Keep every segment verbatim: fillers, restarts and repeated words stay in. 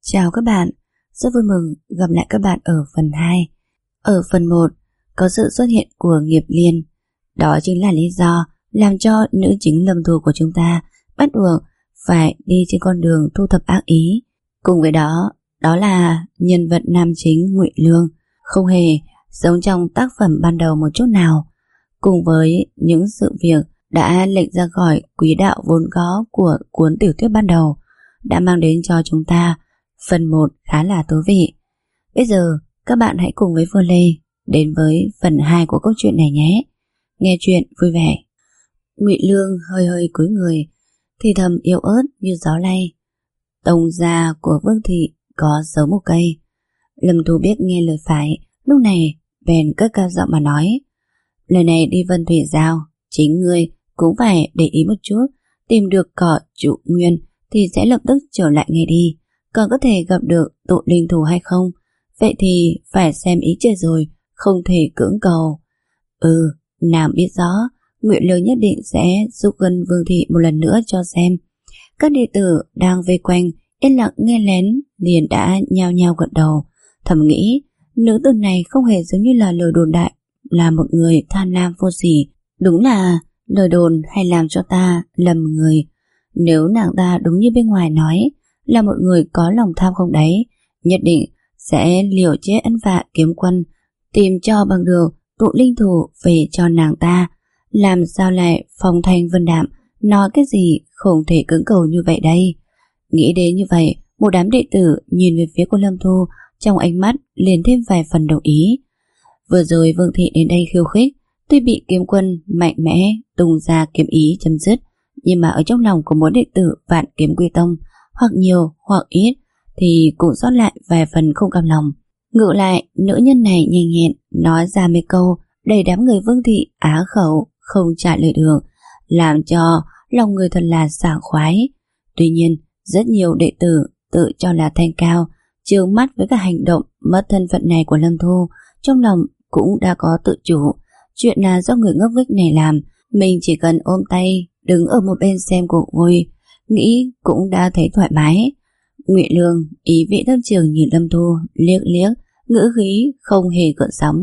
Chào các bạn, rất vui mừng gặp lại các bạn ở phần hai. Ở phần một có sự xuất hiện của Nghiệp Liên. Đó chính là lý do làm cho nữ chính Lâm Thu của chúng ta bắt buộc phải đi trên con đường thu thập ác ý. Cùng với đó, đó là nhân vật nam chính Ngụy Lương không hề giống trong tác phẩm ban đầu một chút nào. Cùng với những sự việc đã lệch ra khỏi quỹ đạo vốn có của cuốn tiểu thuyết ban đầu, đã mang đến cho chúng ta phần một khá là thú vị. Bây giờ các bạn hãy cùng với Phương Lê đến với phần hai của câu chuyện này nhé. Nghe chuyện vui vẻ. Ngụy Lương hơi hơi cúi người, thì thầm yếu ớt như gió lay. Tông gia của Vương Thị có giấu một cây. Lâm Thu biết nghe lời phải, lúc này bèn cất cao giọng mà nói: Lời này đi Vân Thủy Giao, chính ngươi cũng phải để ý một chút. Tìm được cỏ trụ nguyên thì sẽ lập tức trở lại ngay đi. Còn có thể gặp được tụ linh thú hay không, vậy thì phải xem ý trời rồi, không thể cưỡng cầu. Ừ, nàng biết rõ Ngụy Lương nhất định sẽ giúp gần Vương Thị một lần nữa cho xem. Các đệ tử đang vây quanh yên lặng nghe lén liền đã nhao nhao gật đầu, thầm nghĩ nữ tử này không hề giống như là lời đồn đại là một người tham lam vô sỉ. Đúng là lời đồn hay làm cho ta lầm người. Nếu nàng ta đúng như bên ngoài nói là một người có lòng tham không đáy, nhất định sẽ liều chết ân vạ kiếm quân, tìm cho bằng được tụ linh thủ về cho nàng ta. Làm sao lại phong thanh vân đạm, nói cái gì không thể cưỡng cầu như vậy đây. Nghĩ đến như vậy, một đám đệ tử nhìn về phía của Lâm Thu, trong ánh mắt liền thêm vài phần đồng ý. Vừa rồi Vương Thị đến đây khiêu khích, tuy bị kiếm quân mạnh mẽ tung ra kiếm ý chấm dứt, nhưng mà ở trong lòng của mỗi đệ tử Vạn Kiếm Quy Tông, hoặc nhiều hoặc ít, thì cũng sót lại vài phần không cam lòng. Ngược lại, nữ nhân này nhanh nhẹn nói ra mấy câu đầy đám người Vương Thị á khẩu không trả lời được, làm cho lòng người thật là sảng khoái. Tuy nhiên, rất nhiều đệ tử tự cho là thanh cao, trướng mắt với cả hành động mất thân phận này của Lâm Thu, trong lòng cũng đã có tự chủ. Chuyện là do người ngốc nghếch này làm, mình chỉ cần ôm tay đứng ở một bên xem cuộc vui, nghĩ cũng đã thấy thoải mái. Ngụy Lương ý vị thâm trường nhìn Lâm Thu liếc liếc, ngữ khí không hề gợn sóng.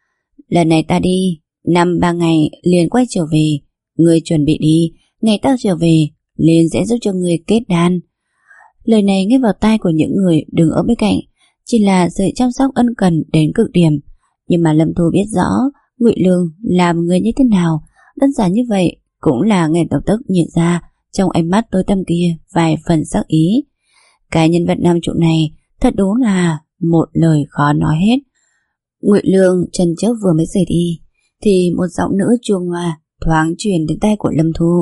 Lần này ta đi năm ba ngày liền quay trở về, ngươi chuẩn bị đi, ngày ta trở về liền sẽ giúp cho ngươi kết đan. Lời này nghe vào tai của những người đứng ở bên cạnh chỉ là sự chăm sóc ân cần đến cực điểm, nhưng mà Lâm Thu biết rõ Ngụy Lương làm người như thế nào, đơn giản như vậy cũng là ngay lập tức nhìn ra trong ánh mắt tối tăm kia vài phần sắc ý. Cái nhân vật nam trụ này thật đúng là một lời khó nói hết. Ngụy Lương chân trước vừa mới rời đi thì một giọng nữ chua ngoa thoáng truyền đến tai của Lâm Thu.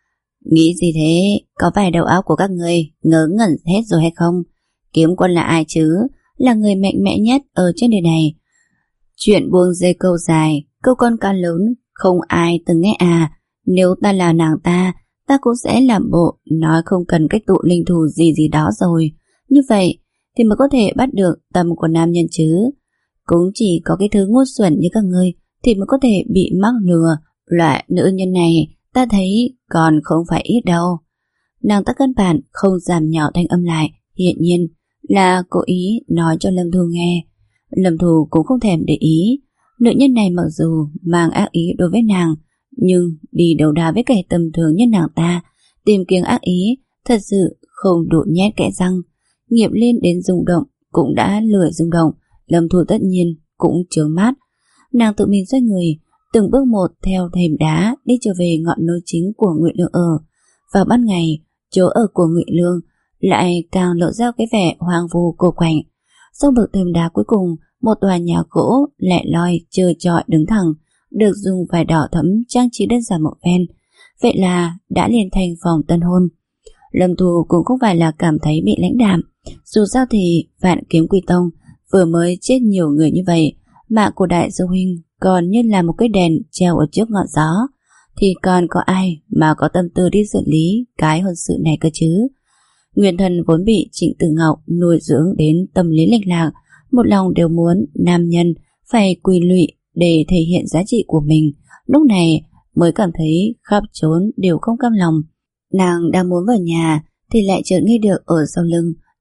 Nghĩ gì thế? Có phải đầu óc của các người ngớ ngẩn hết rồi hay không? Kiếm quân là ai chứ? Là người mạnh mẽ nhất ở trên đời này. Chuyện buông dây câu dài, câu con cá lớn không ai từng nghe à. Nếu ta là nàng ta, ta cũng sẽ làm bộ nói không cần cách tụ linh thù gì gì đó rồi. Như vậy thì mới có thể bắt được tâm của nam nhân chứ. Cũng chỉ có cái thứ ngu xuẩn như các ngươi thì mới có thể bị mắc lừa. Loại nữ nhân này ta thấy còn không phải ít đâu. Nàng ta căn bản không giảm nhỏ thanh âm lại, hiện nhiên là cố ý nói cho Lâm Thu nghe. Lâm Thu cũng không thèm để ý. Nữ nhân này mặc dù mang ác ý đối với nàng, nhưng đi đầu đà với kẻ tầm thường như nàng ta, tìm kiếm ác ý thật sự không đủ nhét kẽ răng. Nghiệp Liên đến rung động cũng đã lười rung động, Lâm Thu tất nhiên cũng trướng mắt. Nàng tự mình xoay người, từng bước một theo thềm đá đi trở về ngọn núi chính của Ngụy Lương ở. Vào ban ngày, chỗ ở của Ngụy Lương lại càng lộ ra cái vẻ hoang vu cô quạnh. Sau bậc thềm đá cuối cùng, một tòa nhà gỗ lẻ loi trơ trọi đứng thẳng, được dùng vải đỏ thẫm trang trí đơn giản một phen. Vậy là đã liền thành phòng tân hôn. Lâm Thu cũng không phải là cảm thấy bị lãnh đạm, dù sao thì Vạn Kiếm Quy Tông vừa mới chết nhiều người như vậy, mạng của đại sư huynh còn như là một cái đèn treo ở trước ngọn gió, thì còn có ai mà có tâm tư đi xử lý cái hôn sự này cơ chứ. Nguyên thần vốn bị Trịnh Tử Ngọc nuôi dưỡng đến tâm lý lệch lạc, một lòng đều muốn nam nhân phải quỳ lụy để thể hiện giá trị của mình, lúc này mới cảm thấy khắp trốn đều không cam lòng. Nàng đang muốn vào nhà thì lại chợt nghe được ở sau lưng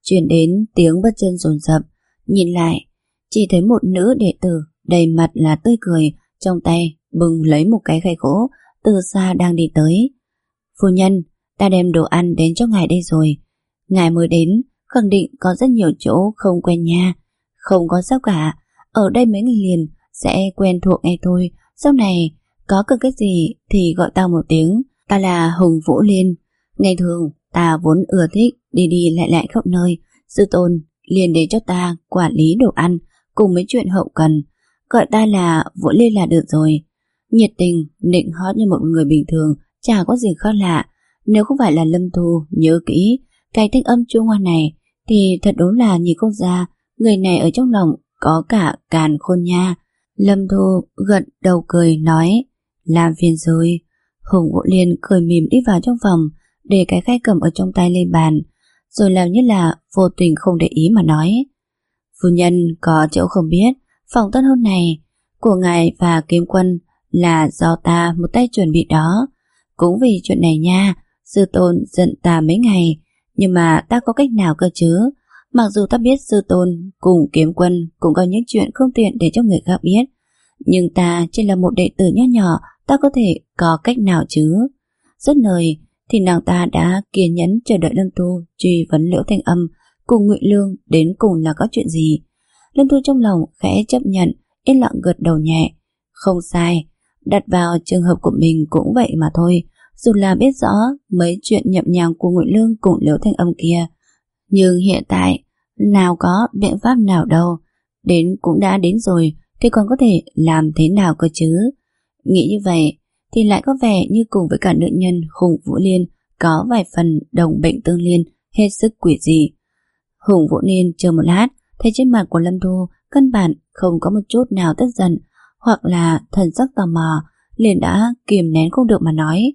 truyền đến tiếng bước chân dồn dập. Nhìn lại, chỉ thấy một nữ đệ tử đầy mặt là tươi cười, trong tay bưng lấy một cái khay gỗ, từ xa đang đi tới. Phu nhân, ta đem đồ ăn đến cho ngài đây rồi. Ngài mới đến, khẳng định có rất nhiều chỗ không quen nha. Không có sao cả, ở đây mấy ngày liền sẽ quen thuộc ngay thôi. Sau này có cần cái gì thì gọi tao một tiếng. Ta là Hùng Vũ Liên. Ngày thường ta vốn ưa thích đi đi lại lại khắp nơi. Sư tôn liền để cho ta quản lý đồ ăn cùng mấy chuyện hậu cần. Gọi ta là Vũ Liên là được rồi. Nhiệt tình, nịnh hót như một người bình thường, chả có gì khác lạ. Nếu không phải là Lâm Thu nhớ kỹ cái thanh âm chua ngoan này thì thật đúng là nhìn không ra người này ở trong lòng có cả càn khôn nha. Lâm Thu gật đầu cười nói, làm phiền rồi. Hùng Vũ Liên cười mỉm đi vào trong phòng, để cái khay cầm ở trong tay lên bàn, rồi làm như là vô tình không để ý mà nói, phu nhân có chỗ không biết, phòng tân hôn này của ngài và Kiếm Quân là do ta một tay chuẩn bị đó. Cũng vì chuyện này nha, sư tôn giận ta mấy ngày, nhưng mà ta có cách nào cơ chứ? Mặc dù ta biết sư tôn cùng Kiếm Quân cũng có những chuyện không tiện để cho người khác biết, nhưng ta chỉ là một đệ tử nhỏ nhỏ, ta có thể có cách nào chứ? Rất lời thì nàng ta đã kiên nhẫn chờ đợi Lâm Thu truy vấn Liễu Thanh Âm cùng Ngụy Lương đến cùng là có chuyện gì. Lâm Thu trong lòng khẽ chấp nhận, yên lặng gật đầu nhẹ. Không sai, đặt vào trường hợp của mình cũng vậy mà thôi. Dù là biết rõ mấy chuyện nhập nhằng của Ngụy Lương cùng Liễu Thanh Âm kia, nhưng hiện tại nào có biện pháp nào đâu. Đến cũng đã đến rồi thì còn có thể làm thế nào cơ chứ? Nghĩ như vậy thì lại có vẻ như cùng với cả nữ nhân Hùng Vũ Liên có vài phần đồng bệnh tương liên, hết sức quỷ dị. Hùng Vũ Liên chờ một lát, thấy trên mặt của Lâm Thu căn bản không có một chút nào tức giận hoặc là thần sắc tò mò, liền đã kiềm nén không được mà nói,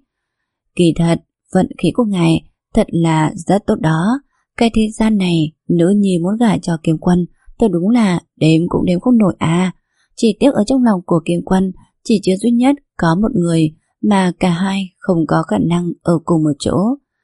kỳ thật vận khí của ngài thật là rất tốt đó. Cái thế gian này nữ nhi muốn gả cho Kiếm Quân thật đúng là đếm cũng đếm không nổi à. Chỉ tiếc ở trong lòng của Kiếm Quân chỉ chứa duy nhất có một người, mà cả hai không có khả năng ở cùng một chỗ.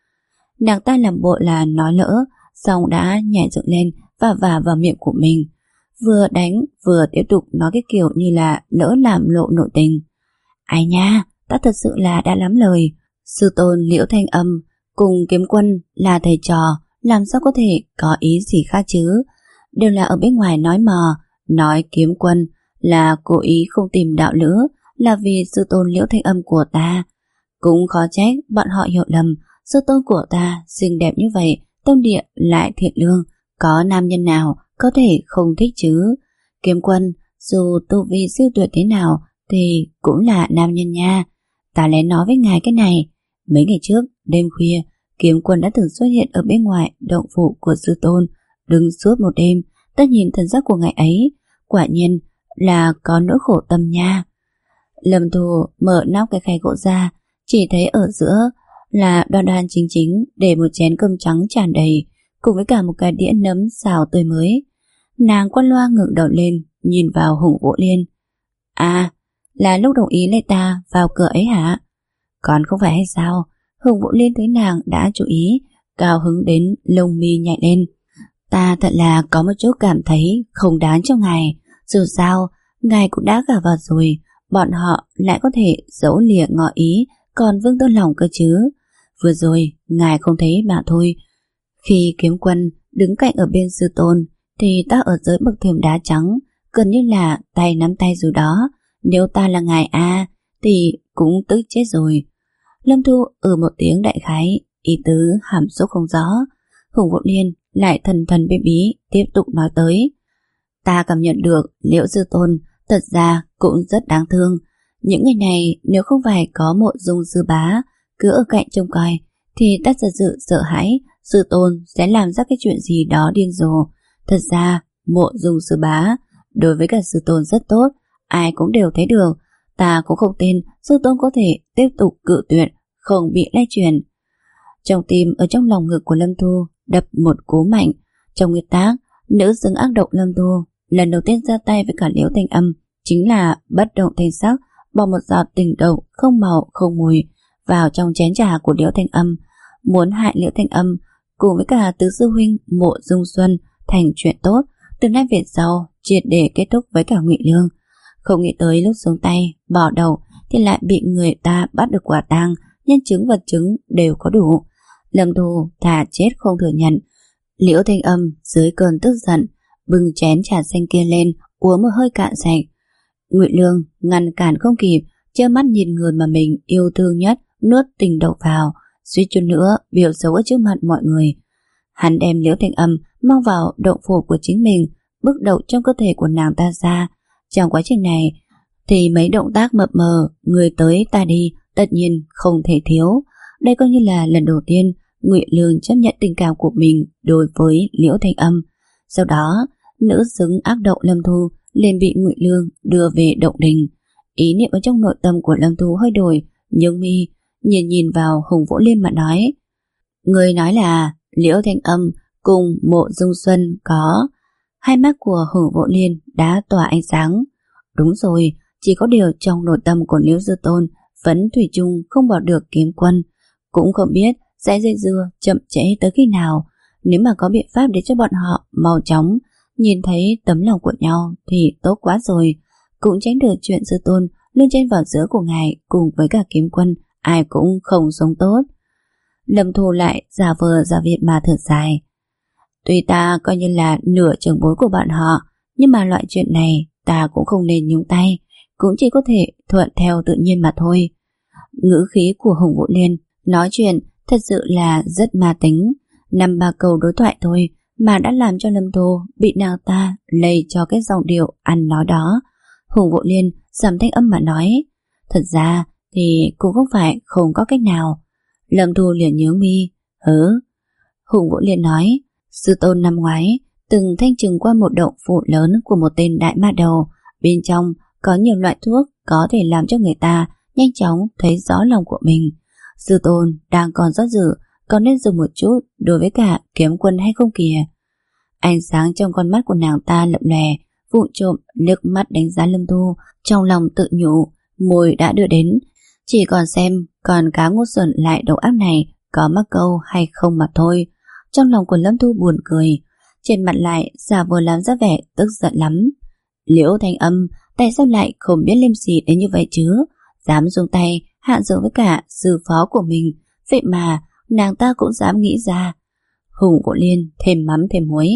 Nàng ta làm bộ là nói lỡ, xong đã nhảy dựng lên và vả vào miệng của mình, vừa đánh vừa tiếp tục nói cái kiểu như là lỡ làm lộ nội tình. Ai nha, ta thật sự là đã lắm lời. Sư tôn Liễu Thanh Âm cùng Kiếm Quân là thầy trò, làm sao có thể có ý gì khác chứ? Đều là ở bên ngoài nói mò, nói Kiếm Quân là cố ý không tìm đạo lữ, là vì sư tôn Liễu Thanh Âm của ta. Cũng khó trách bọn họ hiểu lầm, sư tôn của ta xinh đẹp như vậy, tâm địa lại thiện lương, có nam nhân nào có thể không thích chứ? Kiếm Quân dù tu vi siêu tuyệt thế nào thì cũng là nam nhân nha. Ta lén nói với ngài cái này, mấy ngày trước đêm khuya Kiếm Quân đã từng xuất hiện ở bên ngoài động phủ của sư tôn, đứng suốt một đêm. Ta nhìn thần sắc của ngài ấy, quả nhiên là có nỗi khổ tâm nha. Lâm Thu mở nắp cái khay gỗ ra, chỉ thấy ở giữa là đoan đoan chính chính để một chén cơm trắng tràn đầy, cùng với cả một cái đĩa nấm xào tươi mới. Nàng qua loa ngẩng đầu lên, nhìn vào Hùng Vũ Liên. À, là lúc đồng ý lấy ta vào cửa ấy hả? Còn không phải hay sao? Hùng Vũ Liên thấy nàng đã chú ý, cao hứng đến lông mi nhảy lên. Ta thật là có một chút cảm thấy không đáng cho ngài. Dù sao, ngài cũng đã gả vào rồi, bọn họ lại có thể dẫu lìa ngỏ ý, còn vương tơ lòng cơ chứ. Vừa rồi, ngài không thấy mà thôi. Khi Kiếm Quân đứng cạnh ở bên sư tôn, thì ta ở dưới bậc thềm đá trắng, gần như là tay nắm tay rồi đó. Nếu ta là ngài A, thì cũng tức chết rồi. Lâm Thu ừ một tiếng đại khái, ý tứ hàm xúc không rõ. Hùng Vũ Liên lại thần thần bí bí tiếp tục nói tới. Ta cảm nhận được Liễu sư tôn thật ra cũng rất đáng thương. Những người này nếu không phải có Mộ Dung sư bá cứ ở cạnh trông coi, thì ta thật sự sợ hãi sư tôn sẽ làm ra cái chuyện gì đó điên rồ. Thật ra Mộ Dung sư bá đối với cả sư tôn rất tốt, ai cũng đều thấy được. Ta cũng không tin sư tôn có thể tiếp tục cự tuyệt, không bị lay truyền. Trong tim ở trong lòng ngực của Lâm Thu đập một cú mạnh. Trong nguyên tác, nữ xứng ác độc Lâm Thu lần đầu tiên ra tay với cả Liễu Thanh Âm chính là bất động thanh sắc, bỏ một giọt tình đậu không màu không mùi vào trong chén trà của Liễu Thanh Âm, muốn hại Liễu Thanh Âm cùng với cả tứ sư huynh Mộ Dung Xuân thành chuyện tốt, từ nay về sau triệt để kết thúc với cả Ngụy Lương. Không nghĩ tới lúc xuống tay bỏ đầu thì lại bị người ta bắt được quả tang, nhân chứng vật chứng đều có đủ. Lâm Thu thà chết không thừa nhận. Liễu Thanh Âm dưới cơn tức giận bưng chén trà xanh kia lên, uống một hơi cạn sạch. Ngụy Lương ngăn cản không kịp, trơ mắt nhìn người mà mình yêu thương nhất nuốt tình độc vào, suýt chút nữa biểu xấu ở trước mặt mọi người. Hắn đem Liễu Thanh Âm mang vào động phủ của chính mình, bước đầu trong cơ thể của nàng ta ra. Trong quá trình này thì mấy động tác mập mờ, người tới ta đi, tất nhiên không thể thiếu. Đây coi như là lần đầu tiên Ngụy Lương chấp nhận tình cảm của mình đối với Liễu Thanh Âm. Sau đó, nữ xứng ác độc Lâm Thu liền bị Ngụy Lương đưa về động đình. Ý niệm ở trong nội tâm của Lâm Thu hơi đổi, nhưng mi nhìn nhìn vào Hùng Vũ Liên mà nói: người nói là Liễu Thanh Âm cùng Mộ Dung Xuân có. Hai mắt của Hùng Vũ Liên đã tỏa ánh sáng. Đúng rồi, chỉ có điều trong nội tâm của Liễu Dư Tôn vẫn thủy chung không bỏ được Kiếm Quân. Cũng không biết sẽ dây dưa chậm trễ tới khi nào. Nếu mà có biện pháp để cho bọn họ mau chóng nhìn thấy tấm lòng của nhau thì tốt quá rồi. Cũng tránh được chuyện Dư Tôn luôn chen vào giữa của ngài cùng với cả Kiếm Quân, ai cũng không sống tốt. Lâm Thu lại giả vờ giả vịt mà thở dài. Tuy ta coi như là nửa trưởng bối của bọn họ, nhưng mà loại chuyện này ta cũng không nên nhúng tay, cũng chỉ có thể thuận theo tự nhiên mà thôi. Ngữ khí của Hùng Vũ Liên nói chuyện thật sự là rất ma tính. Năm ba câu đối thoại thôi mà đã làm cho Lâm Thu bị nàng ta lây cho cái giọng điệu ăn nói đó. Hùng Vũ Liên giảm thanh âm mà nói: thật ra thì cũng không phải không có cách nào. Lâm Thu liền nhướng mi: hứ. Hùng Vũ Liên nói: Sư Tôn năm ngoái từng thanh trừng qua một động phủ lớn của một tên đại ma đầu, bên trong có nhiều loại thuốc có thể làm cho người ta nhanh chóng thấy rõ lòng của mình. Sư Tôn đang còn do dự có nên dùng một chút đối với cả Kiếm Quân hay không kìa. Ánh sáng trong con mắt của nàng ta lập lòe, vụng trộm nước mắt đánh giá Lâm Thu, trong lòng tự nhủ môi đã đưa đến, chỉ còn xem còn cá ngu xuẩn lại đầu óc này có mắc câu hay không mà thôi. Trong lòng của Lâm Thu buồn cười, trên mặt lại giả vờ làm ra vẻ tức giận lắm. Liễu Thanh Âm tại sao lại không biết liêm sỉ đến như vậy chứ, dám dùng tay hạ dược với cả sư phó của mình, vậy mà nàng ta cũng dám nghĩ ra. Hùng Vũ Liên thêm mắm thêm muối.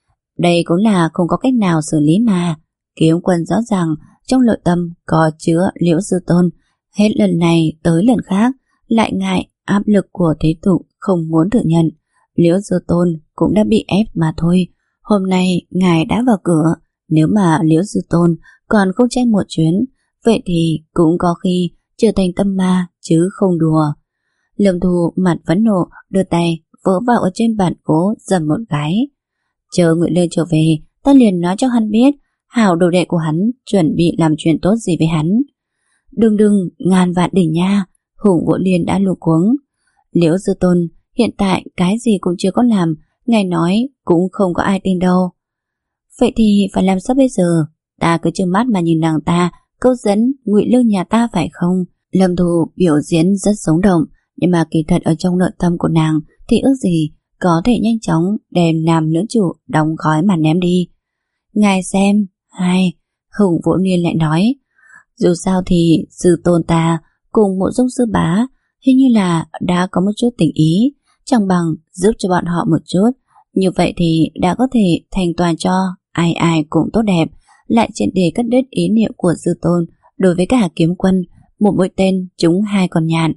Đây cũng là không có cách nào xử lý mà. Kiếm Quân rõ ràng trong nội tâm có chứa Liễu Sư Tôn, hết lần này tới lần khác lại ngại áp lực của thế tục không muốn thừa nhận. Liễu Sư Tôn cũng đã bị ép mà thôi. Hôm nay ngài đã vào cửa, nếu mà Liễu Sư Tôn còn không tranh một chuyến, vậy thì cũng có khi trở thành tâm ma chứ không đùa. Lâm Thu mặt vẫn nộ, đưa tay vỗ vào ở trên bàn gỗ dầm một cái. Chờ Ngụy Lương trở về, ta liền nói cho hắn biết hảo đồ đệ của hắn chuẩn bị làm chuyện tốt gì với hắn. Đừng đừng, ngàn vạn đỉnh nha. Hùng Vũ Liên đã luống cuống. Liễu Sư Tôn hiện tại cái gì cũng chưa có làm, ngài nói cũng không có ai tin đâu. Vậy thì phải làm sao bây giờ? Ta cứ trơ mắt mà nhìn nàng ta câu dẫn Ngụy Lương nhà ta phải không? Lâm Thu biểu diễn rất sống động, nhưng mà kỳ thật ở trong nội tâm của nàng thì ước gì có thể nhanh chóng đem nam nữ chủ đóng gói mà ném đi. Ngài xem, hai, Hùng Vũ Liên lại nói, dù sao thì sư tôn ta cùng Mộ Dung sư bá hình như là đã có một chút tình ý, chẳng bằng giúp cho bọn họ một chút, như vậy thì đã có thể thành toàn cho ai ai cũng tốt đẹp, lại triệt để cắt đứt ý niệm của sư tôn đối với cả Kiếm Quân, một mũi tên trúng hai con nhạn.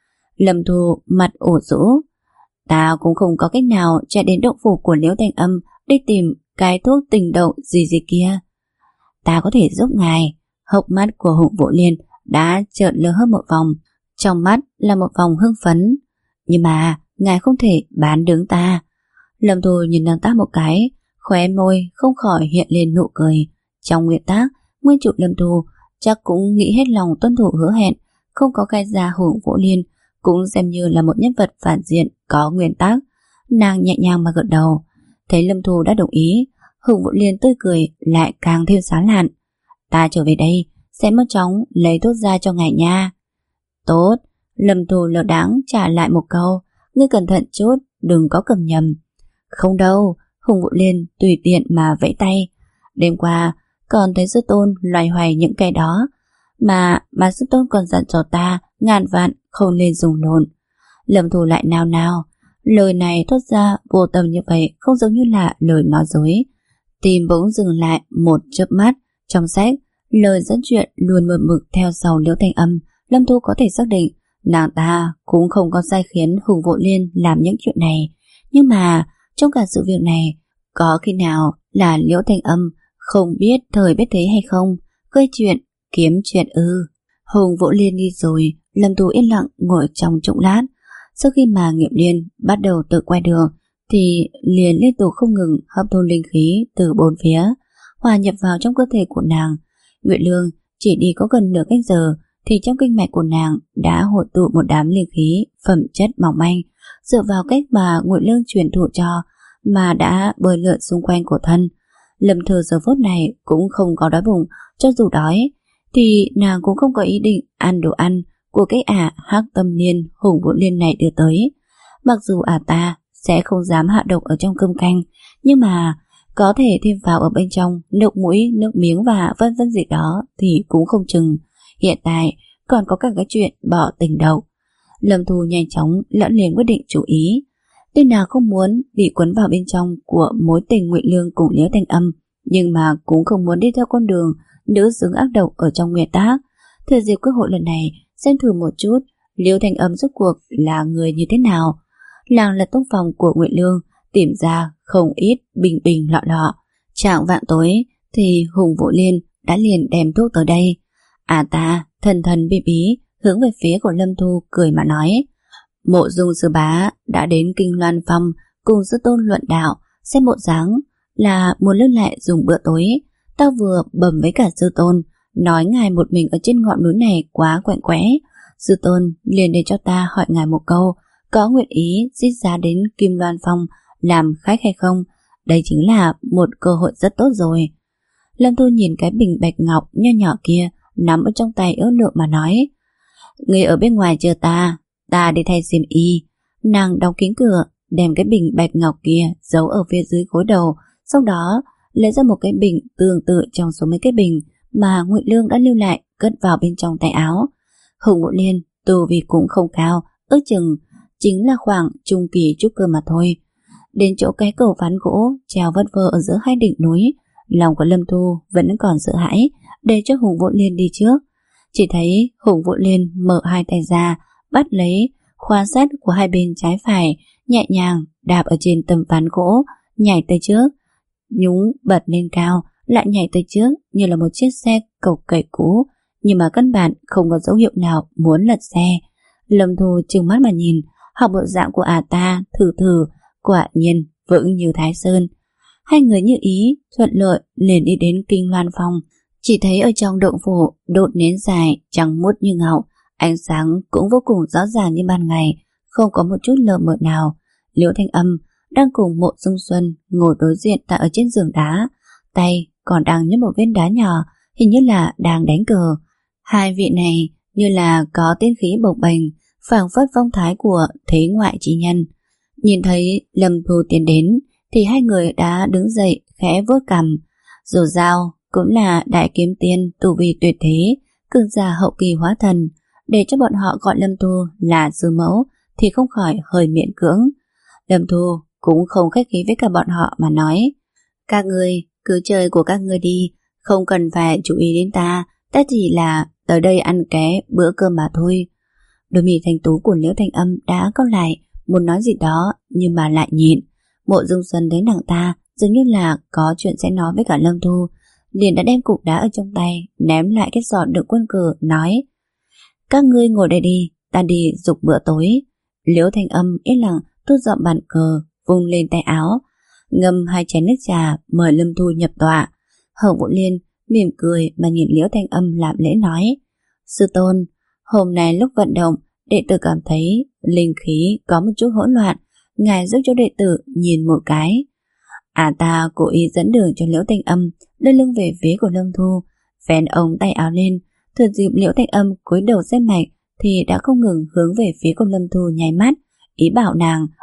Lâm Thu mặt ủ rũ, ta cũng không có cách nào chạy đến động phủ của Liễu Thanh Âm đi tìm cái thuốc tình đậu gì gì kia. Ta có thể giúp ngài. Hốc mắt của Hùng Vũ Liên đã trợn lớn hơn một vòng, trong mắt là một vòng hưng phấn. Nhưng mà ngài không thể bán đứng ta. Lâm Thu nhìn nàng ta một cái, khóe môi không khỏi hiện lên nụ cười. Trong nguyên tắc, nguyên chủ Lâm Thu chắc cũng nghĩ hết lòng tuân thủ hứa hẹn, không có khai ra Hùng Vũ Liên cũng xem như là một nhân vật phản diện có nguyên tắc. Nàng nhẹ nhàng mà gật đầu. Thấy Lâm Thu đã đồng ý, Hùng Vũ Liên tươi cười lại càng thêm sáng lạn. Ta trở về đây sẽ mau chóng lấy thuốc ra cho ngài nha. Tốt. Lâm Thu lơ đãng trả lại một câu, ngươi cẩn thận chút, đừng có cầm nhầm. Không đâu, Hùng Vũ Liên tùy tiện mà vẫy tay. Đêm qua còn thấy sư tôn loay hoay những cái đó, mà mà sư tôn còn dặn cho ta ngàn vạn không nên dùng lộn. Lâm Thu lại nào nào, lời này thốt ra vô tâm như vậy, không giống như là lời nói dối. Tim bỗng dừng lại một chớp mắt. Trong sách, lời dẫn chuyện luôn mượt mực theo sau Liễu Thanh Âm. Lâm Thu có thể xác định nàng ta cũng không có sai khiến Hùng Vũ Liên làm những chuyện này. Nhưng mà trong cả sự việc này, có khi nào là Liễu Thanh Âm không biết thời biết thế hay không? Gây chuyện, kiếm chuyện ư? Hùng Vũ Liên đi rồi, Lâm Thu yên lặng ngồi trong chốc lát. Sau khi mà Nghiệp Liên bắt đầu tự quay đường, thì liền liên tục không ngừng hấp thu linh khí từ bốn phía, hòa nhập vào trong cơ thể của nàng. Nguyệt Lương chỉ đi có gần nửa canh giờ, thì trong kinh mạch của nàng đã hội tụ một đám linh khí phẩm chất mỏng manh, dựa vào cách mà Nguyệt Lương truyền thụ cho mà đã bơi lượn xung quanh cổ thân. Lâm Thư giờ phút này cũng không có đói bụng, cho dù đói thì nàng cũng không có ý định ăn đồ ăn của cái ả Hắc Tâm Liên Hùng Vũ Liên này đưa tới. Mặc dù ả ta sẽ không dám hạ độc ở trong cơm canh, nhưng mà có thể thêm vào ở bên trong nước mũi, nước miếng và vân vân gì đó thì cũng không chừng. Hiện tại còn có cả cái chuyện bỏ tình đậu. Lâm Thu nhanh chóng lẫn liền quyết định chú ý. Tuy nào không muốn bị cuốn vào bên trong của mối tình Ngụy Lương cùng Liễu Thanh Âm, nhưng mà cũng không muốn đi theo con đường nữ xứng ác độc ở trong nguyên tác. Thừa dịp cơ hội lần này, xem thử một chút Liễu Thanh Âm rốt cuộc là người như thế nào. Làng là tông phòng của Ngụy Lương, tìm ra không ít bình bình lọ lọ. Trạng vạng tối thì Hùng Vũ Liên đã liền đem thuốc tới đây. À ta thần thần bí bí hướng về phía của Lâm Thu cười mà nói: Mộ Dung sư bá đã đến Kinh Loan Phong cùng sư tôn luận đạo, xem bộ dáng là muốn lưu lại dùng bữa tối. Tao vừa bẩm với cả sư tôn, nói ngài một mình ở trên ngọn núi này quá quạnh quẽ. Sư tôn liền để cho ta hỏi ngài một câu, có nguyện ý giết giá đến Kim Loan Phong làm khách hay không? Đây chính là một cơ hội rất tốt rồi. Lâm Thu nhìn cái bình bạch ngọc nho nhỏ kia nắm ở trong tay ước lượng mà nói: Người ở bên ngoài chờ ta, ta đi thay xiêm y. Nàng đóng kín cửa, đem cái bình bạch ngọc kia giấu ở phía dưới gối đầu, sau đó lấy ra một cái bình tương tự trong số mấy cái bình mà Ngụy Lương đã lưu lại, cất vào bên trong tay áo. Hùng Vũ Liên tu vi cũng không cao, ước chừng chính là khoảng trung kỳ trúc cơ mà thôi. Đến chỗ cái cầu ván gỗ treo vất vơ ở giữa hai đỉnh núi, lòng của Lâm Thu vẫn còn sợ hãi, để cho Hùng Vũ Liên đi trước. Chỉ thấy Hùng Vũ Liên mở hai tay ra, bắt lấy khóa sắt của hai bên trái phải, nhẹ nhàng đạp ở trên tấm ván gỗ, nhảy tới trước, nhúng bật lên cao, lại nhảy tới trước như là một chiếc xe cộc cẩy cũ, nhưng mà căn bản không có dấu hiệu nào muốn lật xe. Lâm Thu trừng mắt mà nhìn, học bộ dạng của ả ta thử thử, quả nhiên vững như Thái Sơn. Hai người như ý thuận lợi liền đi đến Kinh Loan Phong. Chỉ thấy ở trong động phủ đốt nến dài trắng muốt như ngọc, ánh sáng cũng vô cùng rõ ràng như ban ngày, không có một chút lờ mờ nào. Liễu Thanh Âm đang cùng Mộ Dung Xuân ngồi đối diện tại ở trên giường đá, tay còn đang nhấc một viên đá nhỏ, hình như là đang đánh cờ. Hai vị này như là có tiên khí bộc bềnh, phảng phất phong thái của thế ngoại chi nhân. Nhìn thấy Lâm Thu tiến đến thì hai người đã đứng dậy khẽ vuốt cằm. Dù sao cũng là đại kiếm tiên tu vi tuyệt thế, cường giả hậu kỳ hóa thần, để cho bọn họ gọi Lâm Thu là sư mẫu thì không khỏi hơi miễn cưỡng. Lâm Thu cũng không khách khí với cả bọn họ mà nói: Các người cứ chơi của các người đi, không cần phải chú ý đến ta, ta chỉ là tới đây ăn ké bữa cơm mà thôi. Đôi mi thanh tú của Liễu Thanh Âm đã cau lại, muốn nói gì đó nhưng mà lại nhịn. Mộ Dung Xuân thấy nàng ta dường như là có chuyện sẽ nói với cả Lâm Thu, liền đã đem cục đá ở trong tay ném lại cái giỏ đựng quân cờ, nói: Các ngươi ngồi đây đi, ta đi dục bữa tối. Liễu Thanh Âm yên lặng thu dọn bàn cờ, vung lên tay áo, ngâm hai chén nước trà mời Lâm Thu nhập tọa. Hồng Vũ Liên mỉm cười mà nhìn Liễu Thanh Âm làm lễ nói: Sư tôn, hôm nay lúc vận động đệ tử cảm thấy linh khí có một chút hỗn loạn, ngài giúp cho đệ tử nhìn một cái. À ta cố ý dẫn đường cho Liễu Thanh Âm, đưa lưng về phía của Lâm Thu, vén ống tay áo lên. Thừa dịp Liễu Thanh Âm cúi đầu xem mạch thì đã không ngừng hướng về phía của Lâm Thu nháy mắt, ý bảo nàng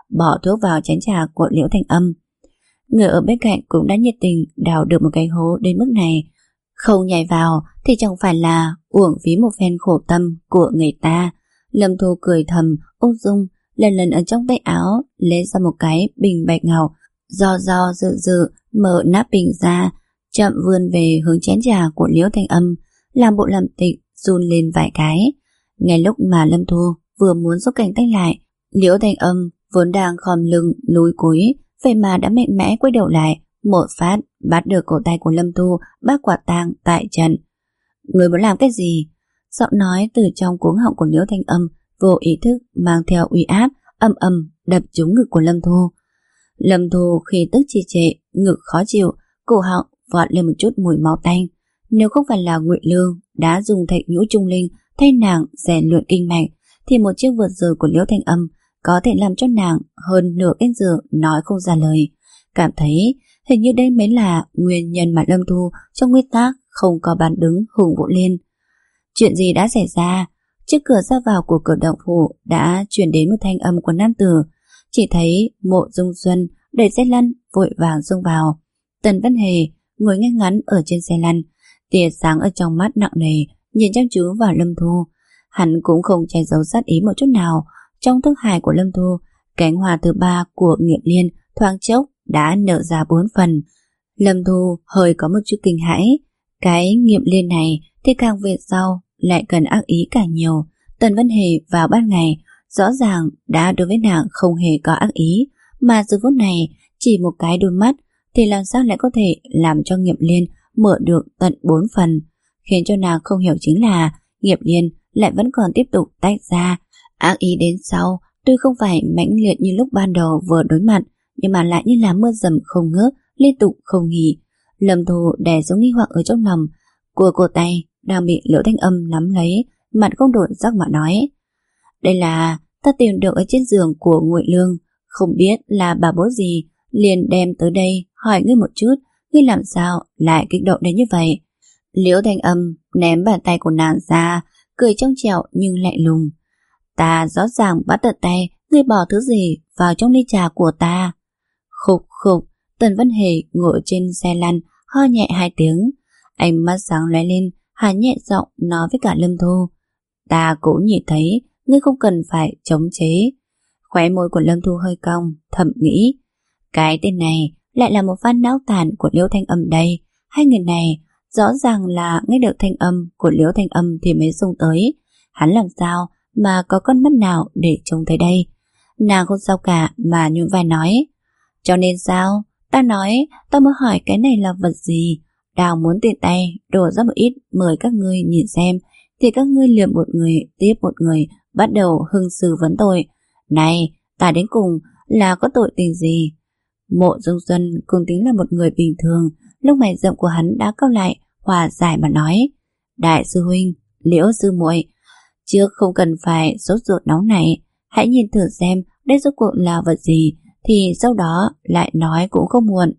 bỏ thuốc vào chén trà của Liễu Thanh Âm. Người ở bên cạnh cũng đã nhiệt tình đào được một cái hố đến mức này, không nhảy vào thì chẳng phải là uổng phí một phen khổ tâm của người ta. Lâm Thu cười thầm, ung dung lần lần ở trong tay áo lấy ra một cái bình bạch ngọc, do do dự dự mở nắp bình ra, chậm vươn về hướng chén trà của Liễu Thanh Âm, làm bộ làm tịch run lên vài cái. Ngay lúc mà Lâm Thu vừa muốn rút cánh tay lại, Liễu Thanh Âm vốn đang khom lưng lúi cúi, vậy mà đã mạnh mẽ quay đầu lại, một phát bắt được cổ tay của Lâm Thu, bắt quả tang tại trận. Người muốn làm cái gì? Giọng nói từ trong cuống họng của Liễu Thanh Âm vô ý thức mang theo uy áp, âm âm đập trúng ngực của Lâm Thu. Lâm Thu khi tức trì trệ, ngực khó chịu, cổ họng vọt lên một chút mùi máu tanh. Nếu không phải là Ngụy Lương đã dùng thạch nhũ trung linh thay nàng rèn luyện kinh mạch, thì một chiếc vượt giờ của Liễu Thanh Âm có thể làm cho nàng hơn nửa canh giờ nói không ra lời. Cảm thấy hình như đây mới là nguyên nhân mà Lâm Thu trong nguyên tắc không có bán đứng Hùng Vũ Liên. Chuyện gì đã xảy ra? Trước cửa ra vào của cửa động phủ đã truyền đến một thanh âm của nam tử. Chỉ thấy Mộ Dung Xuân đẩy xe lăn vội vàng xông vào. Tần Văn Hề ngồi ngay ngắn ở trên xe lăn, tia sáng ở trong mắt nặng nề nhìn chăm chú vào Lâm Thu. Hắn cũng không che giấu sát ý một chút nào. Trong thức hải của Lâm Thu, cánh hoa thứ ba của Nghiệp Liên thoáng chốc đã nở ra bốn phần. Lâm Thu hơi có một chút kinh hãi. Cái Nghiệp Liên này thì càng về sau lại cần ác ý càng nhiều. Tần Văn Hề vào ban ngày rõ ràng đã đối với nàng không hề có ác ý, mà giờ phút này chỉ một cái đôi mắt thì làm sao lại có thể làm cho Nghiệp Liên mở được tận bốn phần. Khiến cho nàng không hiểu chính là Nghiệp Liên lại vẫn còn tiếp tục tách ra. Ác ý đến sau tuy không phải mãnh liệt như lúc ban đầu vừa đối mặt, nhưng mà lại như là mưa dầm không ngớt, liên tục không nghỉ. Lâm Thu đè xuống nghi hoặc ở trong lòng của cổ tay đang bị Liễu Thanh Âm nắm lấy, mặt không đổi sắc mà nói: đây là ta tìm được ở trên giường của Ngụy Lương, không biết là bà bố gì, liền đem tới đây hỏi ngươi một chút, ngươi làm sao lại kích động đến như vậy? Liễu Thanh Âm ném bàn tay của nàng ra, cười trong trẻo nhưng lạnh lùng: ta rõ ràng bắt được tay, ngươi bỏ thứ gì vào trong ly trà của ta? Khục khục. Tần Văn Hề ngồi trên xe lăn ho nhẹ hai tiếng, ánh mắt sáng lóe lên, hắn nhẹ giọng nói với cả Lâm Thu: ta cũng nhìn thấy, ngươi không cần phải chống chế. Khóe môi của Lâm Thu hơi cong, thầm nghĩ: cái tên này lại là một fan não tàn của Liễu Thanh Âm đây. Hai người này rõ ràng là nghe được thanh âm của Liễu Thanh Âm thì mới xông tới. Hắn làm sao mà có con mắt nào để trông thấy đây? Nàng không sao cả mà nhún vai nói: cho nên sao? Ta nói ta mới hỏi cái này là vật gì. Đào muốn tiện tay đổ ra một ít mời các ngươi nhìn xem, thì các ngươi liềm một người tiếp một người bắt đầu hưng sư vấn tội. Này, ta đến cùng là có tội tình gì? Mộ Dung Xuân cũng tính là một người bình thường, lúc mày rậm của hắn đã cau lại, hòa giải mà nói: đại sư huynh, Liễu sư muội, trước không cần phải sốt ruột nóng này, hãy nhìn thử xem đây rốt cuộc là vật gì, thì sau đó lại nói cũng không muộn.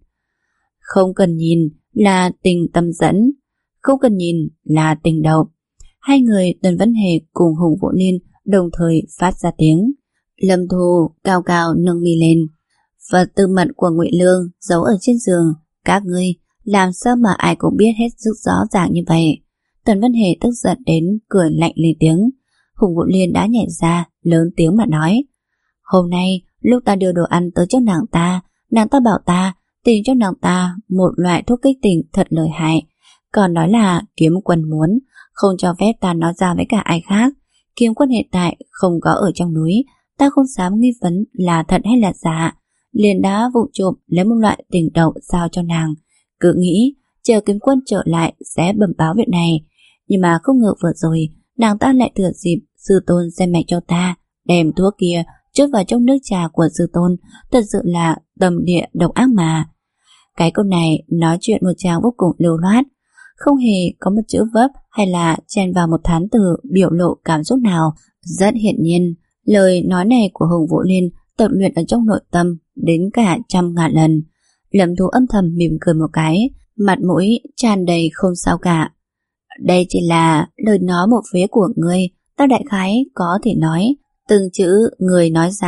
Không cần nhìn là tình tâm dẫn, không cần nhìn là tình đầu. Hai người Tần Văn Hề cùng Hùng Vũ Liên đồng thời phát ra tiếng. Lâm Thu cao cao nâng mi lên: vật tư mật của Ngụy Lương giấu ở trên giường, các ngươi làm sao mà ai cũng biết hết sức rõ ràng như vậy? Tần Văn Hề tức giận đến cười lạnh lên tiếng. Hùng Vũ Liên đã nhảy ra lớn tiếng mà nói: hôm nay lúc ta đưa đồ ăn tới cho nàng ta, nàng ta bảo ta tìm cho nàng ta một loại thuốc kích tình thật lợi hại, còn nói là Kiếm Quân muốn, không cho phép ta nói ra với cả ai khác. Kiếm Quân hiện tại không có ở trong núi, ta không dám nghi vấn là thật hay là giả, liền đã vụ trộm lấy một loại tình đậu giao cho nàng, cứ nghĩ chờ Kiếm Quân trở lại sẽ bẩm báo việc này. Nhưng mà không ngờ vừa rồi nàng ta lại thừa dịp sư tôn xem mẹ cho ta đem thuốc kia chút vào trong nước trà của sư tôn, thật sự là tâm địa độc ác mà. Cái câu này nói chuyện một chàng vô cùng lưu loát, không hề có một chữ vấp hay là chen vào một thán từ biểu lộ cảm xúc nào. Rất hiển nhiên, lời nói này của Hùng Vũ Liên tập luyện ở trong nội tâm đến cả trăm ngàn lần. Lâm Thu âm thầm mỉm cười một cái, mặt mũi tràn đầy không sao cả. Đây chỉ là lời nói một phía của ngươi, ta đại khái có thể nói từng chữ người nói ra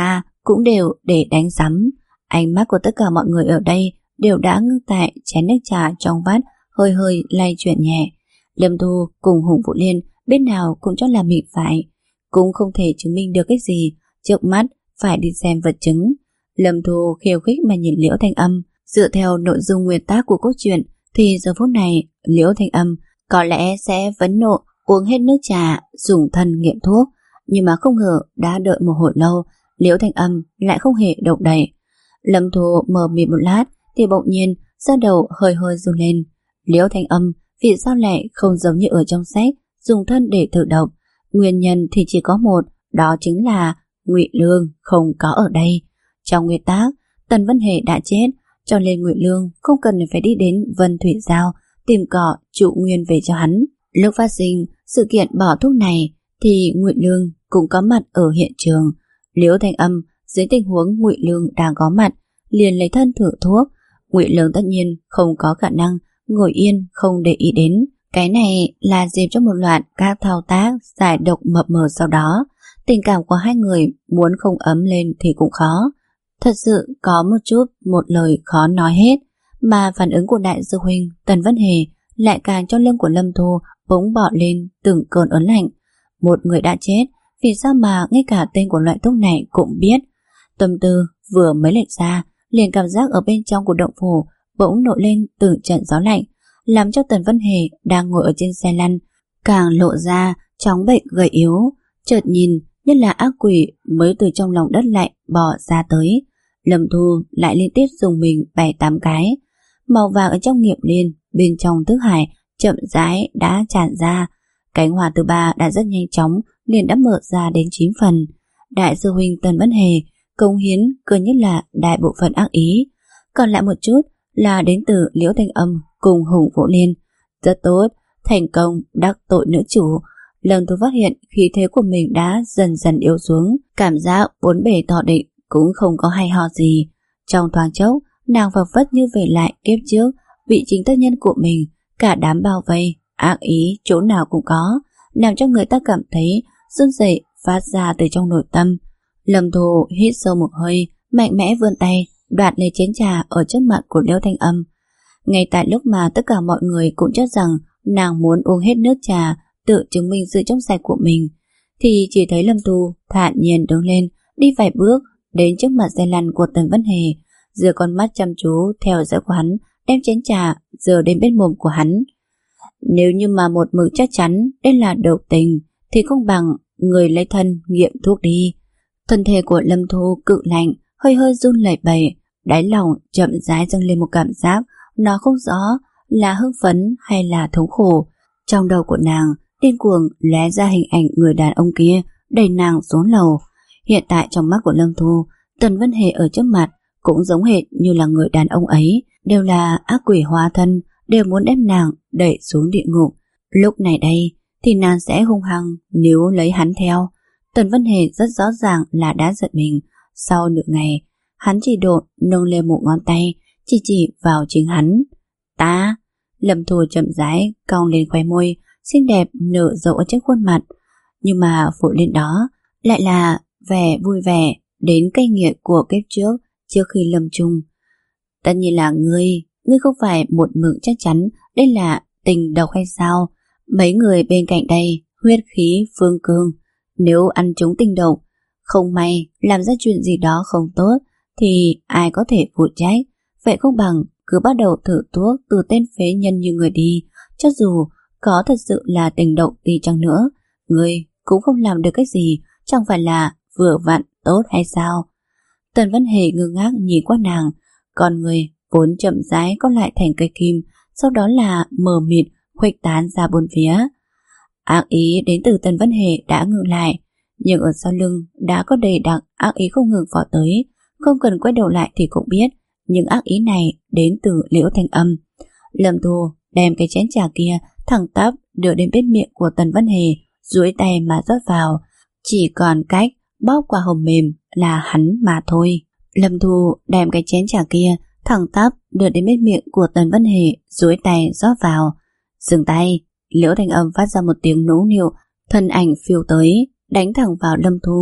cũng đều để đánh rắm. Ánh mắt của tất cả mọi người ở đây đều đã ngưng tại chén nước trà trong vắt, hơi hơi lay chuyển nhẹ. Lâm Thu cùng Hùng Vũ Liên bên nào cũng cho là mình phải, cũng không thể chứng minh được cái gì, trước mắt phải đi xem vật chứng. Lâm Thu khiêu khích mà nhìn Liễu Thanh Âm. Dựa theo nội dung nguyên tác của cốt truyện thì giờ phút này Liễu Thanh Âm có lẽ sẽ phẫn nộ uống hết nước trà, dùng thân nghiệm thuốc, nhưng mà không ngờ đã đợi một hồi lâu, Liễu Thanh Âm lại không hề động đậy. Lâm Thu mờ mịt một lát thì bỗng nhiên da đầu hơi hơi run lên. Liễu Thanh Âm vì sao lại không giống như ở trong sách dùng thân để thử độc? Nguyên nhân thì chỉ có một, đó chính là Ngụy Lương không có ở đây. Trong nguyên tác, Tần Vân Hề đã chết, cho nên Ngụy Lương không cần phải đi đến Vân Thủy Giao tìm cọ trụ nguyên về cho hắn. Lúc phát sinh sự kiện bỏ thuốc này thì Ngụy Lương cũng có mặt ở hiện trường. Liễu Thanh Âm dưới tình huống Ngụy Lương đang có mặt liền lấy thân thử thuốc. Ngụy Lương tất nhiên không có khả năng ngồi yên không để ý đến. Cái này là dịp cho một loạt các thao tác giải độc mập mờ. Sau đó tình cảm của hai người muốn không ấm lên thì cũng khó. Thật sự có một chút một lời khó nói hết. Mà phản ứng của đại sư huynh Tần Vân Hề lại càng cho lưng của Lâm Thu bỗng bọ lên từng cơn ớn lạnh. Một người đã chết, vì sao mà ngay cả tên của loại thuốc này cũng biết? Tâm tư vừa mới lệch ra, liền cảm giác ở bên trong của động phủ bỗng nổi lên từng trận gió lạnh, làm cho Tần Vân Hề đang ngồi ở trên xe lăn càng lộ ra chóng bệnh gầy yếu. Chợt nhìn nhất là ác quỷ mới từ trong lòng đất lại bò ra tới. Lâm Thu lại liên tiếp dùng mình bảy tám cái. Màu vàng ở trong nghiệp liên bên trong thức hải chậm rãi đã tràn ra. Cánh hoa thứ ba đã rất nhanh chóng liền đã mở ra đến chín phần. Đại sư huynh Tần Vân Hề cống hiến cơ nhất là đại bộ phận ác ý, còn lại một chút là đến từ Liễu Thanh Âm cùng Hùng Vũ Liên. Rất tốt, thành công đắc tội nữ chủ. Lâm Thu phát hiện khí thế của mình đã dần dần yếu xuống, cảm giác bốn bề tỏ định cũng không có hay ho gì. Trong thoáng chốc, nàng phảng phất như về lại kiếp trước, vị chính tác nhân của mình, cả đám bao vây, ác ý chỗ nào cũng có, làm cho người ta cảm thấy run rẩy phát ra từ trong nội tâm. Lâm Thu hít sâu một hơi, mạnh mẽ vươn tay đoạt lấy chén trà ở trước mặt của Liễu Thanh Âm. Ngay tại lúc mà tất cả mọi người cũng cho rằng nàng muốn uống hết nước trà tự chứng minh sự trong sạch của mình, thì chỉ thấy Lâm Thu thản nhiên đứng lên, đi vài bước đến trước mặt xe lăn của Tần Vân Hề, giơ con mắt chăm chú theo dõi của hắn, đem chén trà giờ đến bên mồm của hắn. Nếu như mà một mực chắc chắn đây là độc tình thì không bằng người lấy thân nghiệm thuốc đi. Thân thể của Lâm Thu cự lạnh, hơi hơi run lẩy bẩy, đáy lòng chậm rãi dâng lên một cảm giác nó không rõ là hưng phấn hay là thống khổ. Trong đầu của nàng điên cuồng lóe ra hình ảnh người đàn ông kia đẩy nàng xuống lầu. Hiện tại trong mắt của Lâm Thu, Tần Vân Hề ở trước mặt cũng giống hệt như là người đàn ông ấy, đều là ác quỷ hóa thân, đều muốn đem nàng đẩy xuống địa ngục. Lúc này đây thì nàng sẽ hung hăng nếu lấy hắn theo. Tần Vân Hề rất rõ ràng là đã giận mình. Sau nửa ngày, hắn chỉ đột nâng lên một ngón tay, chỉ chỉ vào chính hắn. Ta. Lâm Thu chậm rãi cong lên khóe môi xinh đẹp nở rộ ở trên khuôn mặt, nhưng mà phụ lên đó lại là vẻ vui vẻ đến cay nghiệt của kiếp trước trước khi lâm chung. Tất nhiên là ngươi, ngươi không phải một mực chắc chắn đây là tình độc hay sao? Mấy người bên cạnh đây huyết khí phương cương, nếu ăn trúng tình độc, không may làm ra chuyện gì đó không tốt thì ai có thể phụ trách? Vậy không bằng cứ bắt đầu thử thuốc từ tên phế nhân như người đi. Cho dù có thật sự là tình độc đi chăng nữa, ngươi cũng không làm được cái gì, chẳng phải là vừa vặn tốt hay sao? Tần Vân Hề ngơ ngác nhìn qua nàng, còn người vốn chậm rãi có lại thành cây kim, sau đó là mờ mịt khuếch tán ra bốn phía. Ác ý đến từ Tần Vân Hề đã ngừng lại, nhưng ở sau lưng đã có đầy đặc ác ý không ngừng vọt tới, không cần quay đầu lại thì cũng biết những ác ý này đến từ Liễu Thanh Âm. Lâm Thu đem cái chén trà kia thẳng tắp đưa đến bên miệng của Tần Vân Hề, duỗi tay mà rót vào, chỉ còn cách bóp qua hồng mềm là hắn mà thôi. Lâm Thu đem cái chén trà kia thẳng tắp đưa đến bên miệng của Tần Vân Hề, duỗi tay rót vào. Dừng tay. Liễu Thanh Âm phát ra một tiếng nũng nịu, thân ảnh phiêu tới đánh thẳng vào Lâm Thu.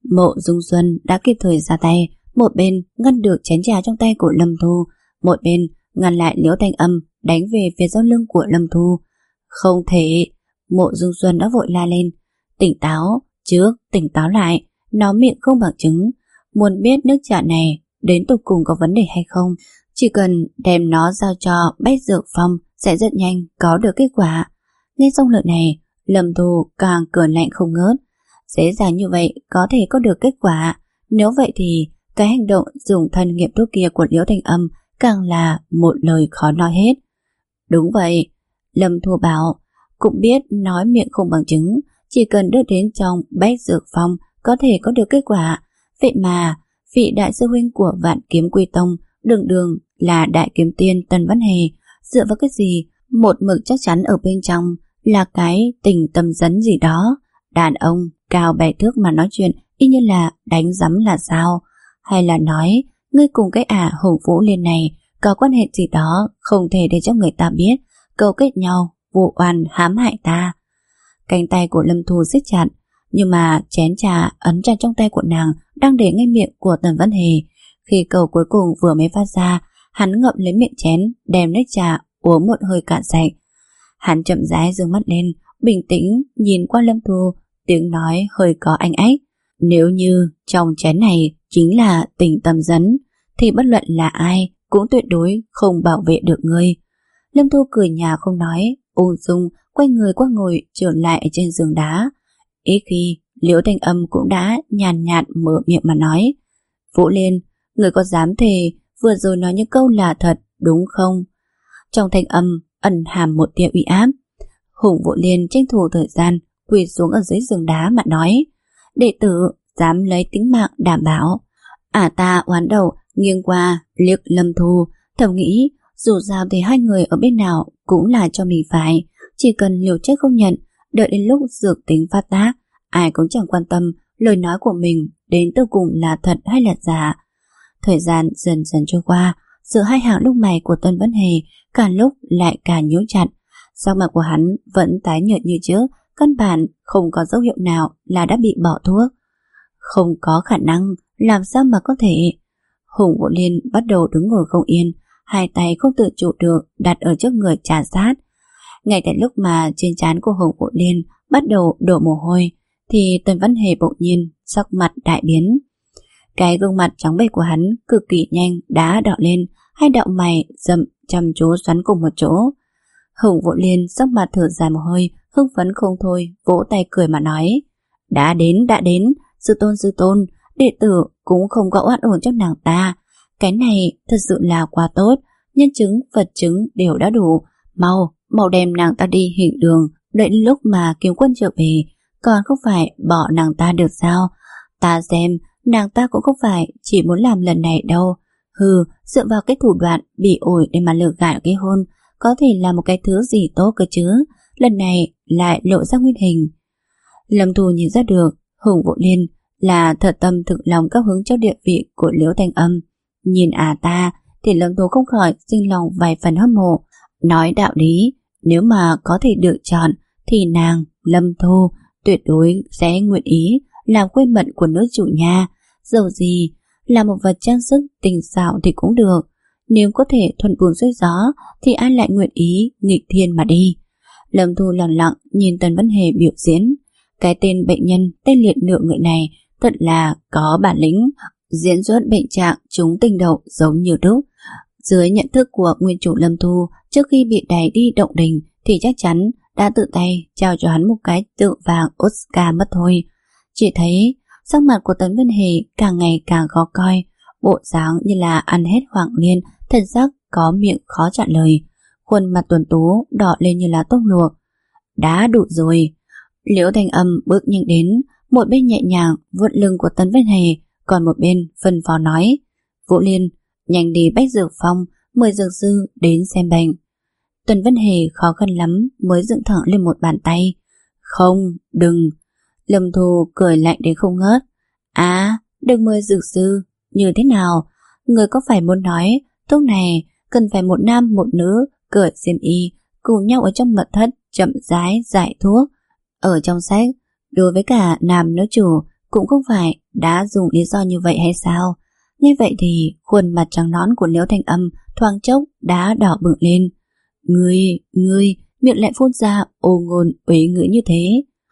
Mộ Dung Xuân đã kịp thời ra tay, một bên ngăn được chén trà trong tay của Lâm Thu, một bên ngăn lại Liễu Thanh Âm đánh về phía sau lưng của Lâm Thu. Không thể! Mộ Dung Xuân đã vội la lên. Tỉnh táo, trước tỉnh táo lại, nó miệng không bằng chứng. Muốn biết nước trà này đến tột cùng có vấn đề hay không, chỉ cần đem nó giao cho Bách Dược Phong sẽ rất nhanh có được kết quả. Nghe xong lời này, Lâm Thu càng cười lạnh không ngớt. Dễ dàng như vậy có thể có được kết quả, nếu vậy thì cái hành động dùng thân nghiệm thuốc kia của Liễu Thanh Âm càng là một lời khó nói hết. Đúng vậy, Lâm Thu bảo, cũng biết nói miệng không bằng chứng, chỉ cần đưa đến trong Bách Dược Phong có thể có được kết quả. Vậy mà vị đại sư huynh của Vạn Kiếm Quy Tông đường đường là đại kiếm tiên Tần Văn Hề, dựa vào cái gì một mực chắc chắn ở bên trong là cái tình tâm dẫn gì đó. Đàn ông cao bảy thước mà nói chuyện y như là đánh rắm là sao? Hay là nói ngươi cùng cái ả Hùng Vũ Liên này có quan hệ gì đó không thể để cho người ta biết, câu kết nhau vụ oan hãm hại ta? Cánh tay của Lâm Thu siết chặt, nhưng mà chén trà ấn chặt trong tay của nàng đang để ngay miệng của Tần Văn Hề. Khi câu cuối cùng vừa mới phát ra, hắn ngậm lấy miệng chén, đem nước trà uống một hơi cạn sạch. Hắn chậm rãi giương mắt lên, bình tĩnh nhìn qua Lâm Thu, tiếng nói hơi có ánh ách. Nếu như trong chén này chính là tình tâm dẫn, thì bất luận là ai cũng tuyệt đối không bảo vệ được ngươi. Lâm Thu cười nhạt không nói, ung dung quay người qua ngồi trở lại trên giường đá. Ít khi Liễu Thanh Âm cũng đã nhàn nhạt mở miệng mà nói, Vũ Liên, người có dám thề vừa rồi nói những câu là thật đúng không? Trong thanh âm ẩn hàm một tia uy áp. Hùng Vũ Liên tranh thủ thời gian quỳ xuống ở dưới giường đá mà nói, đệ tử dám lấy tính mạng đảm bảo. Ả ta oán đầu nghiêng qua liếc Lâm Thu, thầm nghĩ dù sao thì hai người ở bên nào cũng là cho mình phải, chỉ cần liều chết không nhận, đợi đến lúc dược tính phát tác, ai cũng chẳng quan tâm lời nói của mình đến từ cùng là thật hay là giả. Thời gian dần dần trôi qua, giữa hai hàng lông mày của Tân Văn Hề càng lúc lại càng nhíu chặt. Sắc mặt của hắn vẫn tái nhợt như trước, căn bản không có dấu hiệu nào là đã bị bỏ thuốc. Không có khả năng, làm sao mà có thể? Hùng Vũ Liên bắt đầu đứng ngồi không yên, hai tay không tự chủ được đặt ở trước người trà sát. Ngay tại lúc mà trên trán của Hùng Vũ Liên bắt đầu đổ mồ hôi, thì Tần Văn Hề bỗng nhiên sắc mặt đại biến. Cái gương mặt trắng bệch của hắn cực kỳ nhanh đã đỏ lên, hai đạo mày rậm chăm chú xoắn cùng một chỗ. Hùng Vũ Liên sắc mặt thở dài một hơi, hưng phấn không thôi, vỗ tay cười mà nói, đã đến, đã đến, sư tôn sư tôn, đệ tử cũng không có oan uổng cho nàng ta. Cái này thật sự là quá tốt, nhân chứng, vật chứng đều đã đủ. Mau, mau đem nàng ta đi hiện đường, đợi đến lúc mà kiếm quân trở về, còn không phải bỏ nàng ta được sao? Ta xem, nàng ta cũng không phải chỉ muốn làm lần này đâu. Hừ, dựa vào cái thủ đoạn bị ổi để mà lừa gạt cái hôn, có thể là một cái thứ gì tốt cơ chứ. Lần này lại lộ ra nguyên hình. Lâm Thu nhìn ra được Hùng Vũ Liên là thật tâm thực lòng cao hứng cho địa vị của Liễu Thanh Âm. Nhìn à ta thì Lâm Thu không khỏi sinh lòng vài phần hâm mộ. Nói đạo lý, nếu mà có thể được chọn thì nàng Lâm Thu tuyệt đối sẽ nguyện ý làm quê mật của nữ chủ nhà. Dầu gì là một vật trang sức tình xảo thì cũng được, nếu có thể thuận buồm xuôi gió thì ai lại nguyện ý nghịch thiên mà đi. Lâm Thu lặng lặng nhìn Tần Văn Hề biểu diễn. Cái tên bệnh nhân tên liệt nửa người này thật là có bản lĩnh, diễn xuất bệnh trạng chúng tình đầu giống như đúc. Dưới nhận thức của nguyên chủ Lâm Thu, trước khi bị đẩy đi động đình thì chắc chắn đã tự tay trao cho hắn một cái tượng vàng Oscar mất thôi. Chỉ thấy sắc mặt của Tần Văn Hề càng ngày càng khó coi, bộ dáng như là ăn hết Hoàng Liên, thần sắc có miệng khó trả lời, khuôn mặt tuấn tú đỏ lên như là tôm luộc. Đã đủ rồi. Liễu Thanh Âm bước nhanh đến, một bên nhẹ nhàng vuốt lưng của Tần Văn Hề, còn một bên phân phó nói, Vũ Liên, nhanh đi Bách Dược Phong, mời dược sư đến xem bệnh. Tần Văn Hề khó khăn lắm mới dựng thẳng lên một bàn tay. Không, đừng. Lâm Thu cười lạnh đến không ngớt. À, đừng mời dược sư, như thế nào? Người có phải muốn nói lúc này cần phải một nam một nữ cởi xiêm y cùng nhau ở trong mật thất chậm rãi giải thuốc? Ở trong sách, đối với cả nam nữ chủ cũng không phải đã dùng lý do như vậy hay sao? Nghe vậy thì khuôn mặt trắng nõn của Liễu Thanh Âm thoáng chốc đã đỏ bừng lên. Ngươi, ngươi, miệng lại phun ra ô ngôn uế ngữ như thế.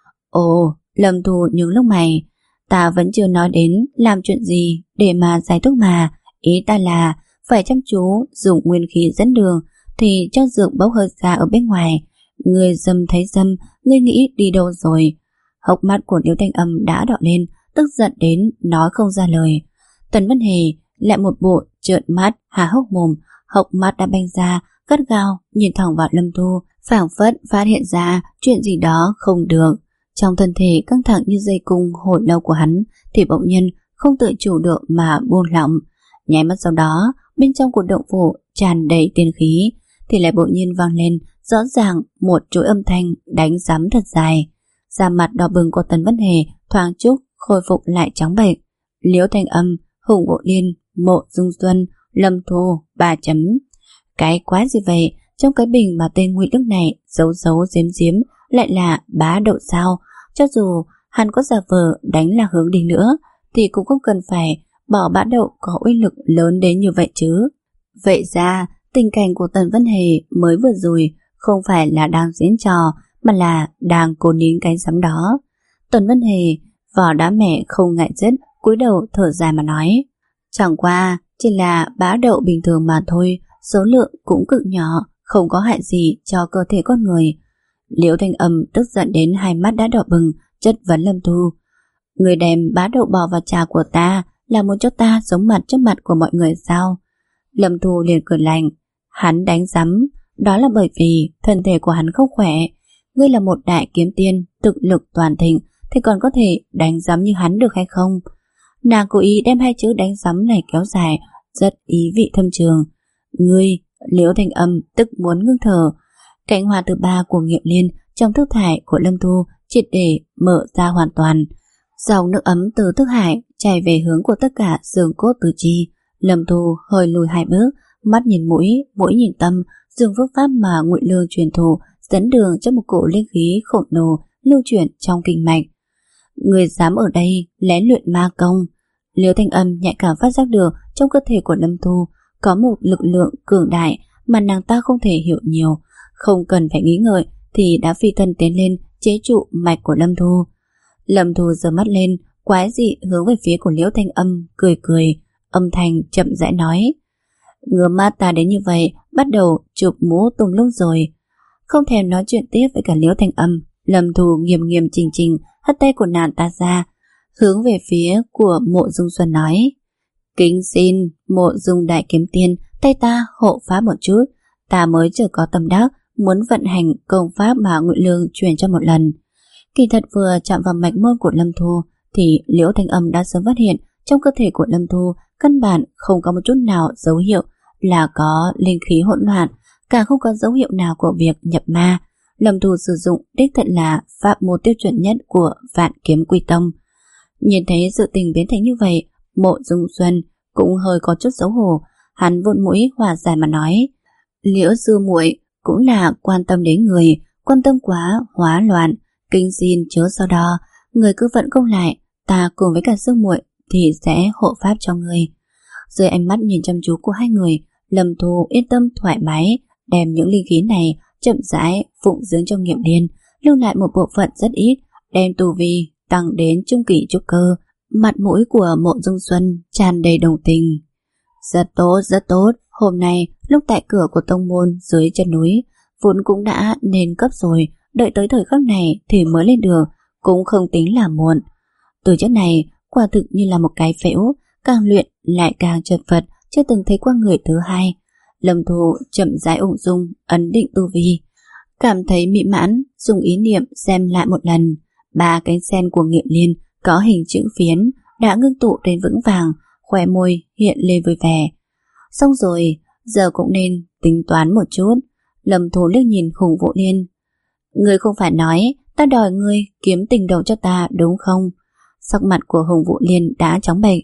Ồ, Lâm Thu nhướng lông mày. Ta vẫn chưa nói đến làm chuyện gì để mà giải thuốc mà. Ý ta là phải chăm chú dùng nguyên khí dẫn đường thì cho dược bốc hơi ra ở bên ngoài. Ngươi dâm thấy dâm, ngươi nghĩ đi đâu rồi? Hốc mắt của Liễu Thanh Âm đã đỏ lên, tức giận đến nói không ra lời. Tần Vân Hề lại một bộ trợn mắt há hốc mồm, hốc mắt đã banh ra, gắt gao nhìn thẳng vào Lâm Thu, phảng phất phát hiện ra chuyện gì đó không được. Trong thân thể căng thẳng như dây cung hồi lâu của hắn thì bỗng nhiên không tự chủ được mà buông lỏng. Nháy mắt sau đó, bên trong của động phủ tràn đầy tiên khí thì lại bỗng nhiên vang lên rõ ràng một chuỗi âm thanh đánh rắm thật dài. Da mặt đỏ bừng của Tần Vân Hề thoáng chốc khôi phục lại trắng bệch. Liễu Thanh Âm, Hùng Bộ Liên, Mộ Dung Xuân, Lâm Thu, ba chấm. Cái quái gì vậy? Trong cái bình mà tên Ngụy Đức này giấu giấu giếm giếm lại là bá đậu sao? Cho dù hắn có giả vờ đánh là hướng đi nữa thì cũng không cần phải bỏ bá đậu có uy lực lớn đến như vậy chứ. Vậy ra tình cảnh của Tần Vân Hề mới vừa rồi không phải là đang diễn trò mà là đang cố nín cái giám đó. Tần Vân Hề vỏ đá mẹ không ngại dứt, cúi đầu thở dài mà nói, chẳng qua chỉ là bá đậu bình thường mà thôi, số lượng cũng cực nhỏ, không có hại gì cho cơ thể con người. Liễu Thanh Âm tức giận đến hai mắt đã đỏ bừng, chất vấn Lâm Thu. Người đem bá đậu bỏ vào trà của ta là muốn cho ta sống mặt trước mặt của mọi người sao? Lâm Thu liền cười lạnh. Hắn đánh rắm, đó là bởi vì thân thể của hắn không khỏe. Ngươi là một đại kiếm tiên, thực lực toàn thịnh thì còn có thể đánh rắm như hắn được hay không? Nàng cố ý đem hai chữ đánh rắm này kéo dài, rất ý vị thâm trường. Ngươi, Liễu Thanh Âm tức muốn ngưng thở. Cánh hoa thứ ba của Nghiệm Liên trong thức hải của Lâm Thu triệt để mở ra hoàn toàn. Dòng nước ấm từ thức hải chảy về hướng của tất cả xương cốt tứ chi. Lâm Thu hơi lùi hai bước, mắt nhìn mũi, mũi nhìn tâm, dùng phương pháp mà Ngụy Lương truyền thụ dẫn đường cho một cổ linh khí khổng lồ lưu chuyển trong kinh mạch. Người dám ở đây lén luyện ma công? Liễu Thanh Âm nhạy cảm phát giác được trong cơ thể của Lâm Thu có một lực lượng cường đại mà nàng ta không thể hiểu nhiều, không cần phải nghĩ ngợi thì đã phi thân tiến lên chế trụ mạch của Lâm Thu. Lâm Thu giơ mắt lên, quái dị hướng về phía của Liễu Thanh Âm, cười cười, âm thanh chậm rãi nói: ngứa mắt ta đến như vậy, bắt đầu chụp mũ tùm lum rồi. Không thèm nói chuyện tiếp với cả Liễu Thanh Âm, Lâm Thu nghiêm nghiêm chỉnh chỉnh hất tay của nàng ta ra, hướng về phía của Mộ Dung Xuân nói: kính xin Mộ Dung đại kiếm tiên tay ta hộ pháp một chút, ta mới chưa có tâm đắc, muốn vận hành công pháp mà Ngụy Lương truyền cho một lần. Kỳ thật vừa chạm vào mạch môn của Lâm Thu thì Liễu Thanh Âm đã sớm phát hiện trong cơ thể của Lâm Thu căn bản không có một chút nào dấu hiệu là có linh khí hỗn loạn, càng không có dấu hiệu nào của việc nhập ma. Lâm Thu sử dụng đích thật là pháp môn tiêu chuẩn nhất của Vạn Kiếm Quy Tông. Nhìn thấy sự tình biến thành như vậy, Mộ Dung Xuân cũng hơi có chút xấu hổ, hắn vụn mũi hòa giải mà nói: Liễu sư muội cũng là quan tâm đến người, quan tâm quá hóa loạn, kinh xin chớ sau đó, người cứ vận công lại, ta cùng với cả sư muội thì sẽ hộ pháp cho người. Dưới ánh mắt nhìn chăm chú của hai người, Lâm Thu yên tâm thoải mái đem những linh khí này chậm rãi phụng dưỡng cho Nghiệm Liên, lưu lại một bộ phận rất ít, đem tu vi tăng đến trung kỳ trúc cơ. Mặt mũi của Mộ Dung Xuân tràn đầy đồng tình. Rất tốt, rất tốt. Hôm nay lúc tại cửa của tông môn dưới chân núi vốn cũng đã nên cấp rồi, đợi tới thời khắc này thì mới lên được, cũng không tính là muộn. Từ chất này quả thực như là một cái phễu, càng luyện lại càng chật vật, chưa từng thấy qua người thứ hai. Lâm Thu chậm rãi ung dung ấn định tu vi, cảm thấy mỹ mãn, dùng ý niệm xem lại một lần. Ba cánh sen của Nghiệm Liên có hình chữ phiến đã ngưng tụ đến vững vàng, khóe môi hiện lên vui vẻ. Xong rồi, giờ cũng nên tính toán một chút. Lâm Thu liếc nhìn Hùng Vũ Liên. Ngươi không phải nói ta đòi ngươi kiếm tình đầu cho ta đúng không? Sắc mặt của Hùng Vũ Liên đã chóng bệch.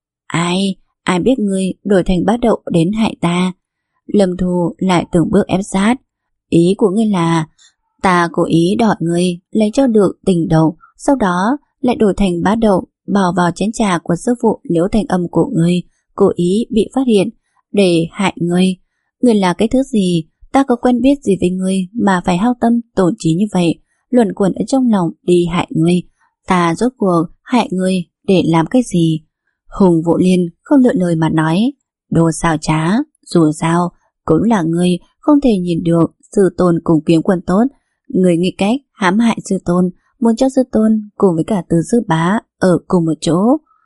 Ai, ai biết ngươi đổi thành bát đậu đến hại ta? Lâm Thu lại từng bước ép sát. Ý của ngươi là ta cố ý đòi ngươi lấy cho được tình đầu, sau đó lại đổi thành bát đậu bỏ vào chén trà của sư phụ Liễu Thanh Âm của ngươi, cố ý bị phát hiện để hại ngươi. Ngươi là cái thứ gì? Ta có quen biết gì với ngươi mà phải hao tâm tổn trí như vậy, luẩn quẩn ở trong lòng đi hại ngươi? Ta rốt cuộc hại ngươi để làm cái gì? Hùng Vũ Liên không lựa lời mà nói, đồ xảo trá, dù sao cũng là ngươi không thể nhìn được sư tôn cùng kiếm quân tốt, ngươi nghĩ cách hãm hại sư tôn, muốn cho sư tôn cùng với cả Từ sư bá ở cùng một chỗ.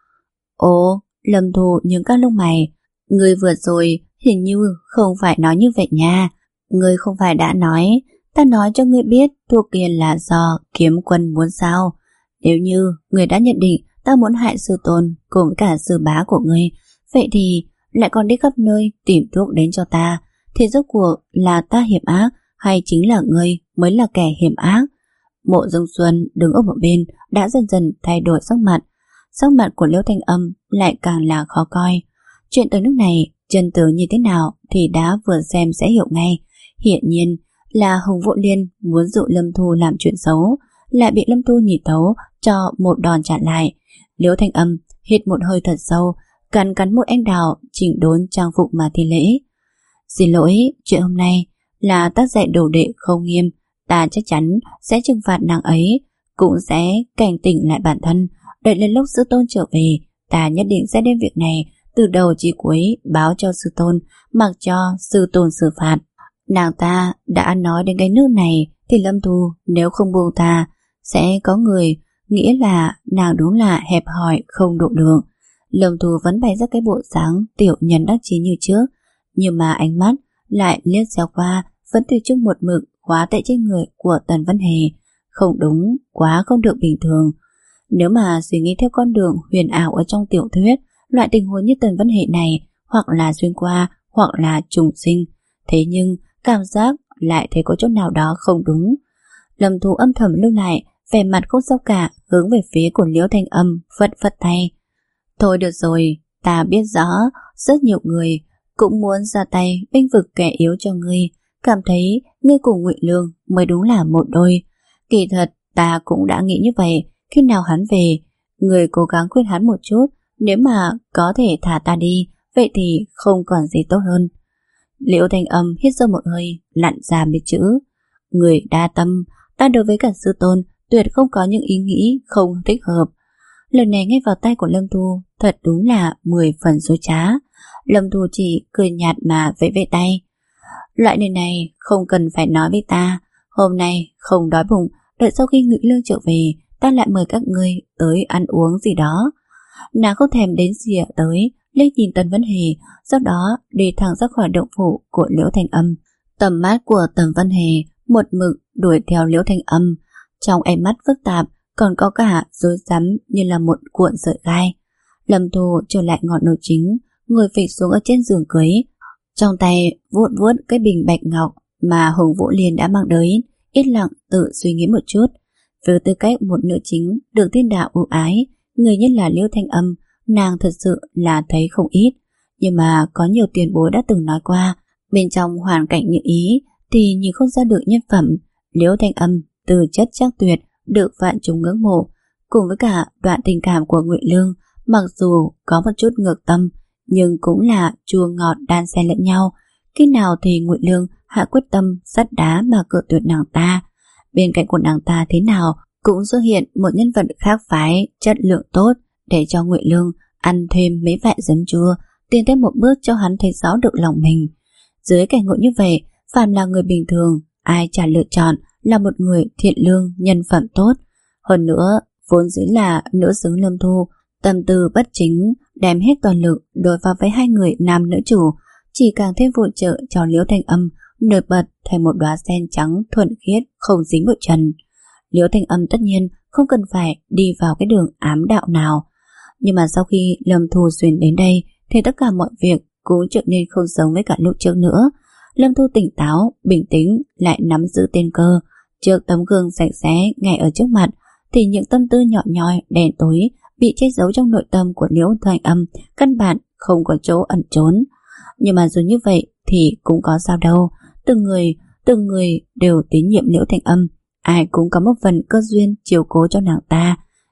Ồ, Lâm Thu nhướng các lông mày, ngươi vừa rồi hình như không phải nói như vậy nha. Ngươi không phải đã nói, ta nói cho ngươi biết thua kia là do kiếm quân muốn sao? Nếu như ngươi đã nhận định ta muốn hại sư tôn cùng với cả sư bá của ngươi, vậy thì lại còn đi khắp nơi tìm thuốc đến cho ta, thì rốt cuộc là ta hiểm ác hay chính là ngươi mới là kẻ hiểm ác? Mộ Dung Xuân đứng ở một bên đã dần dần thay đổi sắc mặt. Sắc mặt của Liễu Thanh Âm lại càng là khó coi. Chuyện tới nước này chân tướng như thế nào thì đã vừa xem sẽ hiểu ngay. Hiện nhiên là Hùng Vũ Liên muốn dụ Lâm Thu làm chuyện xấu, lại bị Lâm Thu nhìn thấu cho một đòn trả lại. Liễu Thanh Âm hít một hơi thật sâu, cắn cắn một anh đào, chỉnh đốn trang phục mà thi lễ. Xin lỗi, chuyện hôm nay là ta dạy đồ đệ không nghiêm, ta chắc chắn sẽ trừng phạt nàng ấy, cũng sẽ cảnh tỉnh lại bản thân. Đợi đến lúc sư tôn trở về, ta nhất định sẽ đem việc này từ đầu chí cuối báo cho sư tôn, mặc cho sư tôn xử phạt. Nàng ta đã nói đến cái nước này thì Lâm Thu nếu không buông ta, sẽ có người nghĩ là nàng đúng là hẹp hòi không độ lượng. Lâm Thu vẫn bày ra cái bộ dáng tiểu nhân đắc chí như trước, nhưng mà ánh mắt lại liếc xéo qua, vẫn tùy chung một mực khóa tại trên người của Tần Vân Hề. Không đúng, quá không được bình thường. Nếu mà suy nghĩ theo con đường huyền ảo ở trong tiểu thuyết, loại tình huống như Tần Vân Hề này hoặc là xuyên qua hoặc là trùng sinh, thế nhưng cảm giác lại thấy có chỗ nào đó không đúng. Lâm Thu âm thầm lưu lại, vẻ mặt không sao cả, hướng về phía của Liễu Thanh Âm, phất phất tay. Thôi được rồi, ta biết rõ rất nhiều người cũng muốn ra tay bênh vực kẻ yếu cho ngươi, cảm thấy ngươi cùng Ngụy Lương mới đúng là một đôi. Kỳ thật ta cũng đã nghĩ như vậy. Khi nào hắn về, người cố gắng khuyên hắn một chút, nếu mà có thể thả ta đi, vậy thì không còn gì tốt hơn. Liễu Thanh Âm hít sâu một hơi, lặn ra mấy chữ. Người đa tâm, ta đối với cả sư tôn tuyệt không có những ý nghĩ không thích hợp. Lần này nghe vào tai của Lâm Thu thật đúng là mười phần dối trá. Lâm Thu chỉ cười nhạt mà vẫy vẫy tay. Loại nơi này không cần phải nói với ta, hôm nay không đói bụng, đợi sau khi Ngụy Lương trở về ta lại mời các ngươi tới ăn uống gì đó. Nàng không thèm đến rìa tới, liếc nhìn Tần Vân Hề, sau đó đi thẳng ra khỏi động phủ của Liễu Thanh Âm. Tầm mắt của Tần Vân Hề một mực đuổi theo Liễu Thanh Âm, trong ánh mắt phức tạp còn có cả rối rắm như là một cuộn sợi gai. Lâm Thu trở lại ngọn nồi chính, ngồi phịch xuống ở trên giường cưới, trong tay vuốt vuốt cái bình bạch ngọc mà Hùng Vũ Liên đã mang đến, yên lặng tự suy nghĩ một chút. Với tư cách một nữ chính được thiên đạo ưu ái, người nhất là Liễu Thanh Âm, nàng thật sự là thấy không ít. Nhưng mà có nhiều tiền bối đã từng nói qua, bên trong hoàn cảnh như ý thì nhìn không ra được nhân phẩm. Liễu Thanh Âm từ chất chắc tuyệt, được vạn chúng ngưỡng mộ, cùng với cả đoạn tình cảm của Ngụy Lương, mặc dù có một chút ngược tâm, nhưng cũng là chua ngọt đan xen lẫn nhau. Khi nào thì Ngụy Lương hạ quyết tâm sắt đá mà cự tuyệt nàng ta. Bên cạnh của nàng ta thế nào cũng xuất hiện một nhân vật khác phái, chất lượng tốt, để cho Ngụy Lương ăn thêm mấy vại giấm chua, tiến thêm một bước cho hắn thấy rõ được lòng mình. Dưới cảnh ngộ như vậy, phàm là người bình thường, ai chả lựa chọn là một người thiện lương, nhân phẩm tốt. Hơn nữa, vốn dĩ là nữ xứng Lâm Thu, tâm tư bất chính, đem hết toàn lực đối phó với hai người nam nữ chủ, chỉ càng thêm phụ trợ cho Liễu Thanh Âm nổi bật thành một đóa sen trắng thuần khiết, không dính bụi trần. Liễu Thanh Âm tất nhiên không cần phải đi vào cái đường ám đạo nào, nhưng mà sau khi Lâm Thu xuyên đến đây thì tất cả mọi việc cũng trở nên không giống với cả lúc trước nữa. Lâm Thu tỉnh táo, bình tĩnh, lại nắm giữ tiên cơ. Trước tấm gương sạch sẽ ngay ở trước mặt thì những tâm tư nhỏ nhoi, đen tối bị che giấu trong nội tâm của Liễu Thanh Âm căn bản không có chỗ ẩn trốn. Nhưng mà dù như vậy thì cũng có sao đâu. Từng người, từng người đều tín nhiệm Liễu Thanh Âm, ai cũng có một phần cơ duyên chiều cố cho nàng ta.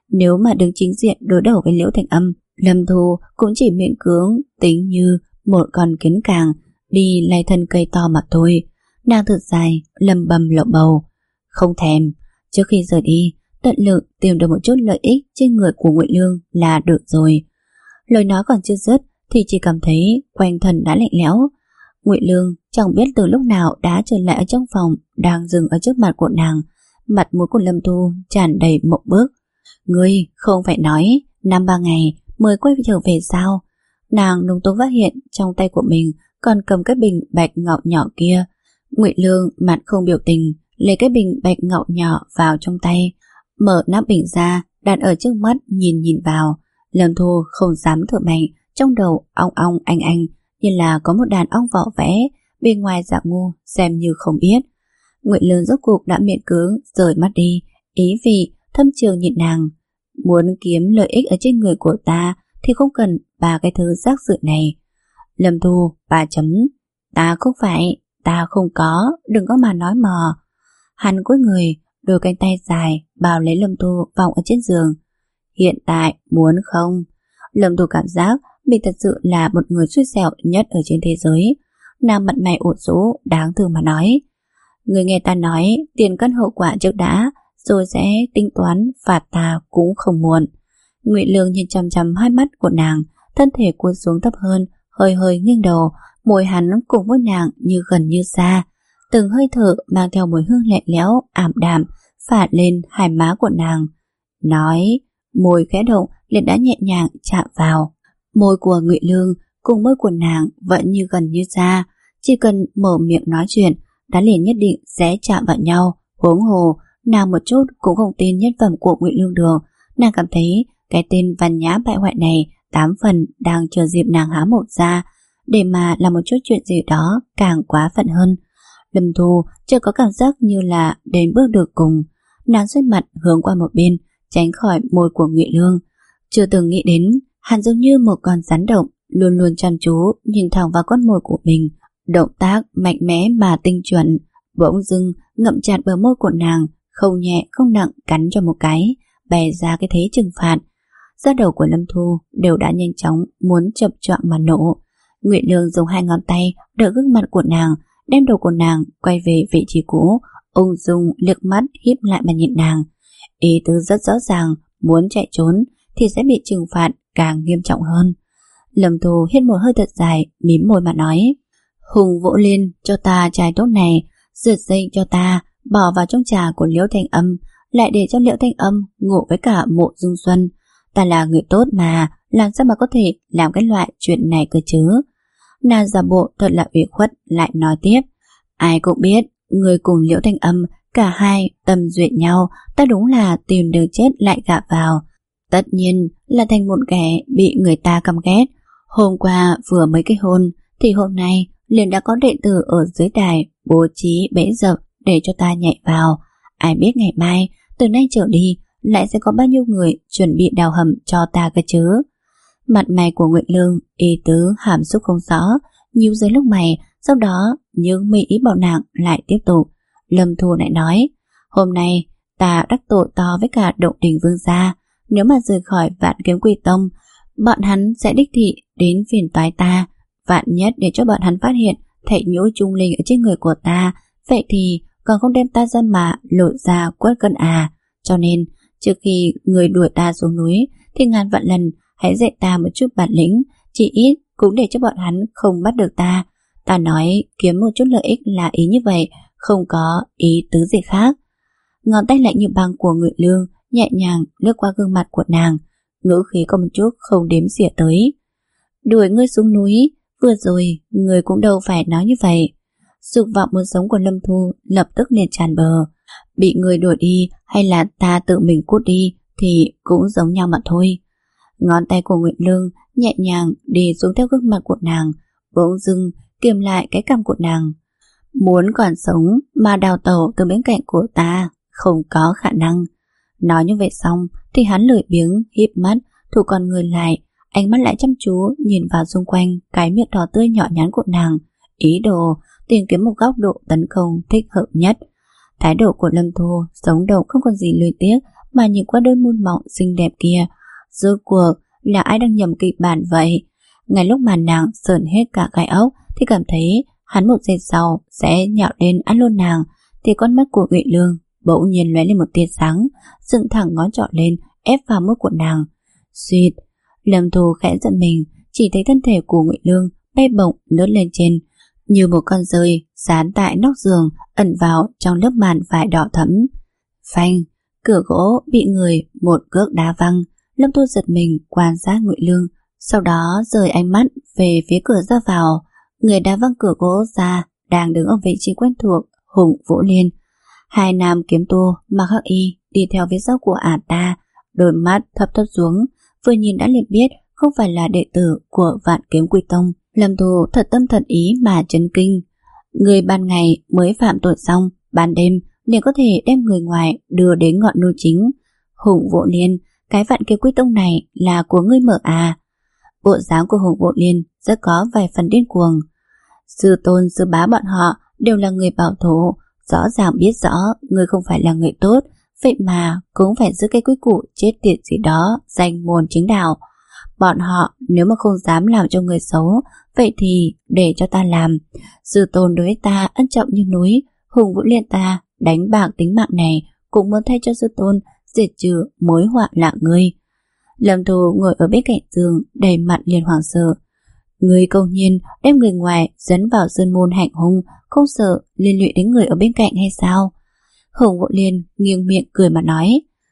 Nếu mà đứng chính diện đối đầu với Liễu Thanh Âm, Lâm Thu cũng chỉ miễn cưỡng tính như một con kiến càng đi lay thân cây to mà thôi. Nàng thở dài, lầm bầm lậu bầu. Không thèm, trước khi rời đi, tận lực tìm được một chút lợi ích trên người của Ngụy Lương là được rồi. Lời nói còn chưa dứt thì chỉ cảm thấy quanh thân đã lạnh lẽo. Ngụy Lương chẳng biết từ lúc nào đã trở lại ở trong phòng đang dừng ở trước mặt của nàng. Mặt mũi của Lâm Thu tràn đầy mộng bức. Ngươi không phải nói năm ba ngày mới quay trở về sao? Nàng lúng túng phát hiện trong tay của mình còn cầm cái bình bạch ngọc nhỏ kia. Ngụy Lương mặt không biểu tình lấy cái bình bạch ngọc nhỏ vào trong tay, mở nắp bình ra đặt ở trước mắt nhìn nhìn vào. Lâm Thu không dám thở mạnh, trong đầu ong ong anh anh như là có một đàn ong vỏ vẽ, bên ngoài dạ ngu xem như không biết. Ngụy Lương rốt cuộc đã miễn cưỡng rời mắt đi, ý vị thâm trường nhìn nàng. Muốn kiếm lợi ích ở trên người của ta thì không cần ba cái thứ rác rưởi này. Lâm Thu ba chấm. Ta không phải, ta không có, đừng có mà nói mò. Hắn cúi người, đôi cánh tay dài bao lấy Lâm Thu vòng ở trên giường. Hiện tại muốn không? Lâm Thu cảm giác mình thật sự là một người xui xẻo nhất ở trên thế giới. Nàng mặt mày ủ rũ đáng thương mà nói. Người nghe ta nói tiền căn hậu quả trước đã, rồi sẽ tính toán phạt ta cũng không muộn. Ngụy Lương nhìn chằm chằm hai mắt của nàng, thân thể cúi xuống thấp hơn, hơi hơi nghiêng đầu, môi hắn cùng với nàng như gần như xa. Từng hơi thở mang theo mùi hương lạnh lẽo ảm đạm phả lên hai má của nàng. Nói, môi khẽ động liền đã nhẹ nhàng chạm vào. Môi của Ngụy Lương cùng môi của nàng vẫn như gần như xa, chỉ cần mở miệng nói chuyện đã liền nhất định sẽ chạm vào nhau. Huống hồ nàng một chút cũng không tin nhân phẩm của Ngụy Lương được. Nàng cảm thấy cái tên văn nhã bại hoại này tám phần đang chờ dịp nàng há mồm ra để mà làm một chút chuyện gì đó càng quá phận hơn. Lâm Thu chưa có cảm giác như là đến bước được cùng. Nàng xoay mặt hướng qua một bên, tránh khỏi môi của Ngụy Lương. Chưa từng nghĩ đến hắn giống như một con rắn động, luôn luôn chăm chú nhìn thẳng vào con môi của mình, động tác mạnh mẽ mà tinh chuẩn. Bỗng dưng ngậm chặt bờ môi của nàng, không nhẹ không nặng cắn cho một cái, bè ra cái thế trừng phạt. Da đầu của Lâm Thu đều đã nhanh chóng muốn chập choạng mà nổ. Ngụy Lương dùng hai ngón tay đỡ gương mặt của nàng, đem đầu của nàng quay về vị trí cũ, ung dung liếc mắt híp lại mà nhìn nàng. Ý tứ rất rõ ràng, muốn chạy trốn thì sẽ bị trừng phạt càng nghiêm trọng hơn. Lâm Thu hít một hơi thật dài, mím môi mà nói: Hùng vỗ lên cho ta chai tốt này, rượt dây cho ta, bỏ vào trong trà của Liễu Thanh Âm, lại để cho Liễu Thanh Âm ngủ với cả Mộ Dung Xuân. Ta là người tốt mà, làm sao mà có thể làm cái loại chuyện này cơ chứ? Nàng giả bộ thật là ủy khuất lại nói tiếp: Ai cũng biết người cùng Liễu Thanh Âm cả hai tâm duyệt nhau, ta đúng là tìm đường chết lại gạ vào. Tất nhiên là thành một kẻ bị người ta căm ghét. Hôm qua vừa mới kết hôn thì hôm nay liền đã có đệ tử ở dưới đài bố trí bẫy dập để cho ta nhảy vào. Ai biết ngày mai từ nay trở đi lại sẽ có bao nhiêu người chuẩn bị đào hầm cho ta cơ chứ? Mặt mày của Ngụy Lương ý tứ hàm xúc không rõ, nhíu dưới lúc mày, sau đó nhưng mỹ ý bảo nàng lại tiếp tục. Lâm Thu lại nói: Hôm nay ta đắc tội to với cả Động Đình Vương gia, nếu mà rời khỏi Vạn Kiếm Quy Tông, bọn hắn sẽ đích thị đến phiền toái ta. Vạn nhất để cho bọn hắn phát hiện thảy nhũ trung linh ở trên người của ta, vậy thì còn không đem ta ra mà lộ ra quất cân à. Cho nên trước khi người đuổi ta xuống núi thì ngàn vạn lần hãy dạy ta một chút bản lĩnh, chỉ ít cũng để cho bọn hắn không bắt được ta. Ta nói kiếm một chút lợi ích là ý như vậy, không có ý tứ gì khác. Ngón tay lạnh như băng của Ngụy Lương nhẹ nhàng lướt qua gương mặt của nàng, ngữ khí có một chút không đếm xỉa tới. Đuổi ngươi xuống núi, vừa rồi ngươi cũng đâu phải nói như vậy. Dục vọng muốn sống của Lâm Thu lập tức liền tràn bờ. Bị người đuổi đi hay là ta tự mình cút đi thì cũng giống nhau mà thôi. Ngón tay của Ngụy Lương nhẹ nhàng đi xuống theo gương mặt của nàng, bỗng dưng kiềm lại cái cằm của nàng. Muốn còn sống mà đào tẩu từ bên cạnh của ta không có khả năng. Nói như vậy xong thì hắn lười biếng híp mắt, thu con người lại, ánh mắt lại chăm chú nhìn vào xung quanh cái miệng đỏ tươi nhỏ nhắn của nàng, ý đồ tìm kiếm một góc độ tấn công thích hợp nhất. Thái độ của Lâm Thu sống động không còn gì lười tiếc mà nhìn qua đôi môi mọng xinh đẹp kia. Rốt cuộc là ai đang nhầm kịch bản vậy? Ngay lúc mà nàng sởn hết cả gai ốc thì cảm thấy hắn một giây sau sẽ nhạo đến ăn luôn nàng, thì con mắt của Ngụy Lương bỗng nhiên lóe lên một tia sáng, dựng thẳng ngón trỏ lên ép vào mũi của nàng. Suýt, Lâm Thu khẽ giận mình, chỉ thấy thân thể của Ngụy Lương bay bổng lướt lên trên như một con dơi dán tại nóc giường, ẩn vào trong lớp màn vải đỏ thẫm. Phanh, cửa gỗ bị người một cước đá văng. Lâm Thu giật mình quan sát Ngụy Lương, sau đó rời ánh mắt về phía cửa ra vào. Người đá văng cửa gỗ ra đang đứng ở vị trí quen thuộc, Hùng Vũ Liên. Hai nam kiếm tu mặc hắc y đi theo phía sau của ả ta, đôi mắt thấp thấp xuống, vừa nhìn đã liền biết không phải là đệ tử của Vạn Kiếm Quy Tông. Lâm Thu thật tâm thật ý mà chấn kinh. Người ban ngày mới phạm tội xong, ban đêm liền có thể đem người ngoài đưa đến ngọn núi chính. Hùng Vũ Liên, cái Vạn Kiếm Quy Tông này là của ngươi mở à? Bộ dáng của Hùng Vũ Liên rất có vài phần điên cuồng. Sư tôn sư bá bọn họ đều là người bảo thủ, rõ ràng biết rõ ngươi không phải là người tốt, vậy mà cũng phải giữ cái quy củ chết tiệt gì đó danh môn chính đạo. Bọn họ nếu mà không dám làm cho người xấu, vậy thì để cho ta làm. Sư tôn đối với ta ân trọng như núi, Hùng Vũ Liên ta đánh bạc tính mạng này cũng muốn thay cho sư tôn diệt trừ mối họa lạ ngươi. Lâm Thu ngồi ở bên cạnh giường đầy mặt liền hoảng sợ. Ngươi công nhiên đem người ngoài dẫn vào sơn môn hành hung, không sợ liên lụy đến người ở bên cạnh hay sao? Hùng Vũ Liên nghiêng miệng cười mà nói,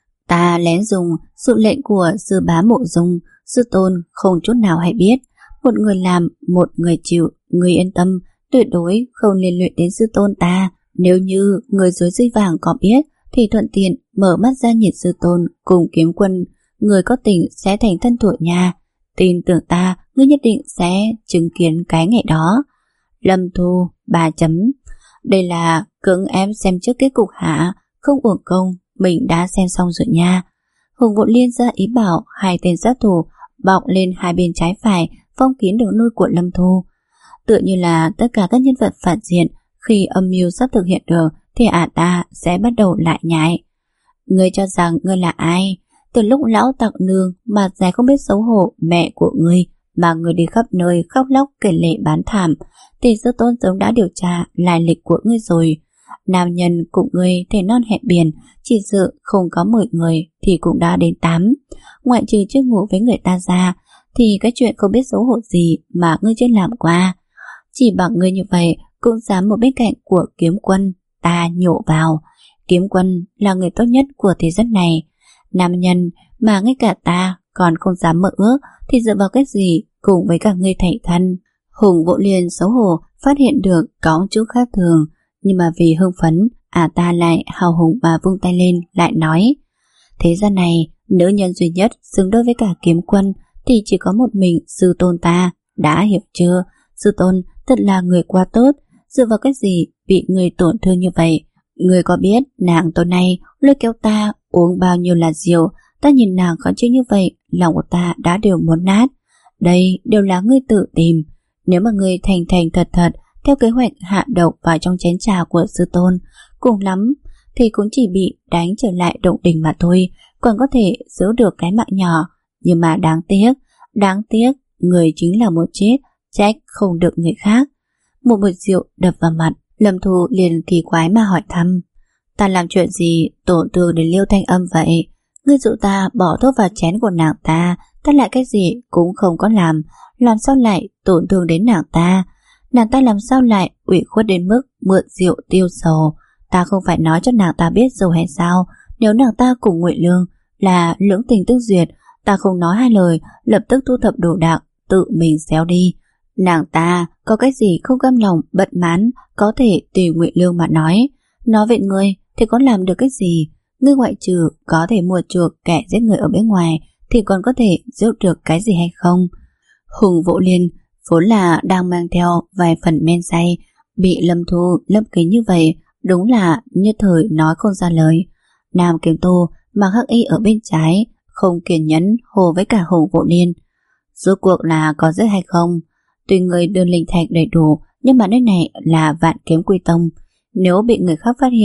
ta lén dùng sự lệnh của sư bá Mộ Dung, sư tôn không chút nào hay biết. Một người làm, một người chịu, người yên tâm, tuyệt đối không liên lụy đến sư tôn ta. Nếu như người dưới dây vàng có biết, thì thuận tiện mở mắt ra nhiệt sư tôn cùng kiếm quân, người có tình sẽ thành thân thuộc nhà. Tin tưởng ta, ngươi nhất định sẽ chứng kiến cái ngày đó. Lâm Thu, ba chấm. Đây là cưỡng ép xem trước kết cục hả? Không uổng công, mình đã xem xong rồi nha. Hùng Vũ Liên ra ý bảo hai tên sát thủ bọc lên hai bên trái phải, phong kín đường lui của Lâm Thu. Tựa như là tất cả các nhân vật phản diện khi âm mưu sắp thực hiện được thì ả ta sẽ bắt đầu lại nhảy. Ngươi cho rằng ngươi là ai? Từ lúc lão tặc nương mà dài không biết xấu hổ mẹ của ngươi mà ngươi đi khắp nơi khóc lóc kể lệ bán thảm, thì sư tôn sớm đã điều tra lai lịch của ngươi rồi. Nam nhân cùng ngươi thể non hẹn biển, chỉ sợ không có mười người thì cũng đã đến tám. Ngoại trừ chưa ngủ với người ta ra, thì cái chuyện không biết xấu hổ gì mà ngươi chưa làm qua. Chỉ bằng ngươi như vậy cũng dám một bên cạnh của kiếm quân ta nhổ vào. Kiếm quân là người tốt nhất của thế gian này. Nam nhân mà ngay cả ta còn không dám mơ ước thì dựa vào cái gì cùng với cả ngươi thành thân? Hùng Vũ Liên xấu hổ phát hiện được có chút khác thường, nhưng mà vì hưng phấn, à ta lại hào hùng mà vung tay lên lại nói, thế gian này nữ nhân duy nhất xứng đôi với cả kiếm quân thì chỉ có một mình sư tôn ta, đã hiểu chưa? Sư tôn thật là người quá tốt, dựa vào cái gì bị người tổn thương như vậy? Người có biết nàng tối nay lôi kéo ta uống bao nhiêu là rượu, ta nhìn nàng khó chịu như vậy, lòng của ta đã đều muốn nát. Đây đều là ngươi tự tìm. Nếu mà ngươi thành thành thật thật theo kế hoạch hạ độc vào trong chén trà của sư tôn, cùng lắm thì cũng chỉ bị đánh trở lại động đình mà thôi, còn có thể giữ được cái mạng nhỏ. Nhưng mà đáng tiếc, đáng tiếc người chính là một chết, trách không được người khác. Một bịch rượu đập vào mặt, Lâm Thu liền kỳ quái mà hỏi thăm, ta làm chuyện gì tổn thương đến Liêu Thanh Âm vậy? Ngươi dụ ta bỏ thuốc vào chén của nàng ta, ta lại cái gì cũng không có làm, làm sao lại tổn thương đến nàng ta? Nàng ta làm sao lại ủy khuất đến mức mượn rượu tiêu sầu? Ta không phải nói cho nàng ta biết rồi hay sao? Nếu nàng ta cùng Ngụy Lương là lưỡng tình tương duyệt, ta không nói hai lời, lập tức thu thập đồ đạc, tự mình xéo đi. Nàng ta có cái gì không cam lòng bận mãn, có thể tùy Ngụy Lương mà nói. Nói vậy ngươi thì có làm được cái gì? Ngươi ngoại trừ có thể mua chuộc kẻ giết người ở bên ngoài thì còn có thể giúp được cái gì hay không? Hùng Vũ Liên vốn là đang mang theo vài phần men say, bị Lâm Thu lấp kín như vậy, đúng là như thời nói không ra lời. Nam kiếm tu mặc hắc y ở bên trái không kiên nhẫn hồ với cả Hùng Vũ Liên. Rốt cuộc là có giết hay không? Tuy người đơn linh thạch đầy đủ, nhưng mà nơi này là Vạn Kiếm Quy Tông, nếu bị người khác phát hiện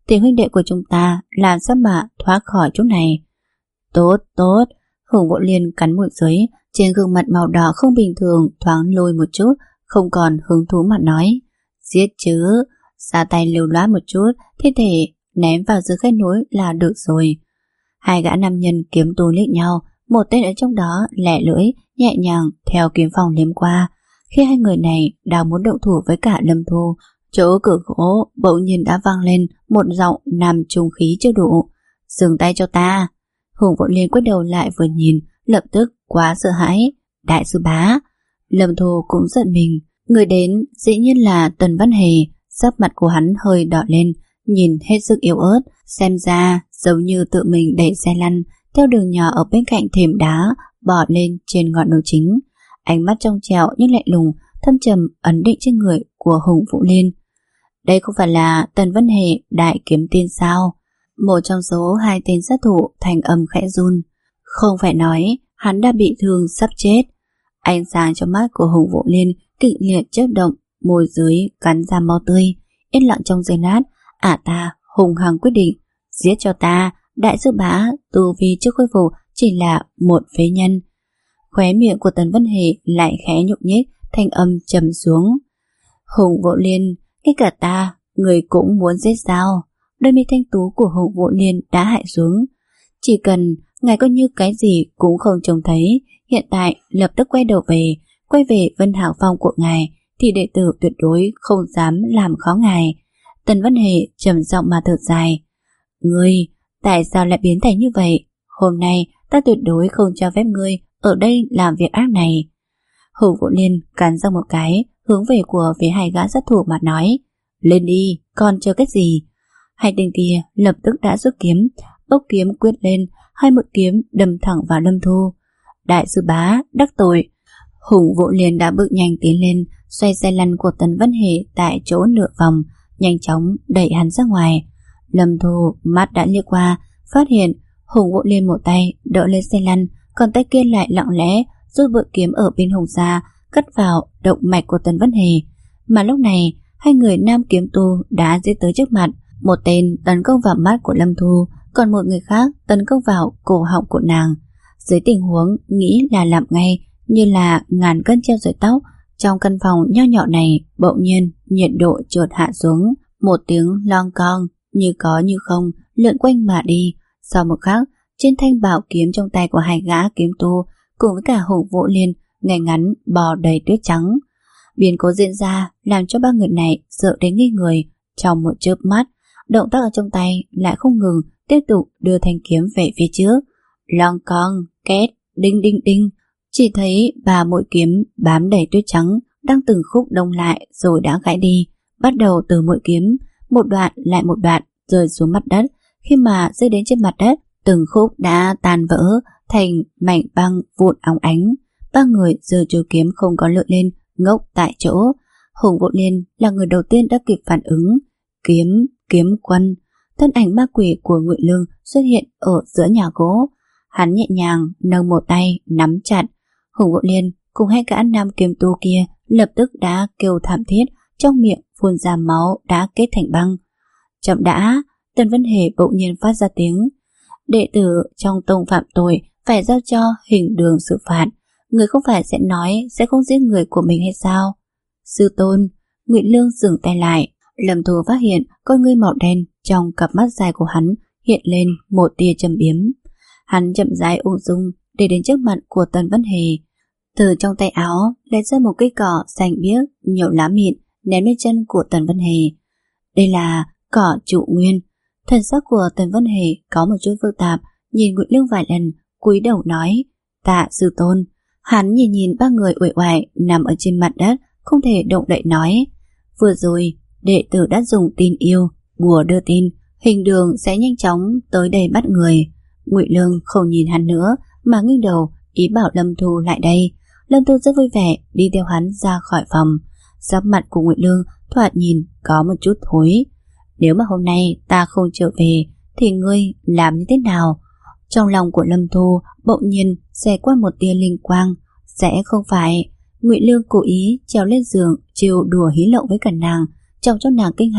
Tiểu huynh đệ của chúng ta làm sao mà thoát khỏi chỗ này. Tốt, tốt. Hùng Vũ Liên cắn môi dưới, trên gương mặt màu đỏ không bình thường thoáng lôi một chút, không còn hứng thú mà nói. Giết chứ, ra tay lưu loát một chút, thi thể ném vào dưới khe núi là được rồi. Hai gã nam nhân kiếm tu liếc nhau, một tên ở trong đó lẻ lưỡi, nhẹ nhàng theo kiếm phòng liếm qua. Khi hai người này đang muốn động thủ với cả Lâm Thu, chỗ cửa gỗ bỗng nhiên đã vang lên một giọng nam trung khí chưa đủ. Dừng tay cho ta. Hùng Vũ Liên quay đầu lại vừa nhìn, lập tức quá sợ hãi. Đại sư bá. Lâm Thu cũng giận mình. Người đến dĩ nhiên là Tần Văn Hề. Sắc mặt của hắn hơi đỏ lên, nhìn hết sức yếu ớt, xem ra giống như tự mình đẩy xe lăn theo đường nhỏ ở bên cạnh thềm đá bỏ lên trên ngọn núi chính. Ánh mắt trong trẻo nhưng lạnh lùng, thâm trầm ấn định trên người của Hùng Vũ Liên. Đây không phải là Tần Văn Hề đại kiếm tiên sao? Một trong số hai tên sát thủ thành âm khẽ run. Không phải nói hắn đã bị thương sắp chết. Ánh sáng trong mắt của Hùng Vũ Liên kịch liệt chớp động, môi dưới cắn ra máu tươi. Yên lặng trong giây lát, ả ta hùng hăng quyết định. Giết cho ta. Đại sư bá tu vi trước khôi phục chỉ là một phế nhân. Khóe miệng của Tần Văn Hề lại khẽ nhúc nhích, thanh âm trầm xuống. Hùng Vũ Liên, ngay cả ta người cũng muốn giết sao? Đôi mi thanh tú của Hùng Vũ Liên đã hại xuống. Chỉ cần ngài coi như cái gì cũng không trông thấy, hiện tại lập tức quay đầu về, quay về Vân Hảo Phong của ngài, thì đệ tử tuyệt đối không dám làm khó ngài. Tần Văn Hề trầm giọng mà thở dài. Ngươi, tại sao lại biến thành như vậy? Hôm nay ta tuyệt đối không cho phép ngươi ở đây làm việc ác này. Hùng Vũ Liên cắn răng một cái, hướng về của phía hai gã sát thủ mà nói. Lên đi, còn chờ cái gì? Hai tên kia lập tức đã rút kiếm, bốc kiếm quyết lên, hai mũi kiếm đâm thẳng vào Lâm Thu. Đại sư bá, đắc tội. Hùng Vũ Liên đã bước nhanh tiến lên, xoay xe lăn của Tần Văn Hề tại chỗ nửa vòng, nhanh chóng đẩy hắn ra ngoài. Lâm Thu mắt đã liếc qua, phát hiện Hùng Vũ Liên một tay đỡ lên xe lăn, còn tay kia lại lặng lẽ rút bội kiếm ở bên hông ra, cắt vào động mạch của Tần Văn Hề. Mà lúc này hai người nam kiếm tu đã giết tới trước mặt. Một tên tấn công vào mắt của Lâm Thu, còn một người khác tấn công vào cổ họng của nàng. Dưới tình huống nghĩ là làm ngay, như là ngàn cân treo dưới tóc, trong căn phòng nho nhỏ này bỗng nhiên nhiệt độ chợt hạ xuống, một tiếng long cong như có như không lượn quanh mà đi. Sau một khắc, trên thanh bảo kiếm trong tay của hai gã kiếm tu cùng với cả Hùng Vũ Liên ngay ngắn bò đầy tuyết trắng. Biến cố diễn ra làm cho ba người này sợ đến ngây người. Trong một chớp mắt, động tác ở trong tay lại không ngừng tiếp tục đưa thanh kiếm về phía trước. Long cong, két, đinh đinh đinh. Chỉ thấy ba mũi kiếm bám đầy tuyết trắng đang từng khúc đông lại rồi đã gãy đi. Bắt đầu từ mũi kiếm, một đoạn lại một đoạn rơi xuống mặt đất. Khi mà rơi đến trên mặt đất, từng khúc đã tan vỡ thành mảnh băng vụn óng ánh. Ba người giơ chuôi kiếm không có lượn lên, ngốc tại chỗ. Hùng Vũ Liên là người đầu tiên đã kịp phản ứng. Kiếm, kiếm quân. Thân ảnh ma quỷ của Ngụy Lương xuất hiện ở giữa nhà gỗ. Hắn nhẹ nhàng nâng một tay nắm chặt. Hùng Vũ Liên cùng hai gã nam kiếm tu kia lập tức đã kêu thảm thiết, trong miệng phun ra máu đã kết thành băng. Chậm đã. Tần Văn Hề bỗng nhiên phát ra tiếng. Đệ tử trong tông phạm tội phải giao cho hình đường xử phạt. Người không phải sẽ nói sẽ không giết người của mình hay sao? Sư tôn. Ngụy Lương dừng tay lại. Lâm Thu phát hiện con ngươi màu đen trong cặp mắt dài của hắn hiện lên một tia châm biếm. Hắn chậm rãi ung dung để đến trước mặt của Tần Văn Hề. Từ trong tay áo lấy ra một cây cỏ xanh biếc nhiều lá mịn ném lên chân của Tần Văn Hề. Đây là cỏ trụ nguyên. Thần sắc của Tần Văn Hề có một chút phức tạp, nhìn Ngụy Lương vài lần, cúi đầu nói: Tạ sư tôn. Hắn nhìn nhìn ba người uể oải nằm ở trên mặt đất, không thể động đậy nói: Vừa rồi đệ tử đã dùng tin yêu bùa đưa tin, hình đường sẽ nhanh chóng tới đây bắt người. Ngụy Lương không nhìn hắn nữa mà nghiêng đầu ý bảo Lâm Thu lại đây. Lâm Thu rất vui vẻ đi theo hắn ra khỏi phòng. Sắc mặt của Ngụy Lương thoạt nhìn có một chút thối. Nếu mà hôm nay ta không trở về thì ngươi làm như thế nào? Trong lòng của Lâm Thu bỗng nhiên xẹt qua một tia linh quang. Sẽ không phải Ngụy Lương cố ý trèo lên giường trêu đùa hí lộng với cả nàng, trong cho nàng kinh hãi,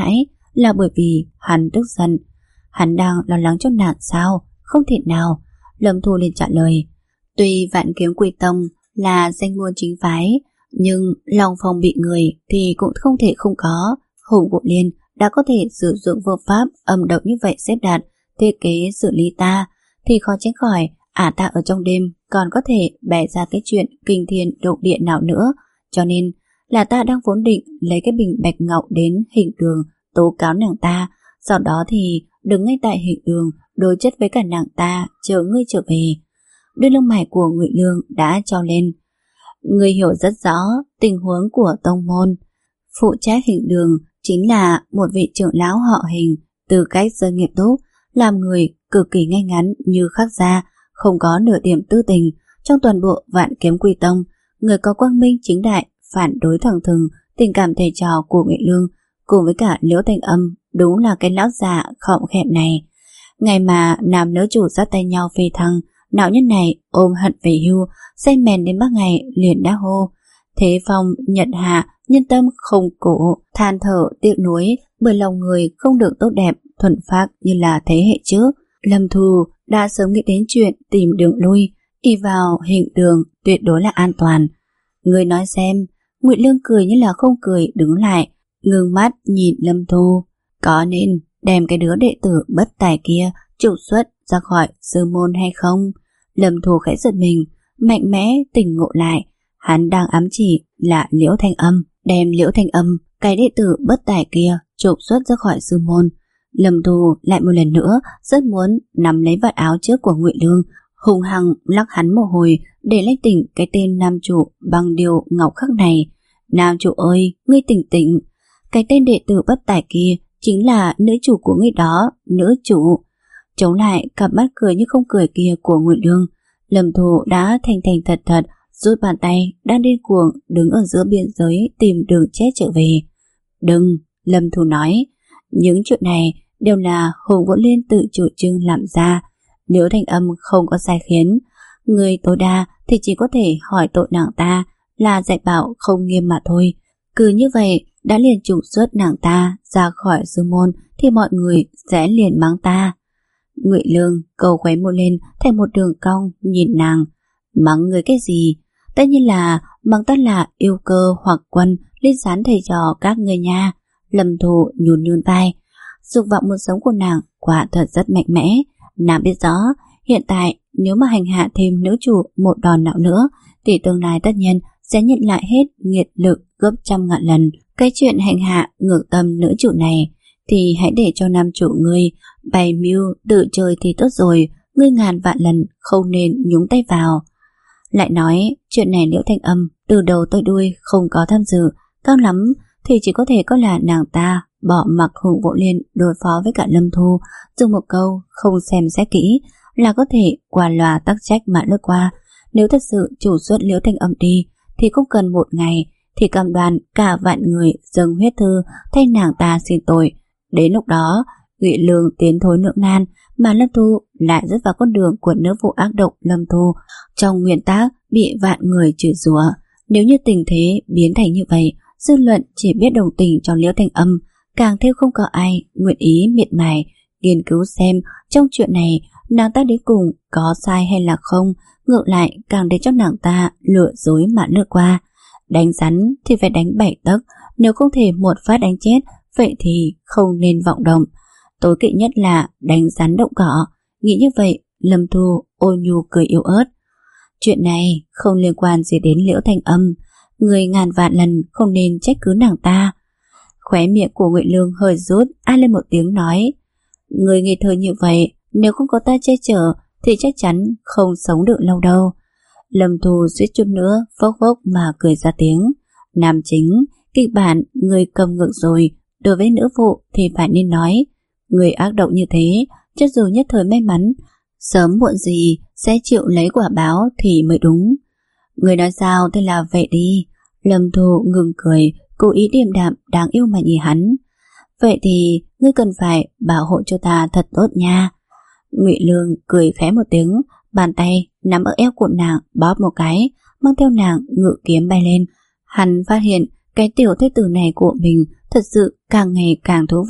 là bởi vì hắn tức giận. Hắn đang lo lắng cho nàng sao? Không thể nào. Lâm Thu liền trả lời. Tuy Vạn Kiếm Quỷ Tông là danh môn chính phái, nhưng lòng phòng bị người thì cũng không thể không có. Hùng Vũ Liên đã có thể sử dụng vô pháp âm độc như vậy xếp đặt, thiết kế xử lý ta, thì khó tránh khỏi ả ta ở trong đêm còn có thể bẻ ra cái chuyện kinh thiên động địa nào nữa. Cho nên là ta đang vốn định lấy cái bình bạch ngọc đến Hình Đường tố cáo nàng ta, sau đó thì đứng ngay tại Hình Đường đối chất với cả nàng ta chờ ngươi trở về. Đôi lông mày của Ngụy Lương đã trao lên. Ngươi hiểu rất rõ tình huống của tông môn. Phụ trách Hình Đường chính là một vị trưởng lão họ Hình, từ cách rất nghiêm túc, làm người cực kỳ ngay ngắn như khắc gia, không có nửa điểm tư tình. Trong toàn bộ Vạn Kiếm Quy Tông, người có quang minh chính đại phản đối thẳng thừng tình cảm thầy trò của Ngụy Lương cùng với cả Liễu Thanh Âm, đúng là cái lão già khọm khẹm này. Ngày mà nam nữ chủ dắt tay nhau phi thăng, lão nhân này ôm hận về hưu, say mèn đến bác ngày liền đã hô: Thế phong nhận hạ, nhân tâm không cổ, than thở tiếc nuối, bởi lòng người không được tốt đẹp thuần phác như là thế hệ trước. Lâm Thu đã sớm nghĩ đến chuyện tìm đường lui, đi vào Hình Đường tuyệt đối là an toàn. Người nói xem. Ngụy Lương cười như là không cười, đứng lại, ngưng mắt nhìn Lâm Thu. Có nên đem cái đứa đệ tử bất tài kia trục xuất ra khỏi sư môn hay không? Lâm Thu khẽ giật mình, mạnh mẽ tỉnh ngộ lại. Hắn đang ám chỉ là Liễu Thanh Âm, đem Liễu Thanh Âm, cái đệ tử bất tài kia trục xuất ra khỏi sư môn. Lâm Thu lại một lần nữa rất muốn nắm lấy vạt áo trước của Ngụy Lương, hùng hăng lắc hắn một hồi để lấy tỉnh cái tên nam chủ bằng điều ngọc khắc này. Nam chủ ơi, ngươi tỉnh tỉnh, cái tên đệ tử bất tài kia chính là nữ chủ của ngươi đó, nữ chủ. Chống lại cặp mắt cười như không cười kia của Ngụy Lương, Lâm Thu đã thành thành thật thật rút bàn tay đang điên cuồng đứng ở giữa biên giới tìm đường chết trở về. Đừng, Lâm Thu nói, những chuyện này đều là Hùng Vũ Liên tự chủ trương làm ra. Liễu Thanh Âm không có sai khiến, người tối đa thì chỉ có thể hỏi tội nàng ta là dạy bảo không nghiêm mà thôi. Cứ như vậy đã liền trục xuất nàng ta ra khỏi sư môn thì mọi người sẽ liền mắng ta. Ngụy Lương cầu khóe môi lên thành một đường cong nhìn nàng. Mắng người cái gì? Tất nhiên là mắng ta là yêu cơ hoặc quân lên sán thầy trò các người nha. Lâm Thu nhún nhún vai. Dục vọng muốn sống của nàng quả thật rất mạnh mẽ. Nàng biết rõ hiện tại nếu mà hành hạ thêm nữ chủ một đòn nào nữa thì tương lai tất nhiên sẽ nhận lại hết nghiệt lực gấp trăm ngàn lần. Cái chuyện hành hạ ngược tâm nữ chủ này thì hãy để cho nam chủ ngươi bày mưu tự chơi thì tốt rồi, ngươi ngàn vạn lần không nên nhúng tay vào. Lại nói chuyện này Liễu Thanh Âm từ đầu tới đuôi không có tham dự, cao lắm thì chỉ có thể có là nàng ta bỏ mặc Hùng Vũ Liên đối phó với cả Lâm Thu, dùng một câu không xem xét kỹ là có thể qua loa tắc trách mà lướt qua. Nếu thật sự chủ xuất Liễu Thanh Âm đi thì không cần một ngày thì cam đoan cả vạn người dâng huyết thư thay nàng ta xin tội. Đến lúc đó Ngụy Lương tiến thối nưỡng nan, mà Lâm Thu lại rớt vào con đường của nữ vụ ác độc Lâm Thu, trong nguyên tắc bị vạn người chửi rủa. Nếu như tình thế biến thành như vậy, dư luận chỉ biết đồng tình cho Liễu Thanh Âm, càng thêm không có ai nguyện ý miệt mài nghiên cứu xem trong chuyện này nàng ta đến cùng có sai hay là không. Ngược lại càng để cho nàng ta lừa dối mà lướt qua. Đánh rắn thì phải đánh bảy tấc, nếu không thể một phát đánh chết, vậy thì không nên vọng động. Tối kỵ nhất là đánh rắn động cỏ. Nghĩ như vậy, Lâm Thu ôn nhu cười yếu ớt. Chuyện này không liên quan gì đến Liễu Thanh Âm, người ngàn vạn lần không nên trách cứ nàng ta. Khóe miệng của Ngụy Lương hơi rút, a lên một tiếng nói: Người ngây thơ như vậy, nếu không có ta che chở thì chắc chắn không sống được lâu đâu. Lâm Thu suýt chút nữa phốc phốc mà cười ra tiếng. Nam chính, kịch bản người cầm ngược rồi, đối với nữ phụ thì phải nên nói. Người ác độc như thế, cho dù nhất thời may mắn, sớm muộn gì sẽ chịu lấy quả báo thì mới đúng. Người nói sao thì là vậy đi. Lâm Thu ngừng cười, cố ý điềm đạm đáng yêu mà nhìn hắn. Vậy thì ngươi cần phải bảo hộ cho ta thật tốt nha. Ngụy Lương cười khẽ một tiếng, bàn tay nắm ở eo của nàng bóp một cái, mang theo nàng ngự kiếm bay lên. Hắn phát hiện cái tiểu thế tử này của mình thật sự càng ngày càng thú vị.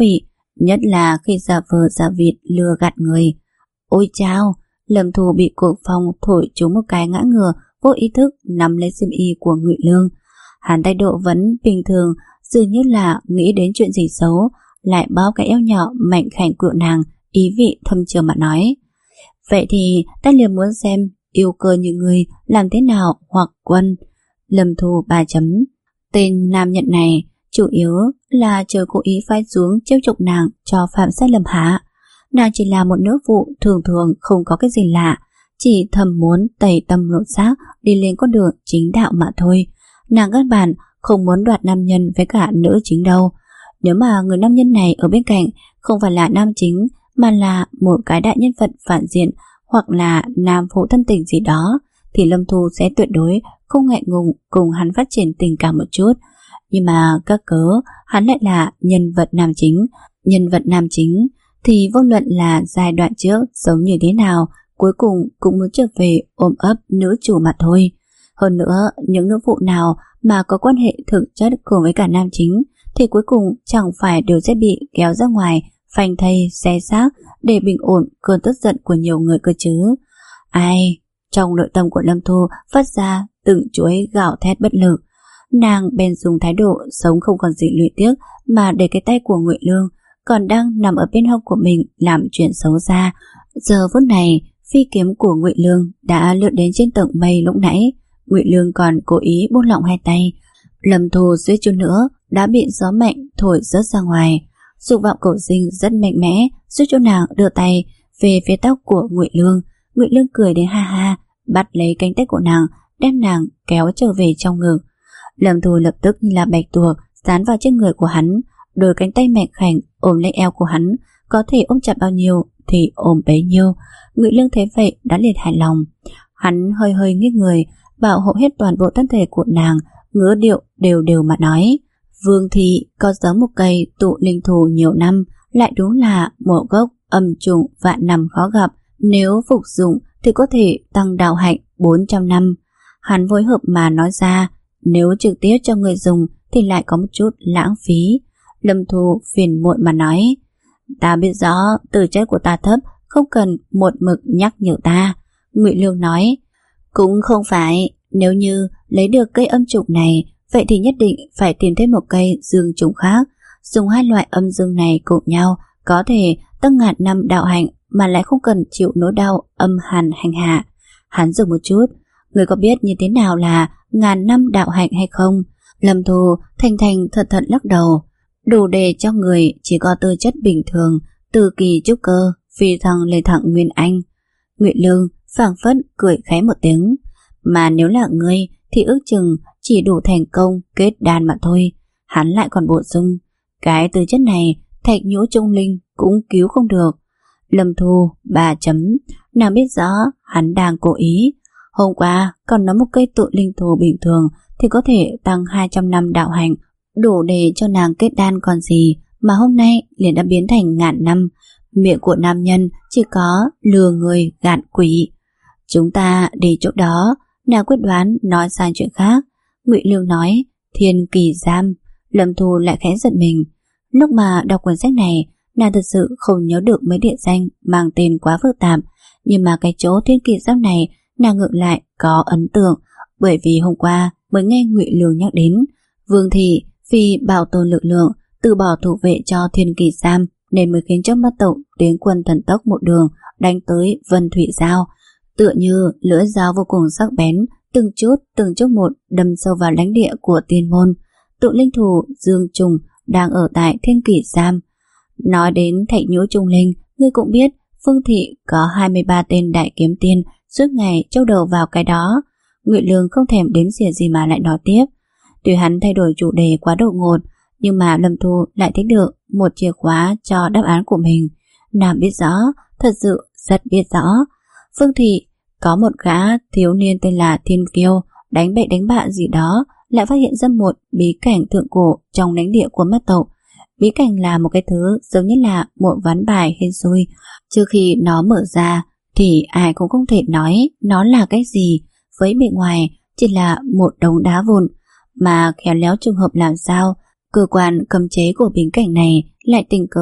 nhất là khi giả vờ giả vịt lừa gạt người. Ôi chao, Lâm Thu bị Cổ Phong thổi trúng một cái ngã ngửa, vô ý thức nắm lấy xiêm y của Ngụy Lương. Hắn thái độ vẫn bình thường, dường như là nghĩ đến chuyện gì xấu, lại bóp cái eo nhỏ mảnh khảnh của nàng, ý vị thâm trường mà nói. Vậy thì ta liền muốn xem yêu cơ như người làm thế nào hoặc quân. Lâm Thu ba chấm. Tên nam nhận này chủ yếu là chờ cố ý phái xuống trêu chọc nàng cho phạm sai lầm hả? Nàng chỉ là một nữ phụ thường thường không có cái gì lạ, chỉ thầm muốn tẩy tâm lột xác đi lên con đường chính đạo mà thôi. Nàng căn bản không muốn đoạt nam nhân với cả nữ chính đâu. Nếu mà người nam nhân này ở bên cạnh không phải là nam chính mà là một cái đại nhân vật phản diện hoặc là nam phụ thân tình gì đó, thì Lâm Thu sẽ tuyệt đối không ngại ngùng cùng hắn phát triển tình cảm một chút. Nhưng mà các cớ hắn lại là nhân vật nam chính. Nhân vật nam chính thì vô luận là giai đoạn trước giống như thế nào, cuối cùng cũng muốn trở về ôm ấp nữ chủ mà thôi. Hơn nữa, những nữ phụ nào mà có quan hệ thực chất cùng với cả nam chính thì cuối cùng chẳng phải đều sẽ bị kéo ra ngoài, phanh thây, xé xác để bình ổn cơn tức giận của nhiều người cơ chứ. Ai? Trong nội tâm của Lâm Thu phát ra từng chuỗi gào thét bất lực. Nàng bèn dùng thái độ sống không còn gì luyến tiếc mà để cái tay của Ngụy Lương còn đang nằm ở bên hông của mình làm chuyện xấu xa. Giờ phút này, phi kiếm của Ngụy Lương đã lướt đến trên tầng mây lúc nãy. Ngụy Lương còn cố ý buông lỏng hai tay. Lâm Thu suýt chút nữa đã bị gió mạnh thổi rớt ra ngoài. Dục vọng cầu sinh rất mạnh mẽ, giúp cho nàng đưa tay về phía tóc của Ngụy Lương. Ngụy Lương cười đến ha ha, bắt lấy cánh tay của nàng, đem nàng kéo trở về trong ngực. Lâm Thu lập tức như là bạch tuộc dán vào trên người của hắn, đôi cánh tay mạnh khảnh ôm lấy eo của hắn, có thể ôm chặt bao nhiêu thì ôm bấy nhiêu. Ngụy Lương thấy vậy đã liền hài lòng. Hắn hơi hơi nghiêng người, bảo hộ hết toàn bộ thân thể của nàng, ngữ điệu đều đều mà nói: Vương thị có giống một cây tụ linh thù nhiều năm, lại đúng là một gốc âm trùng vạn năm khó gặp, nếu phục dụng thì có thể tăng đạo hạnh bốn trăm năm. Hắn phối hợp mà nói ra, nếu trực tiếp cho người dùng thì lại có một chút lãng phí. Lâm Thu phiền muộn mà nói: Ta biết rõ tư chất của ta thấp, không cần một mực nhắc nhở ta. Ngụy Lương nói: Cũng không phải, nếu như lấy được cây âm trùng này, vậy thì nhất định phải tìm thêm một cây dương trùng khác. Dùng hai loại âm dương này cùng nhau có thể tăng ngàn năm đạo hạnh mà lại không cần chịu nỗi đau âm hàn hành hạ. Hắn dừng một chút: Người có biết như thế nào là ngàn năm đạo hạnh hay không? Lâm Thu thành thành thật thật lắc đầu: Đủ để cho người chỉ có tư chất bình thường, từ kỳ trúc cơ phi thăng lên thẳng nguyên anh. Ngụy Lương phảng phất cười khẽ một tiếng: Mà nếu là ngươi thì ước chừng chỉ đủ thành công kết đan mà thôi. Hắn lại còn bổ sung: Cái tư chất này thạch nhũ trung linh cũng cứu không được. Lâm Thu bà chấm. Nàng biết rõ hắn đang cố ý. Hôm qua còn nói một cây tụ linh thù bình thường thì có thể tăng hai trăm năm đạo hạnh, đủ để cho nàng kết đan còn gì, mà hôm nay liền đã biến thành ngàn năm. Miệng của nam nhân chỉ có lừa người gạt quỷ. Chúng ta đi chỗ đó. Nàng quyết đoán nói sang chuyện khác. Ngụy Lương nói: Thiên Kỳ Giam. Lâm Thu lại khẽ giật mình. Lúc mà đọc quyển sách này, nàng thật sự không nhớ được mấy địa danh mang tên quá phức tạp, nhưng mà cái chỗ Thiên Kỳ Giam này nàng ngược lại có ấn tượng, bởi vì hôm qua mới nghe Ngụy Lương nhắc đến. Vương thị vì bảo tồn lực lượng từ bỏ thủ vệ cho Thiên Kỳ Giam nên mới khiến cho mắt tộc tiến quân thần tốc một đường đánh tới Vân Thủy Giao. Tựa như lưỡi dao vô cùng sắc bén, từng chút từng chút một đâm sâu vào lãnh địa của tiên môn. Tụ linh thù Dương Trùng đang ở tại Thiên Kỳ Giam. Nói đến thạch nhũ trung linh, ngươi cũng biết Phương thị có hai mươi ba tên đại kiếm tiên suốt ngày châu đầu vào cái đó. Ngụy Lương không thèm đếm xỉa gì mà lại nói tiếp. Tuy hắn thay đổi chủ đề quá đột ngột, nhưng mà Lâm Thu lại thấy được một chìa khóa cho đáp án của mình. Nàng biết rõ, thật sự rất biết rõ. Phương thị có một gã thiếu niên tên là Thiên Kiêu, đánh bậy đánh bạ gì đó, lại phát hiện ra một bí cảnh thượng cổ trong lãnh địa của mắt tộc. Bí cảnh là một cái thứ giống như là một ván bài hên xui, trước khi nó mở ra thì ai cũng không thể nói nó là cái gì, với bề ngoài chỉ là một đống đá vụn, mà khéo léo trùng hợp làm sao cơ quan cấm chế của bí cảnh này lại tình cờ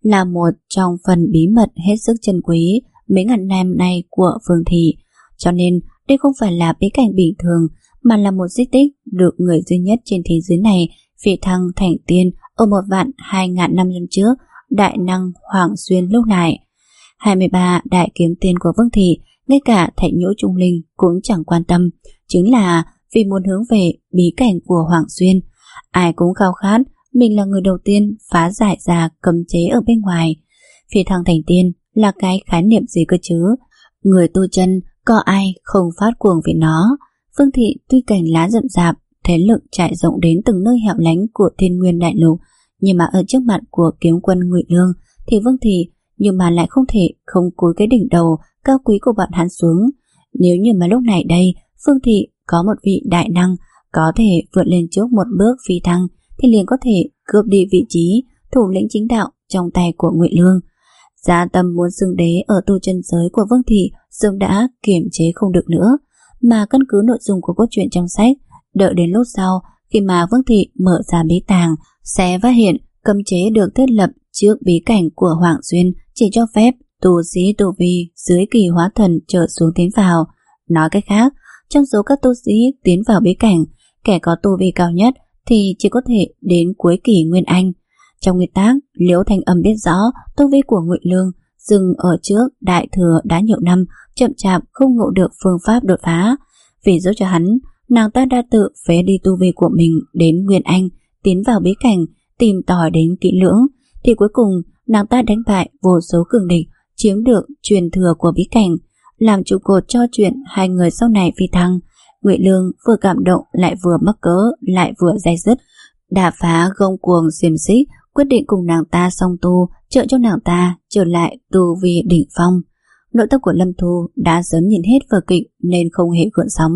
là một trong phần bí mật hết sức chân quý mấy ngàn năm nay của Phương Thị. Cho nên đây không phải là bí cảnh bình thường, mà là một di tích được người duy nhất trên thế giới này phi thăng thành tiên ở một vạn hai ngàn năm trước đại năng Hoàng Xuyên lưu lại. hai mươi ba đại kiếm tiên của Vương Thị, ngay cả Thạch Nhũ Trung Linh cũng chẳng quan tâm, chính là vì muốn hướng về bí cảnh của Hoàng Xuyên. Ai cũng khao khát mình là người đầu tiên phá giải ra cấm chế ở bên ngoài. Phi thăng thành tiên là cái khái niệm gì cơ chứ? Người tu chân có ai không phát cuồng vì nó? Phương Thị tuy cành lá rậm rạp, thế lực trải rộng đến từng nơi hẻo lánh của Thiên Nguyên đại lục, nhưng mà ở trước mặt của kiếm quân Ngụy Lương thì Vương Thị nhưng mà lại không thể không cúi cái đỉnh đầu cao quý của bọn hắn xuống. Nếu như mà lúc này đây Phương Thị có một vị đại năng có thể vượt lên trước một bước phi thăng, thì liền có thể cướp đi vị trí thủ lĩnh chính đạo trong tay của Ngụy Lương. Gia tâm muốn xưng đế ở tu chân giới của Vương Thị sớm đã kiềm chế không được nữa, mà căn cứ nội dung của cốt truyện trong sách, đợi đến lúc sau khi mà Vương Thị mở ra bí tàng sẽ phát hiện cấm chế được thiết lập trước bí cảnh của Hoàng Xuyên chỉ cho phép tu sĩ tu vi dưới kỳ hóa thần trở xuống tiến vào. Nói cách khác, trong số các tu sĩ tiến vào bí cảnh, kẻ có tu vi cao nhất thì chỉ có thể đến cuối kỳ Nguyên Anh. Trong nguyên tắc, Liễu Thanh Âm biết rõ tu vi của Ngụy Lương dừng ở trước đại thừa đã nhiều năm, chậm chạp không ngộ được phương pháp đột phá. Vì giúp cho hắn, nàng ta đã tự phế đi tu vi của mình đến Nguyên Anh, tiến vào bí cảnh, tìm tòi đến kỹ lưỡng, thì cuối cùng nàng ta đánh bại vô số cường địch, chiếm được truyền thừa của bí cảnh, làm trụ cột cho chuyện hai người sau này phi thăng. Ngụy Lương vừa cảm động lại vừa mắc cỡ, lại vừa day dứt, đả phá gông cuồng xiềm xích, quyết định cùng nàng ta song tu, trợ cho nàng ta trở lại tu vi đỉnh phong. Nội tâm của Lâm Thu đã sớm nhìn hết vở kịch nên không hề gợn sóng.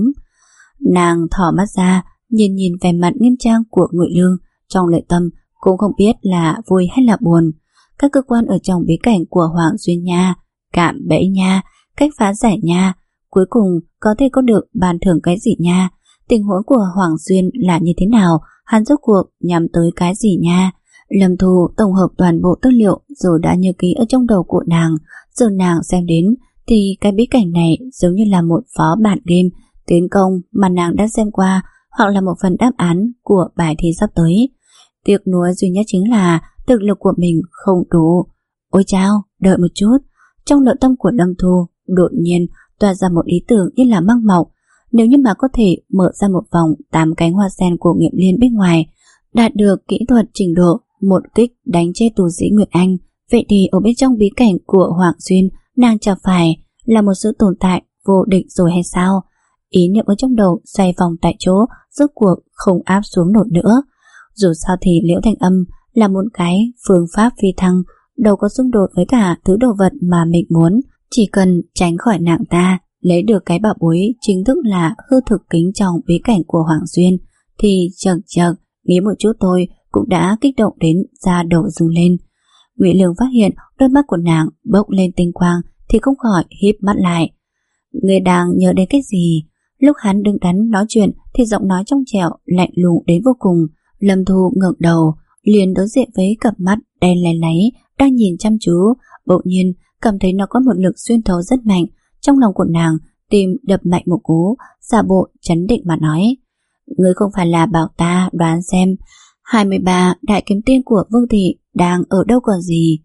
Nàng thỏ mắt ra, nhìn nhìn vẻ mặt nghiêm trang của Ngụy Lương, trong nội tâm cũng không biết là vui hay là buồn. Các cơ quan ở trong bí cảnh của Hoàng Xuyên nha, cạm bẫy nha, cách phá giải nha, cuối cùng có thể có được ban thưởng cái gì nha, tình huống của Hoàng Xuyên là như thế nào, hắn rốt cuộc nhắm tới cái gì nha. Lâm Thu tổng hợp toàn bộ tư liệu rồi đã nhớ ký ở trong đầu của nàng. Giờ nàng xem đến thì cái bí cảnh này giống như là một phó bản game tiến công mà nàng đã xem qua, hoặc là một phần đáp án của bài thi sắp tới. Tiếc nuối duy nhất chính là thực lực của mình không đủ. Ôi chao, đợi một chút. Trong nội tâm của Lâm Thu đột nhiên toát ra một ý tưởng như là măng mọc. Nếu như mà có thể mở ra một vòng tám cánh hoa sen của Nghiệm Liên bên ngoài, đạt được kỹ thuật trình độ một kích đánh chết tu sĩ Nguyệt Anh, vậy thì ở bên trong bí cảnh của Hoàng Xuyên nàng chẳng phải là một sự tồn tại vô địch rồi hay sao? Ý niệm ở trong đầu xoay vòng tại chỗ, rốt cuộc không áp xuống nổi nữa. Dù sao thì Liễu Thanh Âm là một cái phương pháp phi thăng, đâu có xung đột với cả thứ đồ vật mà mình muốn. Chỉ cần tránh khỏi nàng ta, lấy được cái bảo bối chính thức là hư thực kính trong bí cảnh của Hoàng Xuyên, thì chật chật nghĩ một chút thôi cũng đã kích động đến da đầu rung lên. Ngụy Lương phát hiện đôi mắt của nàng bốc lên tinh quang thì không khỏi híp mắt lại. Người đang nhớ đến cái gì? Lúc hắn đứng đắn nói chuyện thì giọng nói trong trẻo lạnh lùng đến vô cùng. Lâm Thu ngẩng đầu, liền đối diện với cặp mắt đen láy láy đang nhìn chăm chú, bỗng nhiên cảm thấy nó có một lực xuyên thấu rất mạnh. Trong lòng của nàng tim đập mạnh một cú, giả bộ trấn định mà nói: "Ngươi không phải là bảo ta đoán xem hai mươi ba đại kiếm tiên của Vương Thị đang ở đâu còn gì?"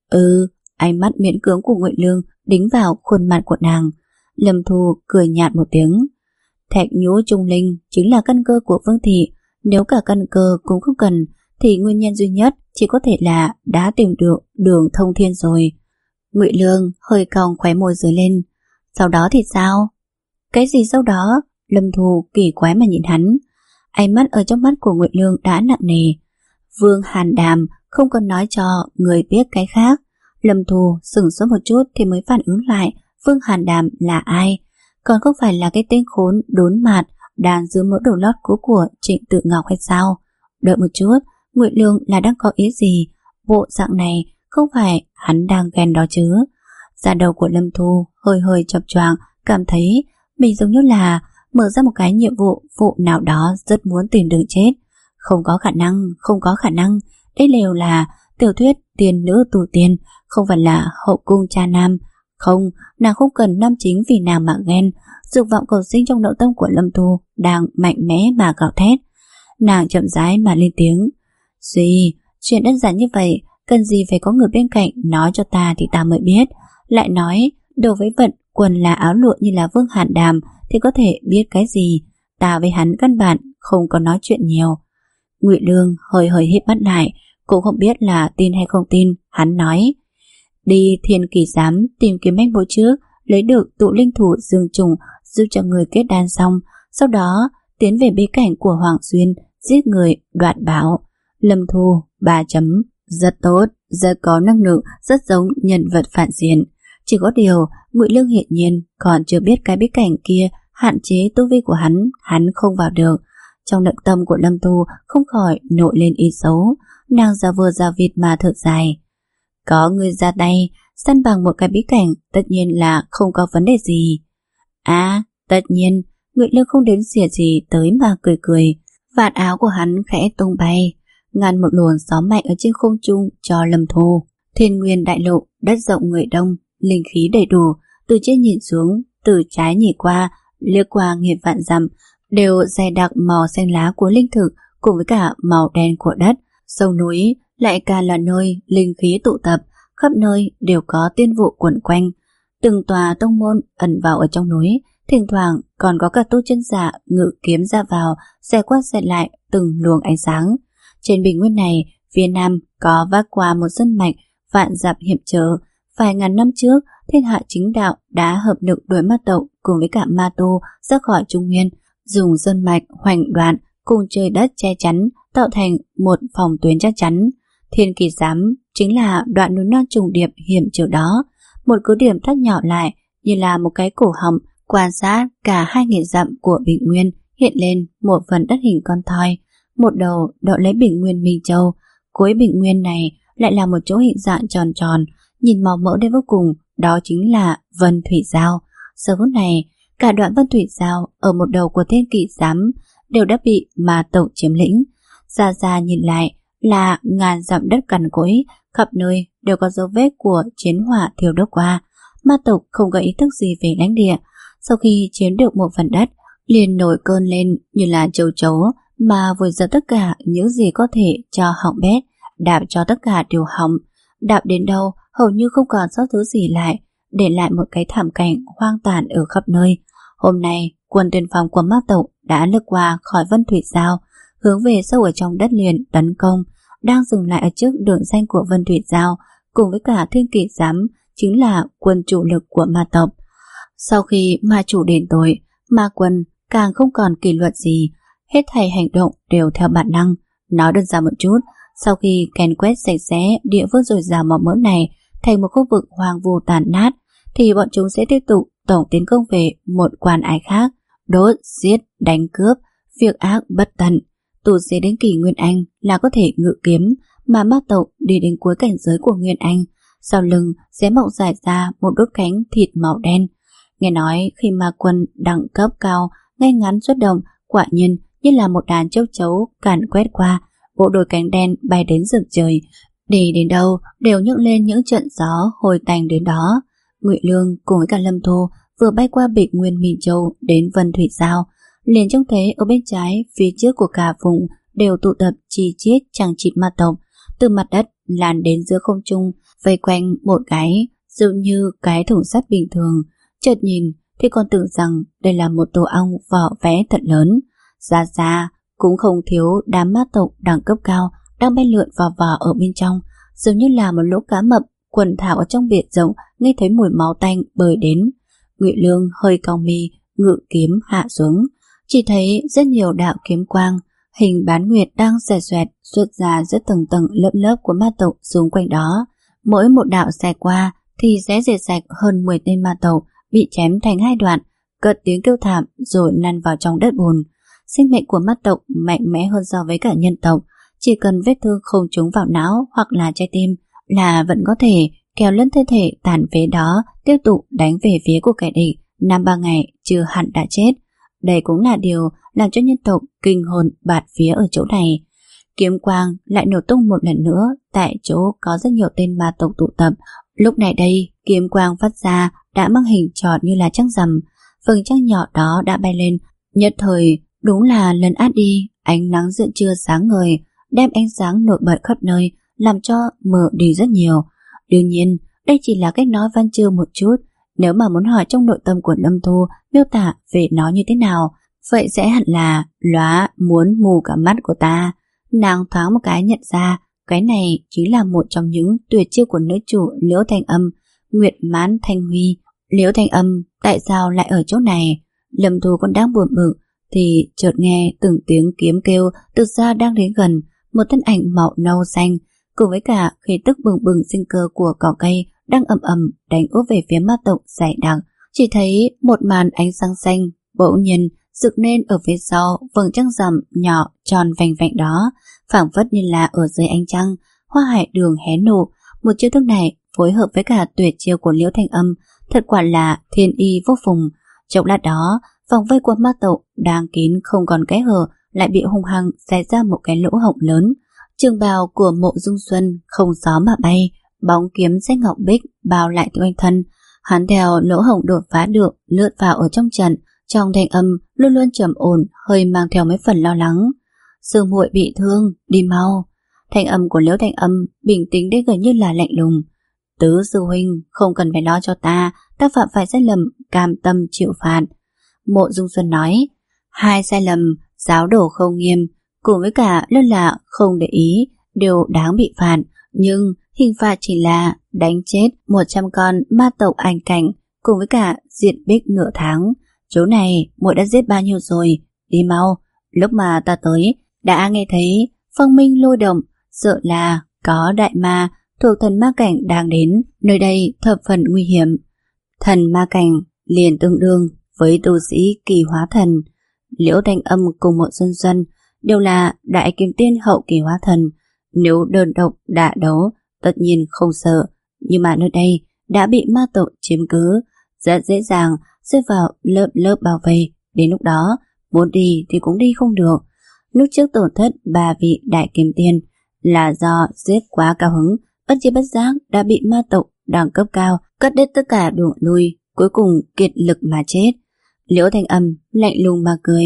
Ừ, ánh mắt miễn cưỡng của Ngụy Lương đính vào khuôn mặt của nàng. Lâm Thu cười nhạt một tiếng. Thạch Nhũ Trung Linh chính là căn cơ của Vương Thị. Nếu cả căn cơ cũng không cần thì nguyên nhân duy nhất chỉ có thể là đã tìm được đường thông thiên rồi. Ngụy Lương hơi cong khóe môi dưới lên. Sau đó thì sao? Cái gì sau đó? Lâm Thu kỳ quái mà nhìn hắn. Ánh mắt ở trong mắt của Ngụy Lương đã nặng nề. Vương Hàn Đàm không cần nói cho người biết cái khác. Lâm Thu sửng sốt một chút thì mới phản ứng lại Vương Hàn Đàm là ai, còn không phải là cái tên khốn đốn mạt đang giữ mỡ đồ lót cũ của Trịnh Tự Ngọc hay sao? Đợi một chút, Ngụy Lương là đang có ý gì? Bộ dạng này không phải hắn đang ghen đó chứ? Da đầu của Lâm Thu hơi hơi chập choạng, cảm thấy mình giống như là mở ra một cái nhiệm vụ vụ nào đó rất muốn tìm đường chết. Không có khả năng, không có khả năng, đây đều là tiểu thuyết tiên nữ tu tiên, không phải là hậu cung cha nam. Không, nàng không cần nam chính vì nàng mà ghen. Dục vọng cầu sinh trong nội tâm của Lâm Thu đang mạnh mẽ mà gào thét. Nàng chậm rãi mà lên tiếng. Duy, chuyện đơn giản như vậy, cần gì phải có người bên cạnh nói cho ta thì ta mới biết. Lại nói, đồ với vận, quần là áo lụa như là Vương Hàn Đàm thì có thể biết cái gì. Ta với hắn căn bản không có nói chuyện nhiều. Ngụy Lương hơi hơi híp mắt lại, cũng không biết là tin hay không tin. Hắn nói, đi Thiên Kỳ Giám tìm kiếm manh mối trước, lấy được tụ linh thủ dương trùng giúp cho người kết đan xong, sau đó tiến về bí cảnh của Hoàng Xuyên, giết người đoạt bảo. Lâm Thu ba chấm, rất tốt, rất có năng lượng, rất giống nhân vật phản diện. Chỉ có điều Ngụy Lương hiện nhiên còn chưa biết cái bí cảnh kia hạn chế tu vi của hắn, hắn không vào được. Trong nội tâm của Lâm Thu không khỏi nổi lên ý xấu. Nàng giả vờ giả vịt mà thở dài. Có người ra tay săn bằng một cái bí cảnh, tất nhiên là không có vấn đề gì. À, tất nhiên. Ngụy Lương không đếm xỉa gì tới mà cười cười. Vạt áo của hắn khẽ tung bay, ngăn một luồng gió mạnh ở trên không trung cho Lâm Thu. Thiên Nguyên đại lộ, đất rộng người đông, linh khí đầy đủ. Từ trên nhìn xuống, từ trái nhìn qua, liếc qua nghìn vạn dặm, đều dày đặc màu xanh lá của linh thực cùng với cả màu đen của đất. Sông núi lại càng là nơi linh khí tụ tập, khắp nơi đều có tiên vụ quẩn quanh. Từng tòa tông môn ẩn vào ở trong núi, thỉnh thoảng còn có cả tu chân giả ngự kiếm ra vào, xẻ qua xẻ lại từng luồng ánh sáng. Trên bình nguyên này, phía nam có vác qua một dân mạch vạn dặm hiểm trở. Vài ngàn năm trước, thiên hạ chính đạo đã hợp lực đuổi ma tộc cùng với cả ma tu ra khỏi Trung Nguyên, dùng dân mạch hoành đoạn cùng trời đất che chắn, tạo thành một phòng tuyến chắc chắn. Thiên Kỳ Giám chính là đoạn núi non trùng điệp hiểm trở đó, một cứ điểm thắt nhỏ lại như là một cái cổ họng quan sát cả hai nghìn dặm của bình nguyên, hiện lên một phần đất hình con thoi. Một đầu đợi lấy bình nguyên Minh Châu, cuối bình nguyên này lại là một chỗ hình dạng tròn tròn, nhìn màu mỡ đến vô cùng, đó chính là Vân Thủy Giao. Giờ phút này, cả đoạn Vân Thủy Giao ở một đầu của Thiên Kỳ Giám đều đã bị ma tộc chiếm lĩnh. Xa xa nhìn lại là ngàn dặm đất cằn cỗi, khắp nơi đều có dấu vết của chiến hỏa thiêu đốt qua. Ma tộc không có ý thức gì về lãnh địa, sau khi chiếm được một phần đất, liền nổi cơn lên như là châu chấu mà vùi dập tất cả những gì có thể cho hỏng bét, đạp cho tất cả đều hỏng. Đạp đến đâu hầu như không còn sót thứ gì lại, để lại một cái thảm cảnh hoang tàn ở khắp nơi. Hôm nay, quân tuyển phòng của ma tộc đã lướt qua khỏi Vân Thủy Giao, hướng về sâu ở trong đất liền tấn công, đang dừng lại ở trước đường danh của Vân Thủy Giao, cùng với cả Thiên Kỳ Giám chính là quân chủ lực của ma tộc. Sau khi ma chủ đền tội, ma quân càng không còn kỷ luật gì, hết thảy hành động đều theo bản năng. Nói đơn giản một chút, sau khi kèn quét sạch sẽ địa phương dồi dào màu mỡ này thành một khu vực hoang vu tàn nát, thì bọn chúng sẽ tiếp tục tổng tiến công về một quan ái khác, đốt, giết, đánh cướp, việc ác bất tận. Tụt dễ đến kỷ Nguyên Anh là có thể ngự kiếm, mà ma tộc đi đến cuối cảnh giới của Nguyên Anh, sau lưng sẽ mọc dài ra một đốt cánh thịt màu đen. Nghe nói khi ma quân đẳng cấp cao ngay ngắn xuất động, quả nhiên như là một đàn châu chấu càn quét qua, bộ đôi cánh đen bay đến rực trời, đi đến đâu đều nhấc lên những trận gió hồi tành đến đó. Ngụy Lương cùng với cả Lâm Thu vừa bay qua Bịch Nguyên Minh Châu đến Vân Thủy Giao, liền trông thấy ở bên trái phía trước của cả vùng đều tụ tập chi chít chằng chịt ma tộc, từ mặt đất lan đến giữa không trung, vây quanh một cái dường như cái thùng sắt bình thường. Chợt nhìn thì còn tưởng rằng đây là một tổ ong vỏ vẽ thật lớn. Xa xa cũng không thiếu đám ma tộc đẳng cấp cao đang bay lượn vào vỏ ở bên trong, giống như là một lũ cá mập quần thảo ở trong biển rộng, nghe thấy mùi máu tanh bơi đến. Ngụy Lương hơi cau mi, ngự kiếm hạ xuống, chỉ thấy rất nhiều đạo kiếm quang hình bán nguyệt đang xòe xoẹt xuất ra rất tầng tầng lớp lớp của ma tộc xung quanh đó. Mỗi một đạo xẻ qua thì sẽ diệt sạch hơn mười tên ma tộc, bị chém thành hai đoạn, cất tiếng kêu thảm rồi lăn vào trong đất bùn. Sinh mệnh của ma tộc mạnh mẽ hơn so với cả nhân tộc, chỉ cần vết thương không trúng vào não hoặc là trái tim là vẫn có thể kéo lẫn thân thể tàn phế đó tiếp tục đánh về phía của kẻ địch, năm ba ngày chưa hẳn đã chết. Đây cũng là điều làm cho nhân tộc kinh hồn bạt phía ở chỗ này. kiếm quang lại nổ tung một lần nữa. Tại chỗ có rất nhiều tên ma tộc tụ tập. Lúc này đây, kiếm quang phát ra đã mang hình tròn như là trăng rằm. Vầng trăng nhỏ đó đã bay lên, nhất thời đúng là lần át đi ánh nắng giữa trưa sáng ngời, đem ánh sáng nổi bật khắp nơi, làm cho mờ đi rất nhiều. Đương nhiên, đây chỉ là cách nói văn chương một chút. Nếu mà muốn hỏi trong nội tâm của Lâm Thu miêu tả về nó như thế nào, vậy sẽ hẳn là lóa muốn mù cả mắt của ta. Nàng thoáng một cái nhận ra cái này chính là một trong những tuyệt chiêu của nữ chủ Liễu Thanh Âm, Nguyệt Mãn Thanh Huy. Liễu Thanh Âm tại sao lại ở chỗ này? Lâm Thu còn đang buồn bực thì chợt nghe từng tiếng kiếm kêu từ xa đang đến gần. Một thân ảnh màu nâu xanh cùng với cả khí tức bừng bừng sinh cơ của cỏ cây đang ầm ầm đánh úp về phía ma tộc dày đặc. Chỉ thấy một màn ánh sáng xanh bỗng nhiên dựng nên ở phía sau vầng trăng rằm nhỏ tròn vành vạnh đó, phảng phất như là ở dưới ánh trăng. Hoa hải đường hé nổ. Một chiêu thức này phối hợp với cả tuyệt chiêu của Liễu Thanh Âm thật quả là thiên y vô phùng. Trong lát đó, vòng vây của ma tộc đang kín không còn kẽ hở lại bị hung hăng xé ra một cái lỗ hổng lớn. Trường bào của Mộ Dung Xuân không gió mà bay, bóng kiếm sách ngọc bích bao lại quanh thân. Hắn theo lỗ hổng đột phá được lướt vào ở trong trận, trong thanh âm luôn luôn trầm ổn, hơi mang theo mấy phần lo lắng. Sư muội bị thương, đi mau. Thanh âm của Liễu Thanh Âm bình tĩnh đến gần như là lạnh lùng. Tứ sư huynh không cần phải lo cho ta, ta phạm phải sai lầm, cam tâm chịu phạt. Mộ Dung Xuân nói, hai sai lầm, giáo đổ không nghiêm, cùng với cả lơ là không để ý đều đáng bị phạt, nhưng hình phạt chỉ là đánh chết một trăm con ma tộc ảnh cảnh cùng với cả diện bích nửa tháng. Chỗ này muội đã giết bao nhiêu rồi, đi mau. Lúc mà ta tới đã nghe thấy phong minh lôi động, sợ là có đại ma thuộc thần ma cảnh đang đến, nơi đây thập phần nguy hiểm. Thần ma cảnh liền tương đương với tu sĩ kỳ hóa thần. Liễu Thanh Âm cùng Mộ Xuân Xuân đều là đại kiếm tiên hậu kỳ hóa thần. Nếu đơn độc đả đấu tất nhiên không sợ, nhưng mà nơi đây đã bị ma tộc chiếm cứ, rất dễ dàng rơi vào lớp lớp bảo vệ. Đến lúc đó muốn đi thì cũng đi không được. Lúc trước tổn thất ba vị đại kiếm tiên là do giết quá cao hứng, bất chi bất giác đã bị ma tộc đẳng cấp cao cắt đứt tất cả đường lui, cuối cùng kiệt lực mà chết. Liễu Thanh Âm lạnh lùng mà cười.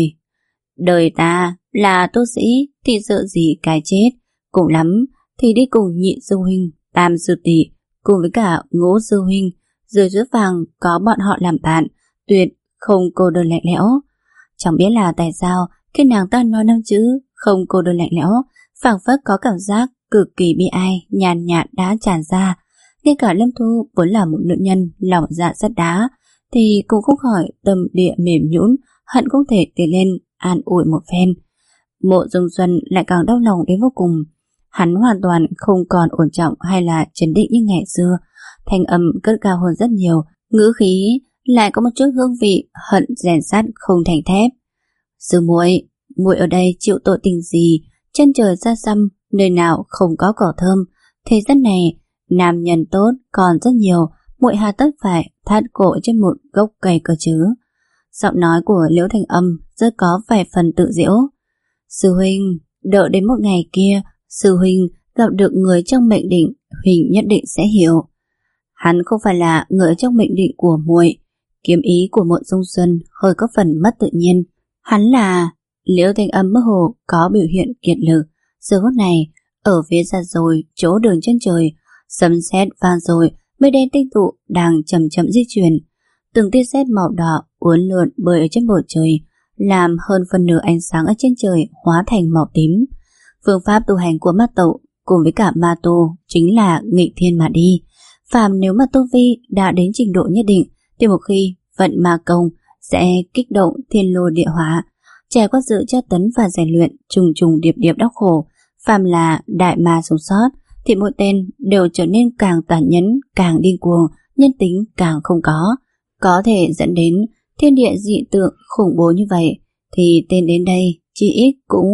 Đời ta là tu sĩ thì sợ gì cái chết, cùng lắm thì đi cùng nhị sư huynh, tam sư tỷ cùng với cả ngũ sư huynh, dưới rước vàng có bọn họ làm bạn, tuyệt không cô đơn lạnh lẽo. Chẳng biết là tại sao khi nàng ta nói năm chữ không cô đơn lạnh lẽo, phảng phất có cảm giác cực kỳ bi ai nhàn nhạt đã tràn ra. Ngay cả Lâm Thu vốn là một nữ nhân lòng dạ sắt đá thì cũng không khỏi tâm địa mềm nhũn, hận không thể tiến lên an ủi một phen. Mộ Dung Xuân lại càng đau lòng đến vô cùng. Hắn hoàn toàn không còn ổn trọng hay là trấn định như ngày xưa, thanh âm cất cao hơn rất nhiều, ngữ khí lại có một chút hương vị hận rèn sắt không thành thép. Sư muội, muội ở đây chịu tội tình gì? Chân trời xa xăm, nơi nào không có cỏ thơm. Thế gian này nam nhân tốt còn rất nhiều, muội hà tất phải thắt cổ trên một gốc cây cơ chứ? Giọng nói của Liễu Thanh Âm rất có vài phần tự giễu. Sư huynh, đợi đến một ngày kia, sư huynh gặp được người trong mệnh định, huynh nhất định sẽ hiểu. Hắn không phải là người trong mệnh định của muội. Kiếm ý của Mộ Dung Xuân hơi có phần mất tự nhiên. Hắn là... Liễu Thanh Âm mơ hồ có biểu hiện kiệt lực. Giờ phút này, ở phía xa rồi, chỗ đường chân trời, sấm sét vang rồi, mây đen tinh tụ đang chậm chậm di chuyển. Từng tia sét màu đỏ uốn lượn bơi ở trên bầu trời, làm hơn phần nửa ánh sáng ở trên trời hóa thành màu tím. Phương pháp tu hành của ma tộc cùng với cả ma tu chính là nghịch thiên mà đi. Phàm nếu mà tu vi đã đến trình độ nhất định thì một khi vận ma công sẽ kích động thiên lôi địa hóa, trải qua sự tra tấn và rèn luyện trùng trùng điệp điệp đau khổ. Phàm là đại ma sống sót thì mỗi tên đều trở nên càng tàn nhẫn, càng điên cuồng, nhân tính càng không có, có thể dẫn đến thiên địa dị tượng khủng bố như vậy. Thì tên đến đây chỉ ít cũng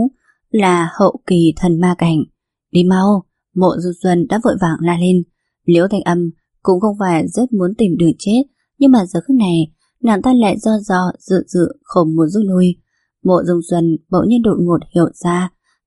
là hậu kỳ thần ma cảnh. Đi mau! Mộ Dung Xuân đã vội vàng la lên. Liễu Thanh Âm cũng không phải rất muốn tìm đường chết, nhưng mà giờ khắc này nàng ta lại do do dự dự không muốn rút lui. Mộ Dung Xuân bỗng nhiên đột ngột hiểu ra,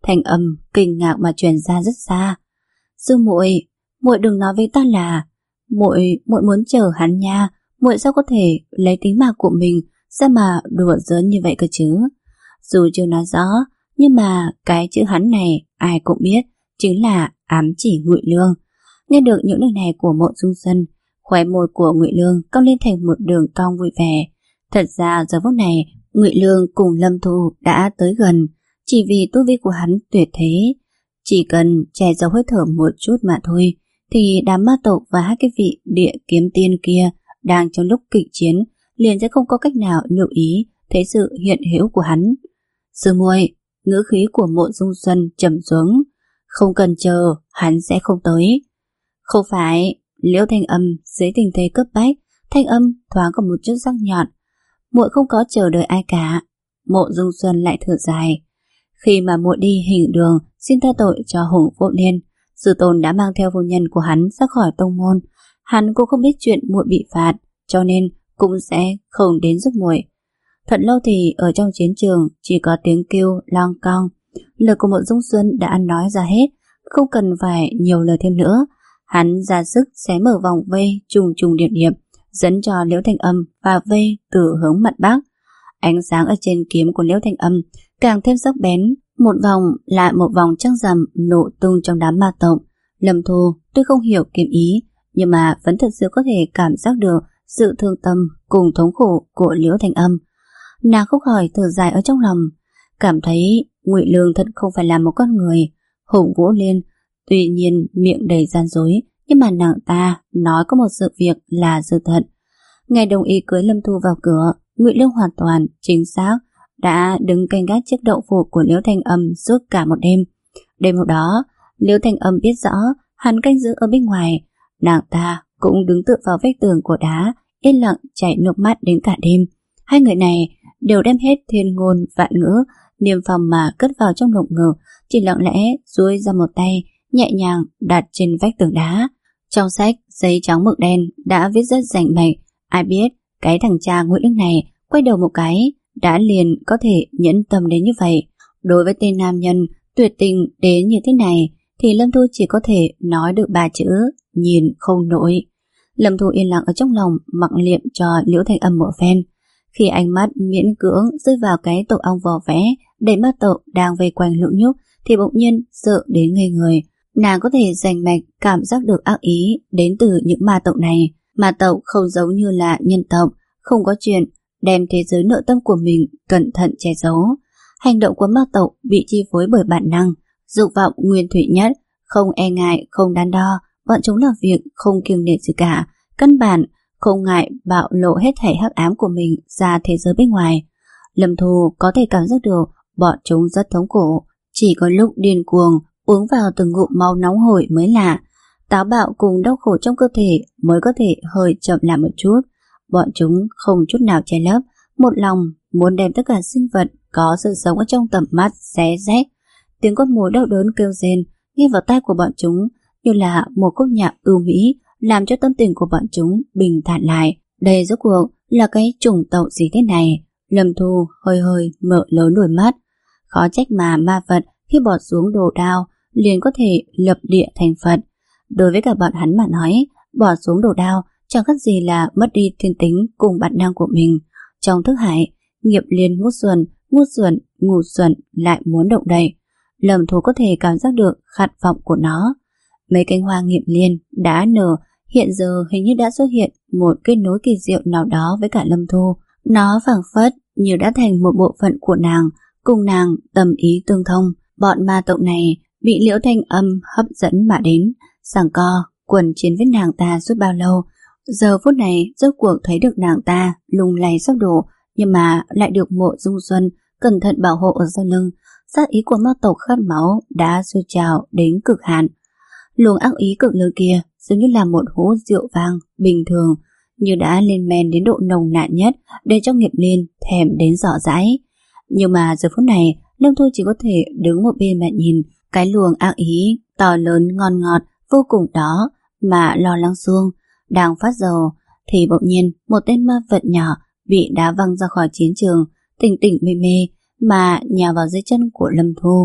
thanh âm kinh ngạc mà truyền ra rất xa. Sư muội, muội đừng nói với ta là muội muội muốn chờ hắn nha, muội sao có thể lấy tính mạng của mình ra mà đùa giỡn như vậy cơ chứ? Dù chưa nói rõ, nhưng mà cái chữ hắn này ai cũng biết chính là ám chỉ Ngụy Lương. Nghe được những lời này của Mộ Dung Xuân, khóe môi của Ngụy Lương cong lên thành một đường cong vui vẻ. Thật ra giờ phút này Ngụy Lương cùng Lâm Thu đã tới gần, chỉ vì tu vi của hắn tuyệt thế, chỉ cần che giấu hơi thở một chút mà thôi, thì đám ma tộc và hai cái vị địa kiếm tiên kia đang trong lúc kịch chiến liền sẽ không có cách nào lưu ý thấy sự hiện hữu của hắn. Sư muội, ngữ khí của Mộ Dung Xuân trầm xuống, không cần chờ, hắn sẽ không tới. Không phải. Liễu Thanh Âm dưới tình thế cấp bách, thanh âm thoáng có một chút sắc nhọn. Muội không có chờ đợi ai cả. Mộ Dung Xuân lại thở dài. Khi mà muội đi hình đường xin tha tội cho Hùng Vô Liên, sư tôn đã mang theo phu nhân của hắn ra khỏi tông môn. Hắn cũng không biết chuyện muội bị phạt, cho nên cũng sẽ không đến giúp muội. Thật lâu thì ở trong chiến trường chỉ có tiếng kêu long cong. Lời của Mộ Dung Xuân đã ăn nói ra hết, không cần phải nhiều lời thêm nữa. Hắn ra sức xé mở vòng vây trùng trùng điệp điệp, dẫn cho Liễu Thanh Âm và vây từ hướng mặt bắc. Ánh sáng ở trên kiếm của Liễu Thanh Âm càng thêm sắc bén, một vòng lại một vòng trăng rằm nổ tung trong đám ma tộc. Lâm Thu tuy không hiểu kiếm ý, nhưng mà vẫn thật sự có thể cảm giác được sự thương tâm cùng thống khổ của Liễu Thanh Âm. Nàng không khỏi thở dài ở trong lòng, cảm thấy Ngụy Lương thật không phải là một con người. Hùng Vũ Liên tuy nhiên miệng đầy gian dối, nhưng mà nàng ta nói có một sự việc là sự thật. Ngày đồng ý cưới Lâm Thu vào cửa, Ngụy Lương hoàn toàn chính xác đã đứng canh gác chiếc đậu phủ của Liễu Thanh Âm suốt cả một đêm. Đêm hôm đó, Liễu Thanh Âm biết rõ hắn canh giữ ở bên ngoài, nàng ta cũng đứng tựa vào vách tường của đá, yên lặng chảy nước mắt đến cả đêm. Hai người này đều đem hết thiên ngôn vạn ngữ niềm phòng mà cất vào trong lồng ngực, chỉ lặng lẽ duỗi ra một tay nhẹ nhàng đặt trên vách tường đá. Trong sách giấy trắng mực đen đã viết rất rành mạch, ai biết cái thằng cha Ngụy Lương này quay đầu một cái đã liền có thể nhẫn tâm đến như vậy. Đối với tên nam nhân tuyệt tình đến như thế này thì Lâm Thu chỉ có thể nói được ba chữ: nhìn không nổi. Lâm Thu yên lặng ở trong lòng mặc niệm cho Liễu Thanh Âm một phen. Khi ánh mắt miễn cưỡng rơi vào cái tổ ong vò vẽ đầy ma tộc đang vây quanh Lũ Nhúc thì bỗng nhiên sợ đến ngây người. Nàng có thể rành mạch cảm giác được ác ý đến từ những ma tộc này. Ma tộc không giống như là nhân tộc, không có chuyện đem thế giới nội tâm của mình cẩn thận che giấu. Hành động của ma tộc bị chi phối bởi bản năng, dục vọng nguyên thủy nhất, không e ngại, không đắn đo. Bọn chúng làm việc không kiêng nể gì cả, căn bản không ngại bạo lộ hết thảy hắc ám của mình ra thế giới bên ngoài. Lâm Thu có thể cảm giác được bọn chúng rất thống khổ, chỉ có lúc điên cuồng uống vào từng ngụm máu nóng hổi mới lạ. Táo bạo cùng đau khổ trong cơ thể mới có thể hơi chậm lại một chút. Bọn chúng không chút nào che lấp, một lòng muốn đem tất cả sinh vật có sự sống ở trong tầm mắt xé rách. Tiếng con mồi đau đớn kêu rên nghe vào tai của bọn chúng như là một khúc nhạc ưu mỹ, làm cho tâm tình của bọn chúng bình thản lại. Đây rốt cuộc là cái chủng tộc gì thế này? Lâm Thu hơi hơi mở lớn đôi mắt. Khó trách mà ma vật khi bỏ xuống đồ đao liền có thể lập địa thành Phật. Đối với cả bọn hắn mà nói, bỏ xuống đồ đao chẳng khác gì là mất đi thiên tính cùng bản năng của mình. Trong thức hải, nghiệp liên ngút xuẩn, ngút xuẩn, ngủ xuẩn lại muốn động đậy. Lâm Thu có thể cảm giác được khát vọng của nó. Mấy cánh hoa nghiệp liên đã nở, hiện giờ hình như đã xuất hiện một kết nối kỳ diệu nào đó với cả Lâm Thu. Nó phảng phất như đã thành một bộ phận của nàng, cùng nàng tâm ý tương thông. Bọn ma tộc này bị Liễu Thanh Âm hấp dẫn mà đến, giằng co quần chiến với nàng ta suốt bao lâu. Giờ phút này rốt cuộc thấy được nàng ta lung lay sắp đổ, nhưng mà lại được Mộ Dung Xuân cẩn thận bảo hộ ở sau lưng. Sát ý của ma tộc khát máu đã sôi trào đến cực hạn. Luồng ác ý cực lớn kia giống như là một hũ rượu vang bình thường, như đã lên men đến độ nồng nàn nhất để cho nghiệp liên thèm đến rõ rãi. Nhưng mà giờ phút này Lâm Thu chỉ có thể đứng một bên mà nhìn cái luồng ác ý to lớn ngon ngọt vô cùng đó mà lo lắng xương đang phát dầu. Thì bỗng nhiên một tên ma vật nhỏ bị đá văng ra khỏi chiến trường, tỉnh tỉnh mê mê mà nhào vào dưới chân của Lâm Thu.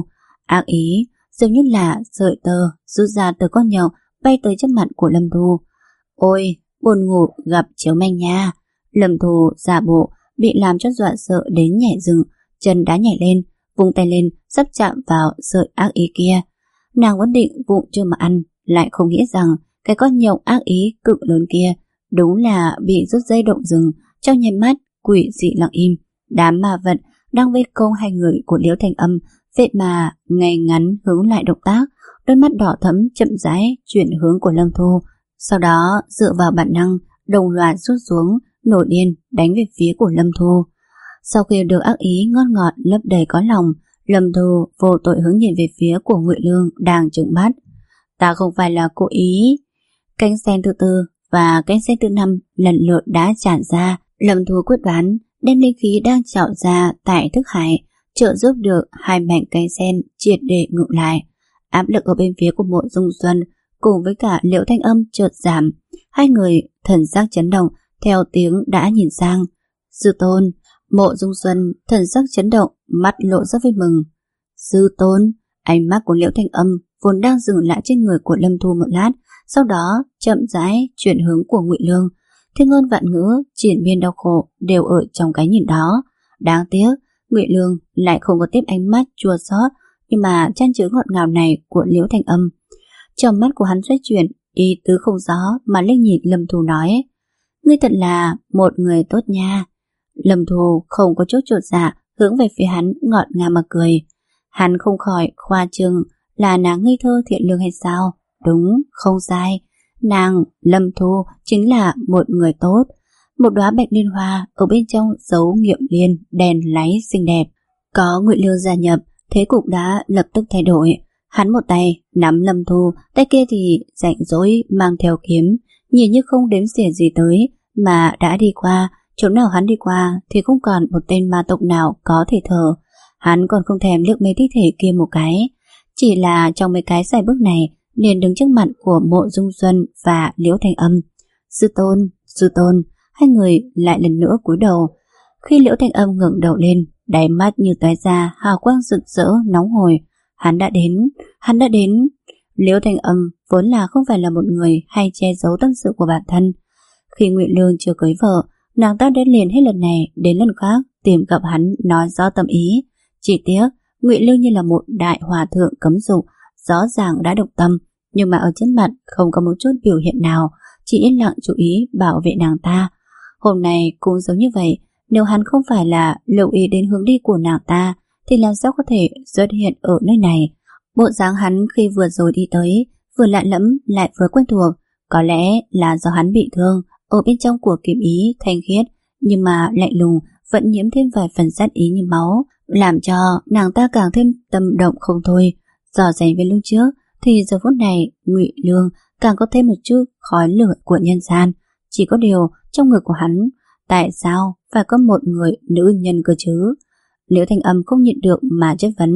ác ý, giống như là sợi tơ rút ra từ con nhộng bay tới trước mặt của Lâm Thu. Ôi, buồn ngủ gặp chiếu manh nha. Lâm Thu giả bộ bị làm cho dọa sợ đến nhảy dựng, chân đã nhảy lên, vung tay lên sắp chạm vào sợi ác ý kia. Nàng vẫn định vụng chưa mà ăn, lại không nghĩ rằng cái con nhộng ác ý cực lớn kia đúng là bị rút dây động rừng. Trong nháy mắt quỷ dị lặng im. Đám ma vật đang vây công hai người của Liễu Thanh Âm vậy mà ngay ngắn hướng lại động tác, đôi mắt đỏ thẫm chậm rãi chuyển hướng của Lâm Thu, sau đó dựa vào bản năng đồng loạt rút xuống, nổi điên đánh về phía của Lâm Thu. Sau khi được ác ý ngon ngọt lấp đầy có lòng, Lâm Thu vô tội hướng nhìn về phía của Ngụy Lương đang trừng mắt. Ta không phải là cố ý. Cánh sen thứ tư và cánh sen thứ năm lần lượt đã tràn ra. Lâm Thu quyết đoán đem linh khí đang trào ra tại thức hải trợ giúp được hai mảnh cánh sen triệt để ngừng lại. Áp lực ở bên phía của Mộ Dung Xuân cùng với cả Liễu Thanh Âm chợt giảm. Hai người thần sắc chấn động, theo tiếng đã nhìn sang. Sư tôn. Mộ Dung Xuân thần sắc chấn động, mắt lộ ra vui mừng. Sư tôn. Ánh mắt của Liễu Thanh Âm vốn đang dừng lại trên người của Lâm Thu một lát, sau đó chậm rãi chuyển hướng của Ngụy Lương. Thiên ngôn vạn ngữ, triển miên đau khổ đều ở trong cái nhìn đó. Đáng tiếc, Ngụy Lương lại không có tiếp ánh mắt chua xót nhưng mà chan chứa ngọt ngào này của Liễu Thanh Âm. Trong mắt của hắn xoay chuyển, ý tứ không rõ mà lên nhìn Lâm Thu nói: Ngươi thật là một người tốt nha. Lâm Thu không có chút chột dạ, hướng về phía hắn ngọt ngào mà cười. Hắn không khỏi khoa trương là nàng ngây thơ thiện lương hay sao? Đúng, không sai. Nàng Lâm Thu chính là một người tốt. Một đóa bạch liên hoa ở bên trong giấu nghiệm liên đèn láy xinh đẹp. Có Ngụy Lương gia nhập, thế cục đã lập tức thay đổi. Hắn một tay nắm Lâm Thu, tay kia thì rảnh rỗi mang theo kiếm, nhìn như không đếm xỉa gì tới mà đã đi qua. Chỗ nào hắn đi qua thì không còn một tên ma tộc nào có thể thở. Hắn còn không thèm liếc mấy thi thể kia một cái. Chỉ là trong mấy cái xài bước này liền đứng trước mặt của Mộ Dung Xuân và Liễu Thanh Âm. Sư tôn, sư tôn. Hai người lại lần nữa cúi đầu. Khi Liễu Thanh Âm ngẩng đầu lên, đáy mắt như tóe ra hào quang rực rỡ nóng hổi. Hắn đã đến, hắn đã đến. Liễu Thanh Âm vốn là không phải là một người hay che giấu tâm sự của bản thân. Khi Ngụy Lương chưa cưới vợ, nàng ta đã liền hết lần này đến lần khác tìm gặp hắn nói rõ tâm ý. Chỉ tiếc Ngụy Lương như là một đại hòa thượng cấm dục, rõ ràng đã động tâm, nhưng mà ở trên mặt không có một chút biểu hiện nào, chỉ yên lặng chú ý bảo vệ nàng ta. Hôm nay cũng giống như vậy, nếu hắn không phải là lưu ý đến hướng đi của nàng ta thì làm sao có thể xuất hiện ở nơi này. Bộ dáng hắn khi vừa rồi đi tới vừa lạ lẫm lại vừa quen thuộc, có lẽ là do hắn bị thương ở bên trong của kiếm ý thanh khiết nhưng mà lạnh lùng vẫn nhiễm thêm vài phần sát ý như máu, làm cho nàng ta càng thêm tâm động không thôi. Dò dày về lúc trước thì giờ phút này Ngụy Lương càng có thêm một chút khói lửa của nhân gian. Chỉ có điều trong người của hắn tại sao phải có một người nữ nhân cơ chứ? Liễu Thanh Âm không nhịn được mà chất vấn.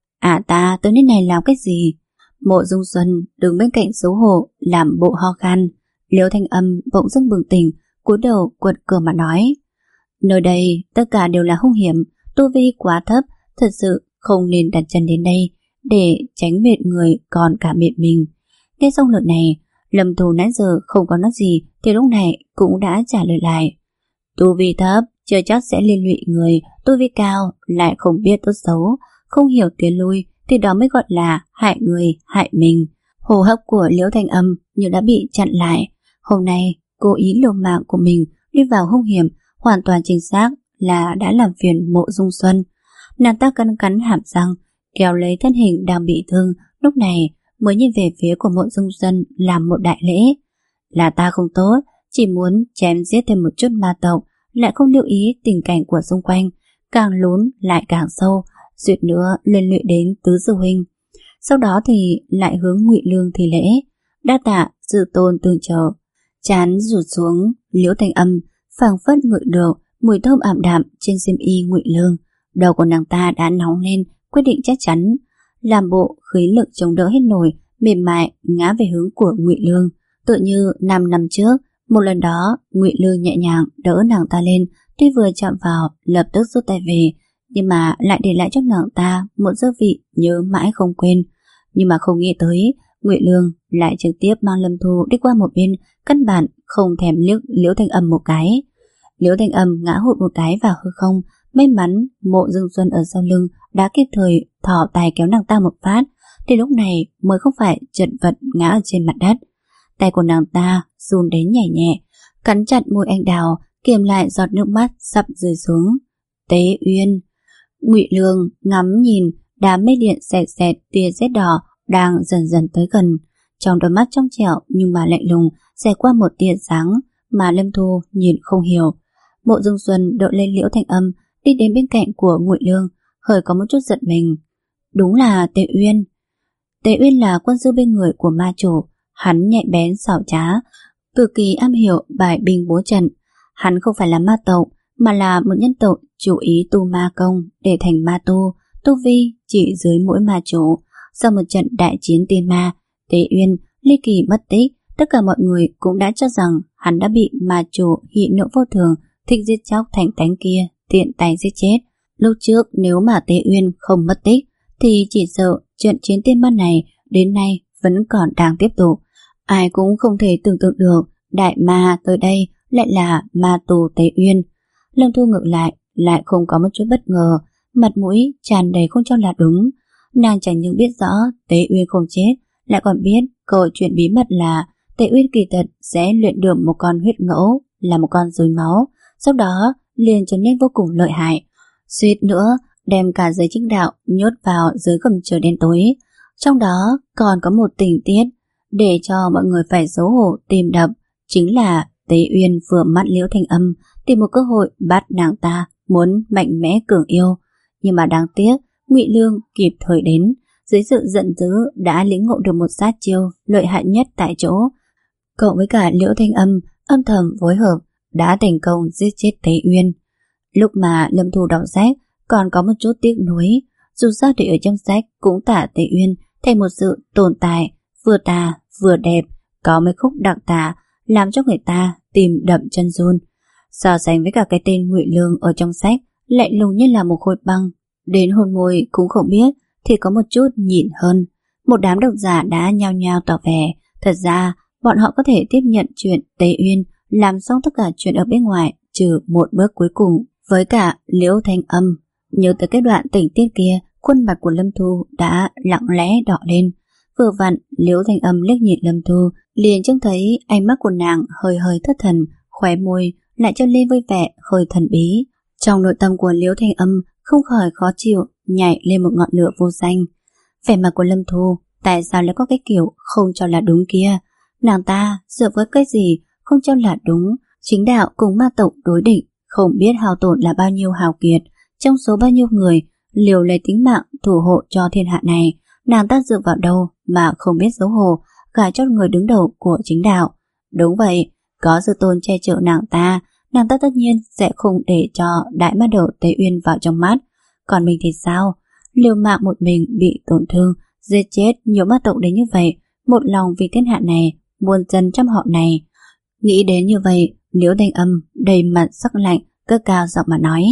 À ta tới nơi này làm cái gì? Mộ Dung Xuân đứng bên cạnh xấu hổ làm bộ ho khan. Liễu Thanh Âm bỗng dưng bừng tỉnh, cúi đầu quật cường mà nói: Nơi đây tất cả đều là hung hiểm, tu vi quá thấp, thật sự không nên đặt chân đến đây để tránh mệt người còn cả mệt mình. Nghe xong lượt này, Lâm Thu nãy giờ không có nói gì thì lúc này cũng đã trả lời lại. Tu vi thấp chưa chắc sẽ liên lụy người, tu vi cao lại không biết tốt xấu, không hiểu tiến lui thì đó mới gọi là hại người hại mình. Hô hấp của Liễu Thanh Âm như đã bị chặn lại. Hôm nay cố ý liều mạng của mình đi vào hung hiểm, hoàn toàn chính xác là đã làm phiền Mộ Dung Xuân. Nàng ta cắn cắn hàm răng, kéo lấy thân hình đang bị thương, lúc này mới nhìn về phía của Mộ Dung Xuân làm một đại lễ. Là ta không tốt, chỉ muốn chém giết thêm một chút ma tộc, lại không lưu ý tình cảnh của xung quanh, càng lún lại càng sâu, suýt nữa liên lụy đến tứ sư huynh. Sau đó thì lại hướng Ngụy Lương thi lễ, đa tạ sư tôn tương trợ. Chán rụt xuống, Liễu Thanh Âm phảng phất ngửi được mùi thơm ảm đạm trên xiêm y Ngụy Lương. Đầu của nàng ta đã nóng lên, quyết định chắc chắn làm bộ khí lực chống đỡ hết nổi, mềm mại ngã về hướng của Ngụy Lương. Tự như năm năm trước, một lần đó Ngụy Lương nhẹ nhàng đỡ nàng ta lên, tuy vừa chạm vào lập tức rút tay về, nhưng mà lại để lại cho nàng ta một dư vị nhớ mãi không quên. Nhưng mà không nghĩ tới Ngụy Lương lại trực tiếp mang Lâm Thu đi qua một bên, căn bản không thèm liếc Liễu Thanh Âm một cái. Liễu Thanh Âm ngã hụt một cái vào hư không. May mắn Mộ Dương Xuân ở sau lưng đã kịp thời thò tay kéo nàng ta một phát, thì lúc này mới không phải chật vật ngã ở trên mặt đất. Tay của nàng ta run đến nhẹ nhẹ, cắn chặt môi anh đào, kiềm lại giọt nước mắt sắp rơi xuống. Tế Uyên. Ngụy Lương ngắm nhìn đám mây điện xẹt xẹt tia sét đỏ đang dần dần tới gần, trong đôi mắt trong trẻo nhưng mà lạnh lùng xẹt qua một tia sáng mà Lâm Thu nhìn không hiểu. Mộ Dương Xuân đỡ lên Liễu Thanh Âm, đi đến bên cạnh của Ngụy Lương, hơi có một chút giận mình. Đúng là Tế Uyên. Tế Uyên là quân sư bên người của ma chủ, hắn nhạy bén xảo trá, cực kỳ am hiểu bài binh bố trận. Hắn không phải là ma tộc, mà là một nhân tộc chủ ý tu ma công để thành ma tu, tu vi chỉ dưới mỗi ma chủ. Sau một trận đại chiến tiên ma, Tế Uyên ly kỳ mất tích, tất cả mọi người cũng đã cho rằng hắn đã bị ma chủ hỉ nộ vô thường thích giết chóc thành tánh kia tiện tay giết chết. Lúc trước nếu mà Tế Uyên không mất tích thì chỉ sợ trận chiến tiên ma này đến nay vẫn còn đang tiếp tục. Ai cũng không thể tưởng tượng được đại ma tới đây lại là ma tù Tế Uyên. Lâm Thu ngược lại lại không có một chút bất ngờ, mặt mũi tràn đầy không cho là đúng. Nàng chẳng những biết rõ Tế Uyên không chết, lại còn biết câu chuyện bí mật là Tế Uyên kỳ thật sẽ luyện được một con huyết ngẫu, là một con rối máu, sau đó liền trở nên vô cùng lợi hại, suýt nữa đem cả giới chính đạo nhốt vào dưới gầm trời đen tối. Trong đó còn có một tình tiết để cho mọi người phải xấu hổ tìm đập, chính là Tế Uyên vừa mắt Liễu Thanh Âm tìm một cơ hội bắt nàng ta muốn mạnh mẽ cường yêu, nhưng mà đáng tiếc Ngụy Lương kịp thời đến, dưới sự giận dữ đã lĩnh ngộ được một sát chiêu lợi hại nhất tại chỗ, cộng với cả Liễu Thanh Âm âm thầm phối hợp đã thành công giết chết Tế Uyên. Lúc mà Lâm Thu đọc sách còn có một chút tiếc nuối, dù sao thì ở trong sách cũng tả Tế Uyên thành một sự tồn tại vừa tà vừa đẹp, có mấy khúc đặc tả làm cho người ta tìm đậm chân run. So sánh với cả cái tên Ngụy Lương ở trong sách, lạnh lùng như là một khối băng, đến hôn môi cũng không biết thì có một chút nhịn hơn. Một đám độc giả đã nhao nhao tỏ vẻ thật ra bọn họ có thể tiếp nhận chuyện Tế Uyên làm xong tất cả chuyện ở bên ngoài trừ một bước cuối cùng với cả Liễu Thanh Âm. Nhớ tới cái đoạn tình tiết kia, khuôn mặt của Lâm Thu đã lặng lẽ đỏ lên. Vừa vặn Liễu Thanh Âm liếc nhìn Lâm Thu, liền trông thấy ánh mắt của nàng hơi hơi thất thần, khóe môi lại trơn lên với vẻ hơi thần bí. Trong nội tâm của Liễu Thanh Âm không khỏi khó chịu, nhảy lên một ngọn lửa vô danh. Vẻ mặt của Lâm Thu tại sao lại có cái kiểu không cho là đúng kia? Nàng ta dựa với cái gì không cho là đúng? Chính đạo cùng ma tộc đối địch, không biết hao tổn là bao nhiêu hào kiệt, trong số bao nhiêu người liều lấy tính mạng thủ hộ cho thiên hạ này, nàng ta dựa vào đâu mà không biết xấu hổ gả cho người đứng đầu của chính đạo. Đúng vậy, có sư tôn che chở nàng ta, nàng ta tất nhiên sẽ không để cho đại ma đầu Tế Uyên vào trong mắt. Còn mình thì sao? Liều mạng một mình bị tổn thương, giết chết nhiều ma tộc đến như vậy, một lòng vì thiên hạ này, muôn dân trăm họ này. Nghĩ đến như vậy, Liễu Thanh Âm đầy mặt sắc lạnh, cất cao giọng mà nói: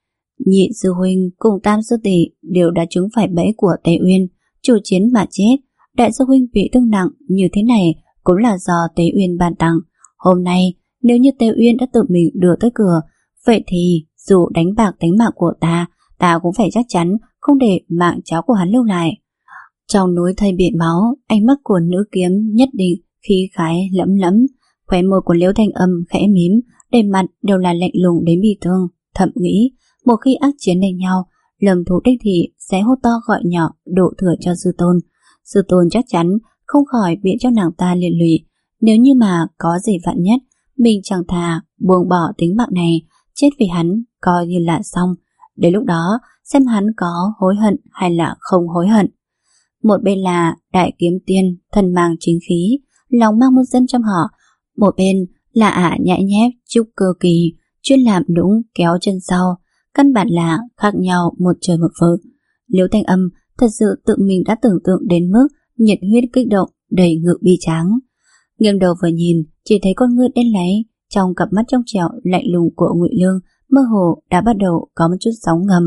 Nhị sư huynh cùng tam sư tỷ đều đã trúng phải bẫy của Tế Uyên, chủ chiến mà chết. Đại sư huynh bị thương nặng như thế này cũng là do Tế Uyên ban tặng. Hôm nay nếu như Tế Uyên đã tự mình đưa tới cửa, vậy thì dù đánh bạc tính mạng của ta, ta cũng phải chắc chắn không để mạng cháu của hắn lưu lại. Trong núi thây biển máu, ánh mắt của nữ kiếm nhất định khí khái lẫm lẫm, khóe môi của Liễu Thanh Âm khẽ mím, đầy mặt đều là lạnh lùng đến bi thương. Thậm nghĩ một khi ác chiến lên nhau, Lâm Thủ đích thị sẽ hô to gọi nhỏ đổ thừa cho sư tôn. Sư tôn chắc chắn không khỏi bị cho nàng ta liên lụy. Nếu như mà có gì vạn nhất, mình chẳng thà buông bỏ tính mạng này, chết vì hắn coi như là xong. Đến lúc đó xem hắn có hối hận hay là không hối hận. Một bên là đại kiếm tiên thần mang chính khí, lòng mang muôn dân trong họ. Một bên là ả nhãi nhép trúc cơ kỳ, chuyên làm nũng kéo chân sau. Căn bản là khác nhau một trời một vực. Liễu Thanh Âm thật sự tự mình đã tưởng tượng đến mức nhiệt huyết kích động, đầy ngự bi tráng. Nghiêng đầu vừa nhìn, chỉ thấy con ngươi đen láy trong cặp mắt trong trẻo lạnh lùng của Ngụy Lương mơ hồ đã bắt đầu có một chút sóng ngầm.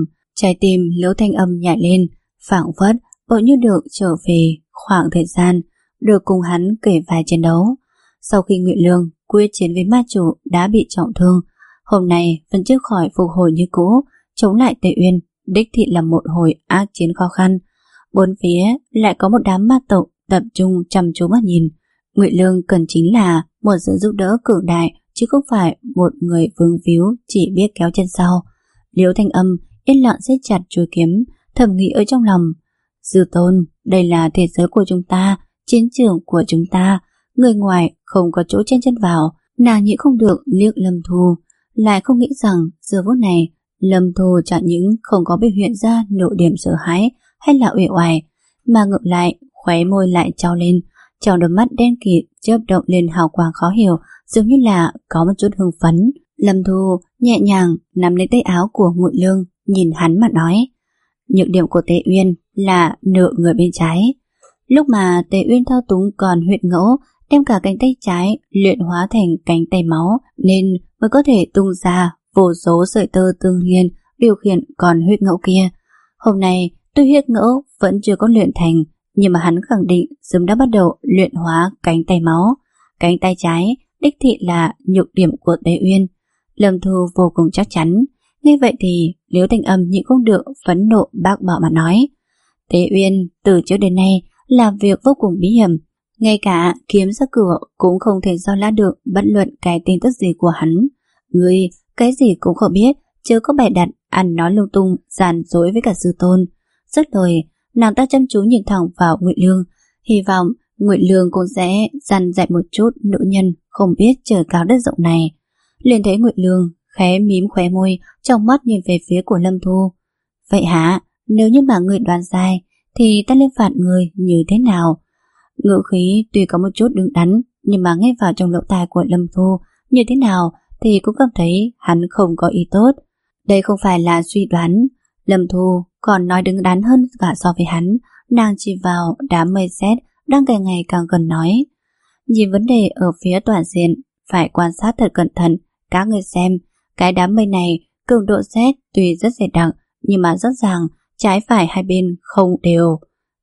Trái tim Liễu Thanh Âm nhảy lên, phảng phất bỗng như được trở về khoảng thời gian được cùng hắn kể vai chiến đấu. Sau khi Ngụy Lương quyết chiến với ma chủ đã bị trọng thương, hôm nay vẫn chưa khỏi phục hồi như cũ, chống lại Tề Uyên đích thị là một hồi ác chiến khó khăn. Bốn phía lại có một đám ma tộc tập trung chăm chú mà nhìn. Ngụy Lương cần chính là một sự giúp đỡ cường đại, chứ không phải một người vướng víu chỉ biết kéo chân sau. Liễu Thanh Âm yên lặng siết chặt chuôi kiếm, thầm nghĩ ở trong lòng: Sư tôn, đây là thế giới của chúng ta, chiến trường của chúng ta, người ngoài không có chỗ chen chân vào. Nàng nhịn không được liếc Lâm Thu, lại không nghĩ rằng giờ phút này Lâm Thu chẳng những không có biểu hiện ra nổi điểm sợ hãi hay là uể oải, mà ngược lại khóe môi lại trao lên, trong đôi mắt đen kịt chớp động lên hào quang khó hiểu, giống như là có một chút hưng phấn. Lâm Thu nhẹ nhàng nắm lấy tay áo của Ngụy Lương, nhìn hắn mà nói: Nhược điểm của Tề Uyên là nửa người bên trái. Lúc mà Tề Uyên thao túng còn huyệt ngẫu, đem cả cánh tay trái luyện hóa thành cánh tay máu, nên mới có thể tung ra vô số sợi tơ tương liên điều khiển còn huyết ngẫu kia. Hôm nay tuy huyết ngẫu vẫn chưa có luyện thành, nhưng mà hắn khẳng định sớm đã bắt đầu luyện hóa cánh tay máu. Cánh tay trái đích thị là nhược điểm của Tề Uyên. Lâm Thu vô cùng chắc chắn. Nghe vậy thì Liễu Thanh Âm nhịn không được phẫn nộ bác bỏ mà nói: Tề Uyên từ trước đến nay làm việc vô cùng bí hiểm, ngay cả kiếm sắc cửa cũng không thể do lá được bất luận cái tin tức gì của hắn. Ngươi cái gì cũng không biết, chứ có bày đặt ăn nói lung tung giàn dối với cả sư tôn. Dứt lời, nàng ta chăm chú nhìn thẳng vào Ngụy Lương, hy vọng Ngụy Lương cũng sẽ dằn dạy một chút nữ nhân không biết trời cao đất rộng này. Liền thấy Ngụy Lương khẽ mím khóe môi, trong mắt nhìn về phía của Lâm Thu. Vậy hả? Nếu như mà người đoán sai thì ta lên phạt người như thế nào? Ngữ khí tuy có một chút đứng đắn, nhưng mà nghe vào trong lỗ tai của Lâm Thu như thế nào thì cũng cảm thấy hắn không có ý tốt. Đây không phải là suy đoán. Lâm Thu còn nói đứng đắn hơn cả so với hắn. Nàng chỉ vào đám mây sét đang càng ngày càng gần nói: Nhìn vấn đề ở phía toàn diện, phải quan sát thật cẩn thận. Các người xem, cái đám mây này cường độ sét tuy rất dày đặc, nhưng mà rõ ràng trái phải hai bên không đều.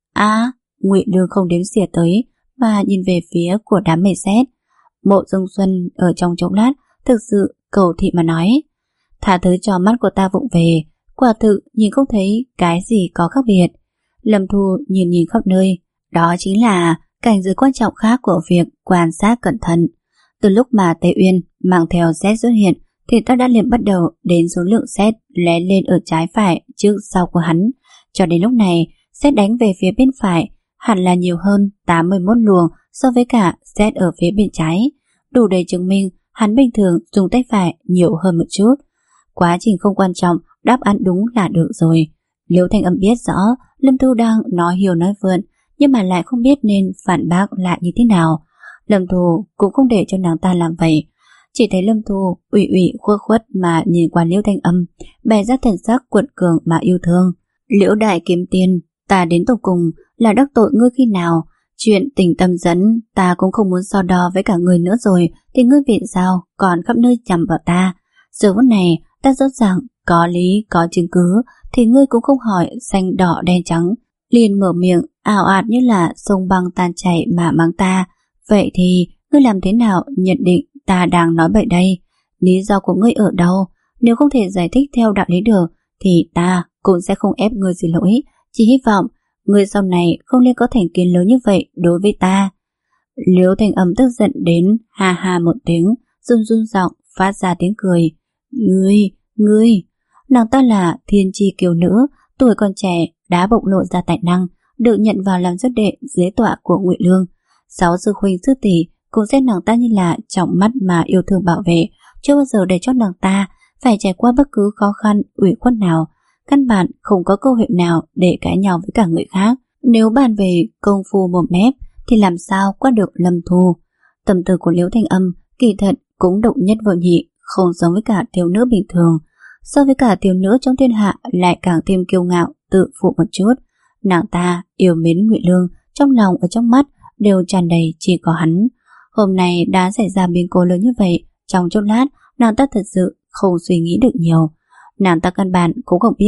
À, Ngụy Lương không đếm xỉa tới mà nhìn về phía của đám mây sét. Mộ Dương Xuân ở trong chốc lát thực sự cầu thị mà nói: Thả thứ cho mắt của ta vụng về, quả thực nhìn không thấy cái gì có khác biệt. Lâm Thu nhìn nhìn khắp nơi, đó chính là cảnh giới quan trọng khác của việc quan sát cẩn thận. Từ lúc mà Tề Uyên mang theo sét xuất hiện thì ta đã liền bắt đầu đến số lượng sét lóe lên ở trái phải trước sau của hắn. Cho đến lúc này, sét đánh về phía bên phải hẳn là nhiều hơn tám mươi mốt luồng so với cả sét ở phía bên trái, đủ để chứng minh hắn bình thường dùng tay phải nhiều hơn một chút. Quá trình không quan trọng, đáp án đúng là được rồi. Liễu Thanh Âm biết rõ Lâm Thu đang nói hiểu nói vượn, nhưng mà lại không biết nên phản bác lại như thế nào. Lâm Thu cũng không để cho nàng ta làm vậy. Chỉ thấy Lâm Thu ủy ủy khuất khuất mà nhìn qua Liễu Thanh Âm, bày ra thần sắc cuộn cường mà yêu thương. Liễu đại kiếm tiên, ta đến tột cùng là đắc tội ngươi khi nào? Chuyện tình tâm dẫn ta cũng không muốn so đo với cả ngươi nữa rồi, thì ngươi vì sao còn khắp nơi nhằm vào ta? Giờ phút này ta rõ ràng có lý có chứng cứ, thì ngươi cũng không hỏi xanh đỏ đen trắng, liền mở miệng ào ạt như là sông băng tan chảy mà mắng ta. Vậy thì ngươi làm thế nào nhận định ta đang nói bậy đây? Lý do của ngươi ở đâu? Nếu không thể giải thích theo đạo lý được thì ta cũng sẽ không ép ngươi xin lỗi. Chỉ hy vọng ngươi sau này không nên có thành kiến lớn như vậy đối với ta. Liễu Thanh Âm tức giận đến ha ha một tiếng, run run giọng phát ra tiếng cười. Ngươi, ngươi, nàng ta là thiên chi kiều nữ, tuổi còn trẻ đã bộc lộ ra tài năng, được nhận vào làm xuất đệ dưới tọa của Ngụy Lương. Sáu sư huynh sư tỷ cũng xem nàng ta như là trọng mắt mà yêu thương bảo vệ, chưa bao giờ để cho nàng ta phải trải qua bất cứ khó khăn ủy khuất nào. Căn bản không có cơ hội nào để cãi nhau với cả người khác. Nếu bàn về công phu mồm mép thì làm sao qua được Lâm Thu. Tâm tư của Liễu Thanh Âm kỳ thật cũng độc nhất vô nhị, không giống với cả thiếu nữ bình thường. So với cả thiếu nữ trong thiên hạ lại càng thêm kiêu ngạo, tự phụ một chút. Nàng ta yêu mến Ngụy Lương, trong lòng và trong mắt đều tràn đầy chỉ có hắn. Hôm nay đã xảy ra biến cố lớn như vậy, trong chốc lát nàng ta thật sự không suy nghĩ được nhiều. Nàng ta căn bản cũng không biết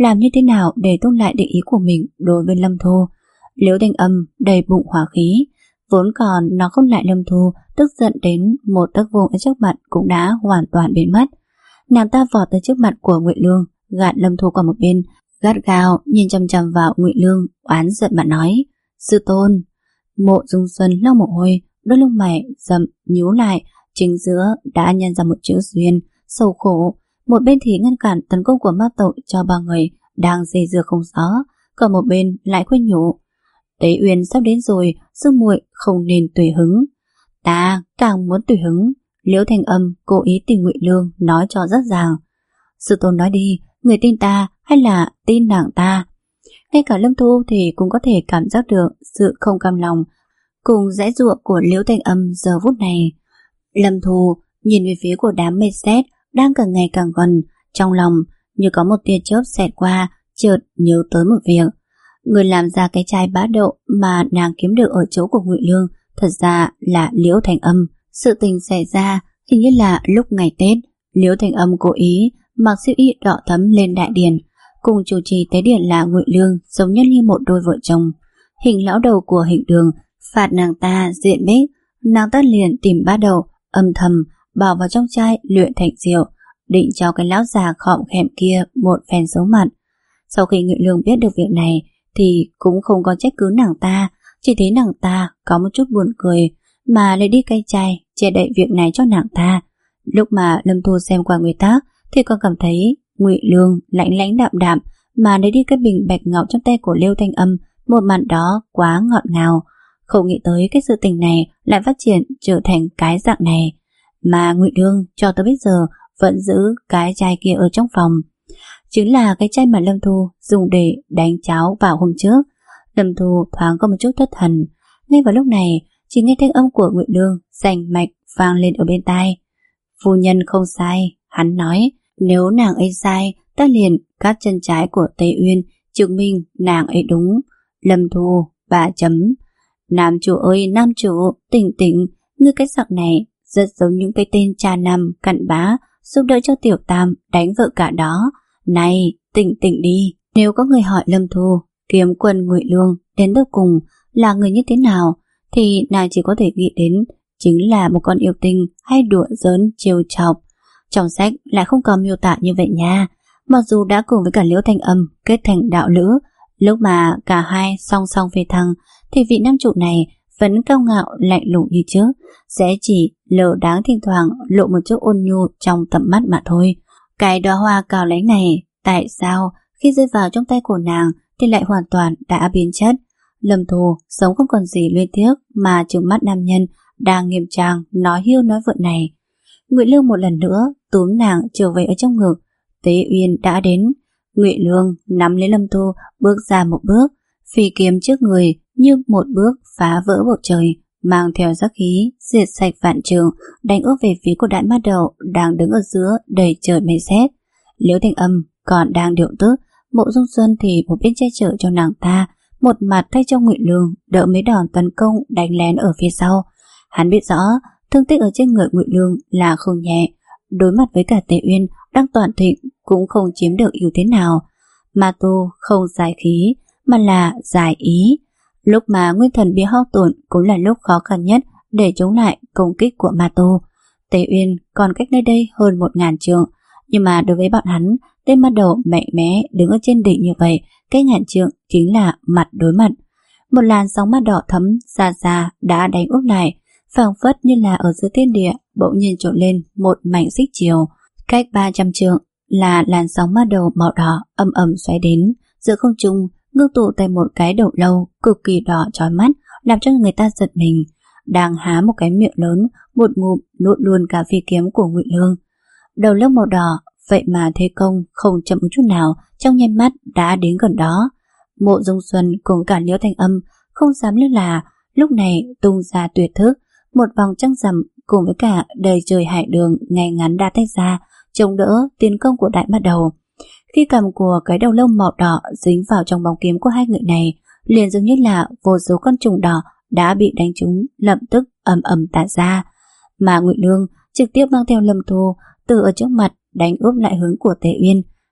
làm như thế nào để tôn lại định ý của mình đối với Lâm Thu. Liễu Thanh Âm đầy bụng hỏa khí, vốn còn nó không lại Lâm Thu, tức giận đến một tấc vuông ở trước mặt cũng đã hoàn toàn biến mất. Nàng ta vọt tới trước mặt của Ngụy Lương, gạt Lâm Thu qua một bên, gắt gao nhìn chằm chằm vào Ngụy Lương, oán giận mà nói: "Sư tôn." Mộ Dung Xuân lau mồ hôi, đôi lông mày rậm nhíu lại, chính giữa đã nhân ra một chữ duyên, sầu khổ. Một bên thì ngăn cản tấn công của ma tộc cho ba người đang dây dưa không rõ, còn một bên lại khuyên nhủ: "Tế Uyên sắp đến rồi, sư muội không nên tùy hứng." "Ta càng muốn tùy hứng." Liễu Thanh Âm cố ý tìm Ngụy Lương nói cho rất ràng: "Sư tôn nói đi, người tin ta hay là tin nàng ta?" Ngay cả Lâm Thu thì cũng có thể cảm giác được sự không cam lòng cùng giãy giụa của Liễu Thanh Âm giờ phút này. Lâm Thu nhìn về phía của đám mây sét đang càng ngày càng gần, trong lòng như có một tia chớp xẹt qua, chợt nhớ tới một việc. Người làm ra cái chai bá đậu mà nàng kiếm được ở chỗ của Ngụy Lương thật ra là Liễu Thanh Âm. Sự tình xảy ra hình như là lúc ngày Tết, Liễu Thanh Âm cố ý mặc siêu y đỏ thẫm lên đại điện, cùng chủ trì tế điện là Ngụy Lương, giống như như một đôi vợ chồng. Hình lão đầu của Hình Đường phạt nàng ta diện bích, nàng ta liền tìm bá đậu, âm thầm bỏ vào trong chai luyện thành rượu, định cho cái lão già khọm khẹm kia một phen xấu mặt. Sau khi Ngụy Lương biết được việc này thì cũng không có trách cứ nàng ta, chỉ thấy nàng ta có một chút buồn cười mà lấy đi cây chai che đậy việc này cho nàng ta. Lúc mà Lâm Thu xem qua nguyên tắc thì còn cảm thấy Ngụy Lương lãnh lãnh đạm đạm mà lấy đi cái bình bạch ngọc trong tay của Liễu Thanh Âm, một màn đó quá ngọt ngào. Không nghĩ tới cái sự tình này lại phát triển trở thành cái dạng này, mà Ngụy Lương cho tới bây giờ vẫn giữ cái chai kia ở trong phòng. Chính là cái chai mà Lâm Thu dùng để đánh cháo vào hôm trước. Lâm Thu thoáng có một chút thất thần. Ngay vào lúc này chỉ nghe thanh âm của Ngụy Lương rành mạch vang lên ở bên tai: "Phu nhân không sai." Hắn nói: "Nếu nàng ấy sai, ta liền cắt chân trái của Tây Uyên, chứng minh nàng ấy đúng." Lâm Thu ba chấm. "Nam chủ ơi nam chủ, tỉnh tỉnh, ngươi cái giặc này rất giống những cái tên cha nam cặn bá giúp đỡ cho tiểu tam đánh vợ cả đó. Này, tỉnh tỉnh đi." Nếu có người hỏi Lâm Thu kiếm quân Ngụy Lương đến tới cùng là người như thế nào thì nàng chỉ có thể nghĩ đến chính là một con yêu tinh hay đùa giỡn trêu chọc. Trong sách lại không có miêu tả như vậy nha. Mặc dù đã cùng với cả Liễu Thanh Âm kết thành đạo lữ, lúc mà cả hai song song phi thăng thì vị nam chủ này vẫn cao ngạo lạnh lùng như trước, sẽ chỉ lờ đáng thỉnh thoảng lộ một chút ôn nhu trong tầm mắt mà thôi. Cái đóa hoa cao lãnh này tại sao khi rơi vào trong tay của nàng thì lại hoàn toàn đã biến chất? Lâm Thu sống không còn gì luyến tiếc mà trừng mắt nam nhân đang nghiêm trang nói hiu nói vượn này. Ngụy Lương một lần nữa túm nàng trở về ở trong ngực. Tế Uyên đã đến. Ngụy Lương nắm lấy Lâm Thu bước ra một bước, phi kiếm trước người như một bước phá vỡ bầu trời, mang theo sát khí diệt sạch vạn trường, đánh úp về phía của Đại Ma Đầu đang đứng ở giữa đầy trời mây sét. Liễu Thanh Âm còn đang điệu tức, Mộ Dung Xuân thì một bên che chở cho nàng ta, một mặt thay cho Ngụy Lương đỡ mấy đòn tấn công đánh lén ở phía sau. Hắn biết rõ thương tích ở trên người Ngụy Lương là không nhẹ, đối mặt với cả Tế Uyên đang toàn thịnh cũng không chiếm được ưu thế nào. Ma tu không giải khí mà là giải ý. Lúc mà nguyên thần bị hao tổn cũng là lúc khó khăn nhất để chống lại công kích của ma tu. Tế Uyên còn cách nơi đây hơn một ngàn trượng, nhưng mà đối với bọn hắn, tên ma đầu mạnh mẽ đứng ở trên đỉnh như vậy, cái ngàn trượng chính là mặt đối mặt. Một làn sóng ma đỏ thấm xa xa đã đánh úp lại, phảng phất như là ở giữa thiên địa bỗng nhiên trộn lên một mảnh xích chiều. Cách ba trăm trượng là làn sóng ma đầu màu đỏ âm ầm xoáy đến, giữa không trung ngưng tụ thành một cái đầu lâu cực kỳ đỏ chói mắt, làm cho người ta giật mình. Đang há một cái miệng lớn, một ngụm nuốt luôn cả phi kiếm của Ngụy Lương. Đầu lâu màu đỏ vậy mà thế công không chậm một chút nào, trong nháy mắt đã đến gần đó. Mộ Dung Xuân cùng cả Liễu Thanh Âm không dám lơ là, lúc này tung ra tuyệt thức, một vòng trăng rằm cùng với cả đầy trời hải đường ngay ngắn đã tách ra, chống đỡ tiến công của Đại Ma Đầu. Khi cầm của cái đầu lâu màu đỏ dính vào trong bóng kiếm của hai người này, liền giống như là vô số con trùng đỏ đã bị đánh trúng, lập tức ầm ầm tản ra. Mà Ngụy Lương trực tiếp mang theo Lâm Thu từ ở trước mặt đánh úp lại hướng của Tế Uyên.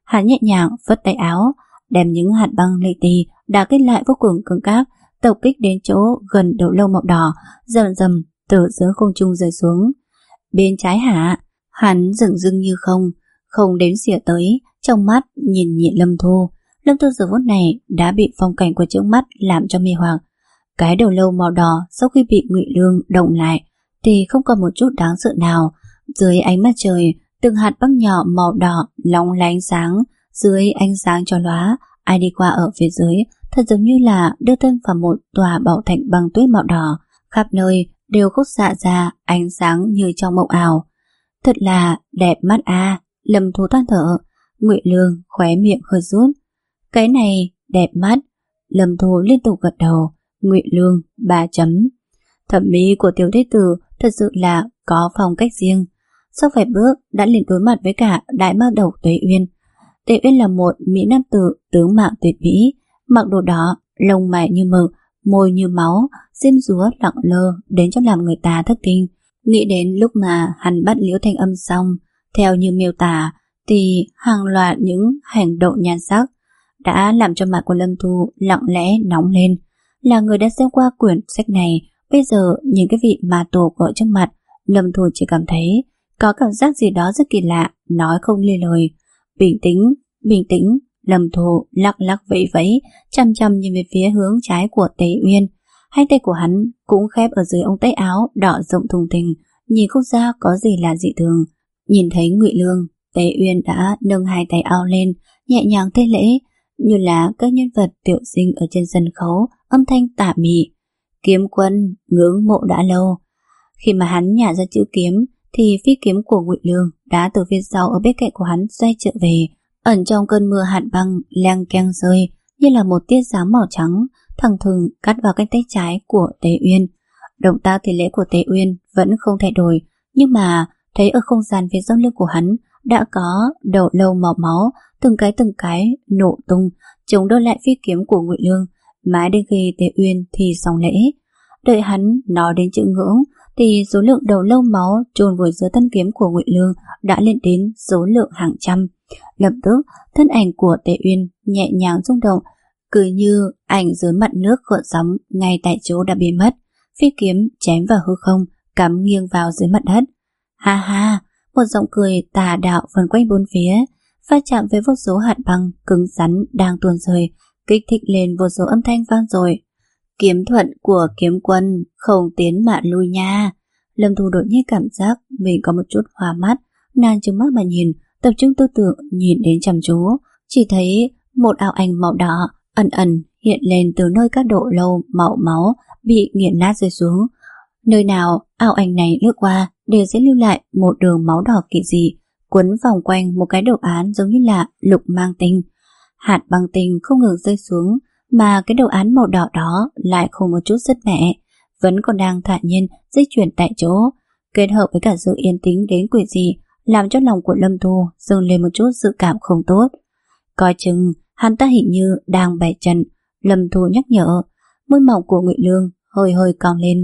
Hắn nhẹ nhàng phất tay áo, đem những hạt băng li ti đã kết lại vô cùng cứng cáp tập kích đến chỗ gần đầu lâu màu đỏ, rầm rầm từ giữa không trung rơi xuống. Bên trái hả? Hắn dửng dưng như không, không đếm xỉa tới, trong mắt nhìn nhịn Lâm Thu. Lâm Thu giờ phút này đã bị phong cảnh của trước mắt làm cho mê hoặc. Cái đầu lâu màu đỏ sau khi bị Ngụy Lương động lại thì không còn một chút đáng sợ nào. Dưới ánh mặt trời, từng hạt băng nhỏ màu đỏ lóng lánh sáng dưới ánh sáng chói lóa. Ai đi qua ở phía dưới thật giống như là đưa thân vào một tòa bảo thạch băng tuyết màu đỏ, khắp nơi đều khúc xạ ra ánh sáng như trong mộng ảo. Thật là đẹp mắt a. Lâm Thu than thở. Ngụy Lương khóe miệng hơi rút. Cái này đẹp mắt. Lâm Thu liên tục gật đầu. Ngụy Lương ba chấm. Thẩm mỹ của tiểu thế tử thật sự là có phong cách riêng. Sau vài bước đã liền đối mặt với cả đại ma đầu Tuế Uyên. Tuế Uyên là một mỹ nam tử tướng mạo tuyệt mỹ, mặc đồ đỏ, lông mày như mực, môi như máu, diêm dúa lặng lơ đến cho làm người ta thất kinh. Nghĩ đến lúc mà hắn bắt Liễu Thanh Âm xong, theo như miêu tả thì hàng loạt những hành động nhan sắc đã làm cho mặt của Lâm Thu lặng lẽ nóng lên. Là người đã xem qua quyển sách này, bây giờ nhìn cái vị ma tổ ở trước mặt, Lâm Thu chỉ cảm thấy có cảm giác gì đó rất kỳ lạ, nói không lên lời. Bình tĩnh, bình tĩnh. Lâm Thu lắc lắc vẫy vẫy, chăm chăm nhìn về phía hướng trái của Tế Uyên. Hai tay của hắn cũng khép ở dưới ống tay áo đỏ rộng thùng thình, nhìn không ra có gì là dị thường. Nhìn thấy Ngụy Lương, Tế Uyên đã nâng hai tay áo lên, nhẹ nhàng thi lễ, như là các nhân vật tiểu sinh ở trên sân khấu, âm thanh tà mị. Kiếm quân, ngưỡng mộ đã lâu. Khi mà hắn nhả ra chữ kiếm, thì phi kiếm của Ngụy Lương đã từ phía sau ở bên cạnh của hắn xoay trở về, ẩn trong cơn mưa hạt băng leng keng rơi như là một tia sáng màu trắng, thẳng thừng cắt vào cánh tay trái của Tế Uyên. Động tác thi lễ của Tế Uyên vẫn không thay đổi, nhưng mà thấy ở không gian phía sau lưng của hắn đã có đầu lâu màu máu, từng cái từng cái nổ tung, chống đỡ lại phi kiếm của Ngụy Lương. Mãi đến khi Tế Uyên thì xong lễ, đợi hắn nói đến chữ ngưỡng, thì số lượng đầu lâu máu chôn vùi dưới thân kiếm của Ngụy Lương đã lên đến số lượng hàng trăm. Lập tức, thân ảnh của Tế Uyên nhẹ nhàng rung động, cứ như ảnh dưới mặt nước gợn sóng ngay tại chỗ đã biến mất. Phi kiếm chém vào hư không, cắm nghiêng vào dưới mặt đất. Ha ha, một giọng cười tà đạo vần quanh bốn phía, va chạm với vô số hạt băng cứng rắn đang tuôn rơi, kích thích lên vô số âm thanh vang dội. Kiếm thuận của kiếm quân không tiến mà lui nha. Lâm Thu đột nhiên cảm giác mình có một chút hoa mắt, nàng trừng mắt mà nhìn, tập trung tư tưởng nhìn đến chăm chú, chỉ thấy một ảo ảnh màu đỏ ẩn ẩn hiện lên từ nơi các độ lâu màu máu bị nghiền nát rơi xuống. Nơi nào ảo ảnh này lướt qua đều sẽ lưu lại một đường máu đỏ kỳ dị, quấn vòng quanh một cái đồ án giống như là lục mang tinh. Hạt băng tinh không ngừng rơi xuống, mà cái đồ án màu đỏ đó lại không một chút sứt mẻ, vẫn còn đang thản nhiên di chuyển tại chỗ, kết hợp với cả sự yên tĩnh đến quỷ dị, làm cho lòng của Lâm Thu dâng lên một chút dự cảm không tốt. Coi chừng hắn ta hình như đang bày trận. Lâm Thu nhắc nhở. Môi mỏng của Ngụy Lương hơi hơi cong lên.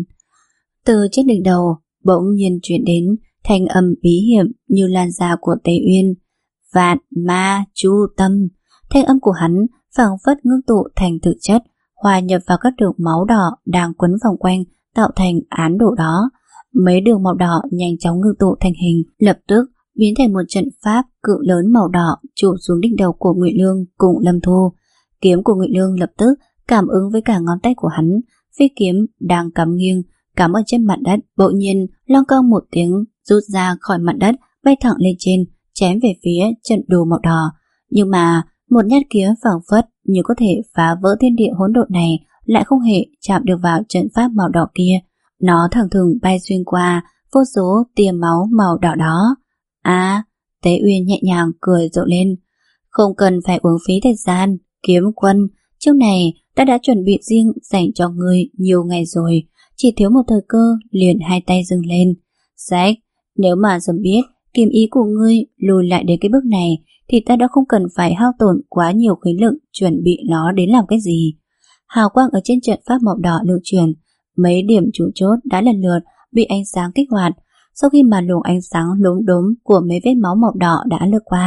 Từ trên đỉnh đầu bỗng nhiên chuyển đến thanh âm bí hiểm như lan ra của Tế Uyên. Vạn ma chu tâm. Thanh âm của hắn phảng phất ngưng tụ thành thực chất, hòa nhập vào các đường máu đỏ đang quấn vòng quanh, tạo thành án đồ đó. Mấy đường màu đỏ nhanh chóng ngưng tụ thành hình, lập tức biến thành một trận pháp cự lớn màu đỏ trụ xuống đỉnh đầu của Ngụy Lương cùng Lâm Thu. Kiếm của Ngụy Lương lập tức cảm ứng với cả ngón tay của hắn, phi kiếm đang cắm nghiêng, cắm ở trên mặt đất, bỗng nhiên long cong một tiếng rút ra khỏi mặt đất, bay thẳng lên trên, chém về phía trận đồ màu đỏ. Nhưng mà một nhát kiếm phảng phất như có thể phá vỡ thiên địa hỗn độn này lại không hề chạm được vào trận pháp màu đỏ kia. Nó thẳng thừng bay xuyên qua vô số tia máu màu đỏ đó. À, Tế Uyên nhẹ nhàng cười rộ lên. Không cần phải uống phí thời gian, kiếm quân, chiêu này ta đã chuẩn bị riêng dành cho ngươi nhiều ngày rồi, chỉ thiếu một thời cơ liền hai tay dừng lên. Sách, nếu mà sớm biết kiếm ý của ngươi lùi lại đến cái bước này thì ta đã không cần phải hao tổn quá nhiều khí lực chuẩn bị nó đến làm cái gì. Hào quang ở trên trận pháp màu đỏ lưu truyền, mấy điểm chủ chốt đã lần lượt bị ánh sáng kích hoạt. Sau khi mà luồng ánh sáng lốm đốm của mấy vết máu màu đỏ đã lướt qua,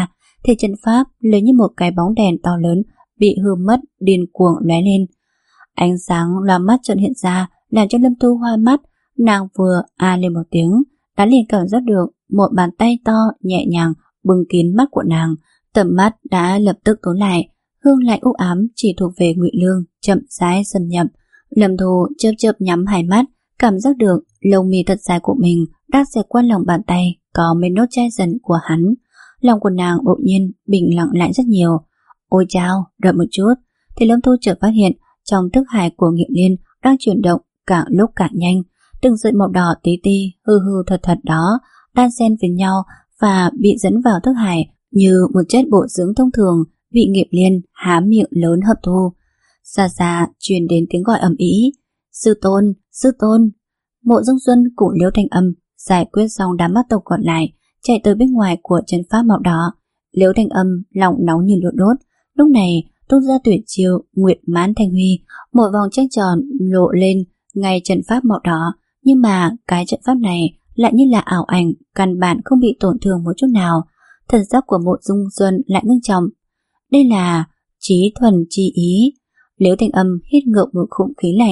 thì trận pháp lấy như một cái bóng đèn to lớn bị hư mất điên cuồng lóe lên. Ánh sáng loa mắt chợt hiện ra, làm cho Lâm Thu hoa mắt. Nàng vừa a lên một tiếng, đã liền cảm giác được một bàn tay to nhẹ nhàng bưng kín mắt của nàng. Tầm mắt đã lập tức tối lại, hương lạnh u ám chỉ thuộc về Ngụy Lương chậm rãi xâm nhập. Lâm Thu chớp chớp nhắm hai mắt, cảm giác được lông mi thật dài của mình đang xẹt qua lòng bàn tay có mấy nốt chai dần của hắn. Lòng của nàng bỗng nhiên bình lặng lại rất nhiều. Ôi chao, đợi một chút. Thì Lâm Thu chợt phát hiện trong thức hải của Nghiệm Liên đang chuyển động càng lúc càng nhanh. Từng sợi màu đỏ tí ti hư hư thật thật đó đan xen với nhau và bị dẫn vào thức hải như một chất bổ dưỡng thông thường, bị Nghiệm Liên há miệng lớn hấp thu. Xa xa truyền đến tiếng gọi ầm ĩ. Sư tôn, sư tôn. Mộ Dung Xuân cùng Liễu Thanh Âm giải quyết xong đám ma tộc còn lại, chạy tới bên ngoài của trận pháp màu đỏ. Liễu Thanh Âm lòng nóng như lửa đốt, lúc này tung ra tuyệt chiêu Nguyệt Mãn Thanh Huy, một vòng trăng tròn lộ lên ngay trận pháp màu đỏ, nhưng mà cái trận pháp này lại như là ảo ảnh, căn bản không bị tổn thương một chút nào. Thần sắc của Mộ Dung Xuân lại ngưng trọng. Đây là trí thuần chi ý. Liễu Thanh Âm hít ngược một khủng khí lạnh,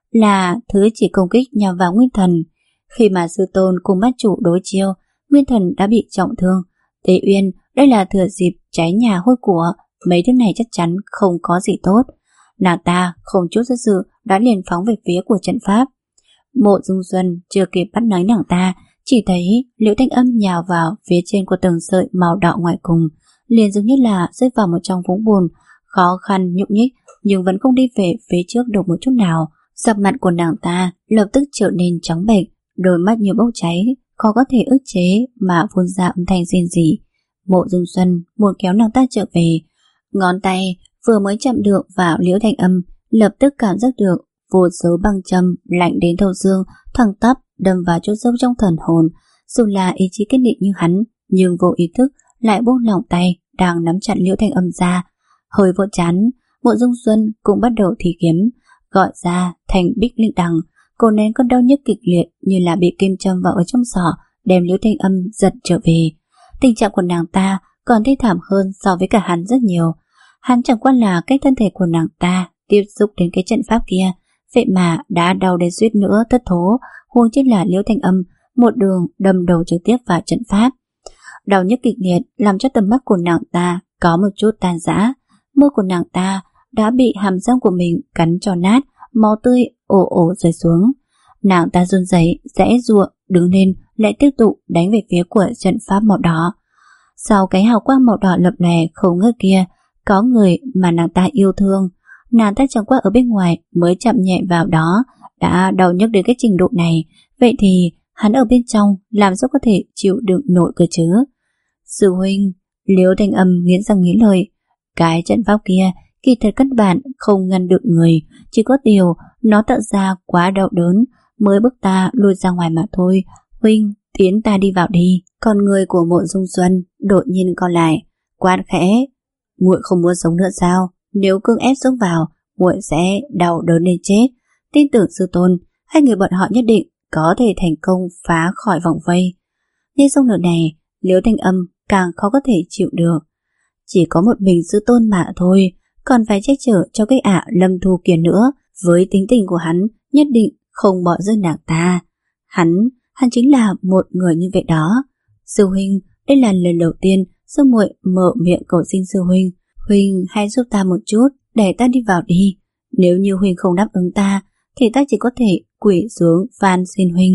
là thứ chỉ công kích nhằm vào nguyên thần. Khi mà sư tôn cùng bát chủ đối chiêu, nguyên thần đã bị trọng thương. Tế Uyên, đây là thừa dịp cháy nhà hôi của, mấy thứ này chắc chắn không có gì tốt. Nàng ta không chút do dự đã liền phóng về phía của trận pháp. Mộ Dung Xuân chưa kịp bắt nói nàng ta, chỉ thấy Liễu Thanh Âm nhào vào phía trên của tầng sợi màu đỏ ngoài cùng, liền giống như là rơi vào một trong vũng bùn, khó khăn nhúc nhích nhưng vẫn không đi về phía trước được một chút nào. Sắc mặt của nàng ta lập tức trở nên trắng bệch, đôi mắt như bốc cháy, khó có thể ức chế mà phun ra âm thanh rên rỉ. Mộ Dung Xuân muốn kéo nàng ta trở về, ngón tay vừa mới chạm được vào Liễu Thanh Âm, lập tức cảm giác được vô số băng châm lạnh đến thấu xương thẳng tắp đâm vào chỗ sâu trong thần hồn. Dù là ý chí kiên định như hắn, nhưng vô ý thức lại buông lỏng tay đang nắm chặt Liễu Thanh Âm ra. Hơi vỗ chán, Mộ Dung Xuân cũng bắt đầu thi kiếm, gọi ra thành Bích Linh Đằng. Cô nén cơn đau nhức kịch liệt như là bị kim châm vào ở trong sọ, đem Liễu Thanh Âm giật trở về. Tình trạng của nàng ta còn thê thảm hơn so với cả hắn rất nhiều. Hắn chẳng qua là cách thân thể của nàng ta tiếp xúc đến cái trận pháp kia, vậy mà đã đau đến suýt nữa thất thố, huống chi là Liễu Thanh Âm một đường đâm đầu trực tiếp vào trận pháp. Đau nhức kịch liệt làm cho tầm mắt của nàng ta có một chút tan rã, môi của nàng ta đã bị hàm răng của mình cắn cho nát, máu tươi ồ ồ rơi xuống. Nàng ta run rẩy, giãy giụa đứng lên, lại tiếp tục đánh về phía của trận pháp màu đỏ. Sau cái hào quang màu đỏ lập lè không ngớt kia, có người mà nàng ta yêu thương. Nàng ta chẳng qua ở bên ngoài mới chạm nhẹ vào đó đã đau nhức đến cái trình độ này, vậy thì hắn ở bên trong làm sao có thể chịu đựng nổi cơ chứ? Sư huynh, Liễu Thanh Âm nghiến răng nghiến lợi, cái trận pháp kia kỳ thật căn bản không ngăn được người, chỉ có điều nó tạo ra quá đau đớn mới bức ta lùi ra ngoài mà thôi. Huynh, tiến ta đi vào đi. Con người của Mộ Dung Xuân đột nhiên co lại, quát khẽ, muội không muốn sống nữa sao? Nếu cưỡng ép sống vào, muội sẽ đau đớn đến chết. Tin tưởng sư tôn, hai người bọn họ nhất định có thể thành công phá khỏi vòng vây. Nghe xong lời này, Liễu Thanh Âm càng khó có thể chịu được. Chỉ có một mình sư tôn mà thôi, còn phải che chở cho cái ả Lâm Thu kia nữa. Với tính tình của hắn, nhất định không bỏ rơi nàng ta. Hắn, hắn chính là một người như vậy đó. Sư huynh, đây là lần đầu tiên sư muội mở miệng cầu xin sư huynh. Huynh hãy giúp ta một chút, để ta đi vào đi. Nếu như huynh không đáp ứng ta, thì ta chỉ có thể quỳ xuống van xin huynh.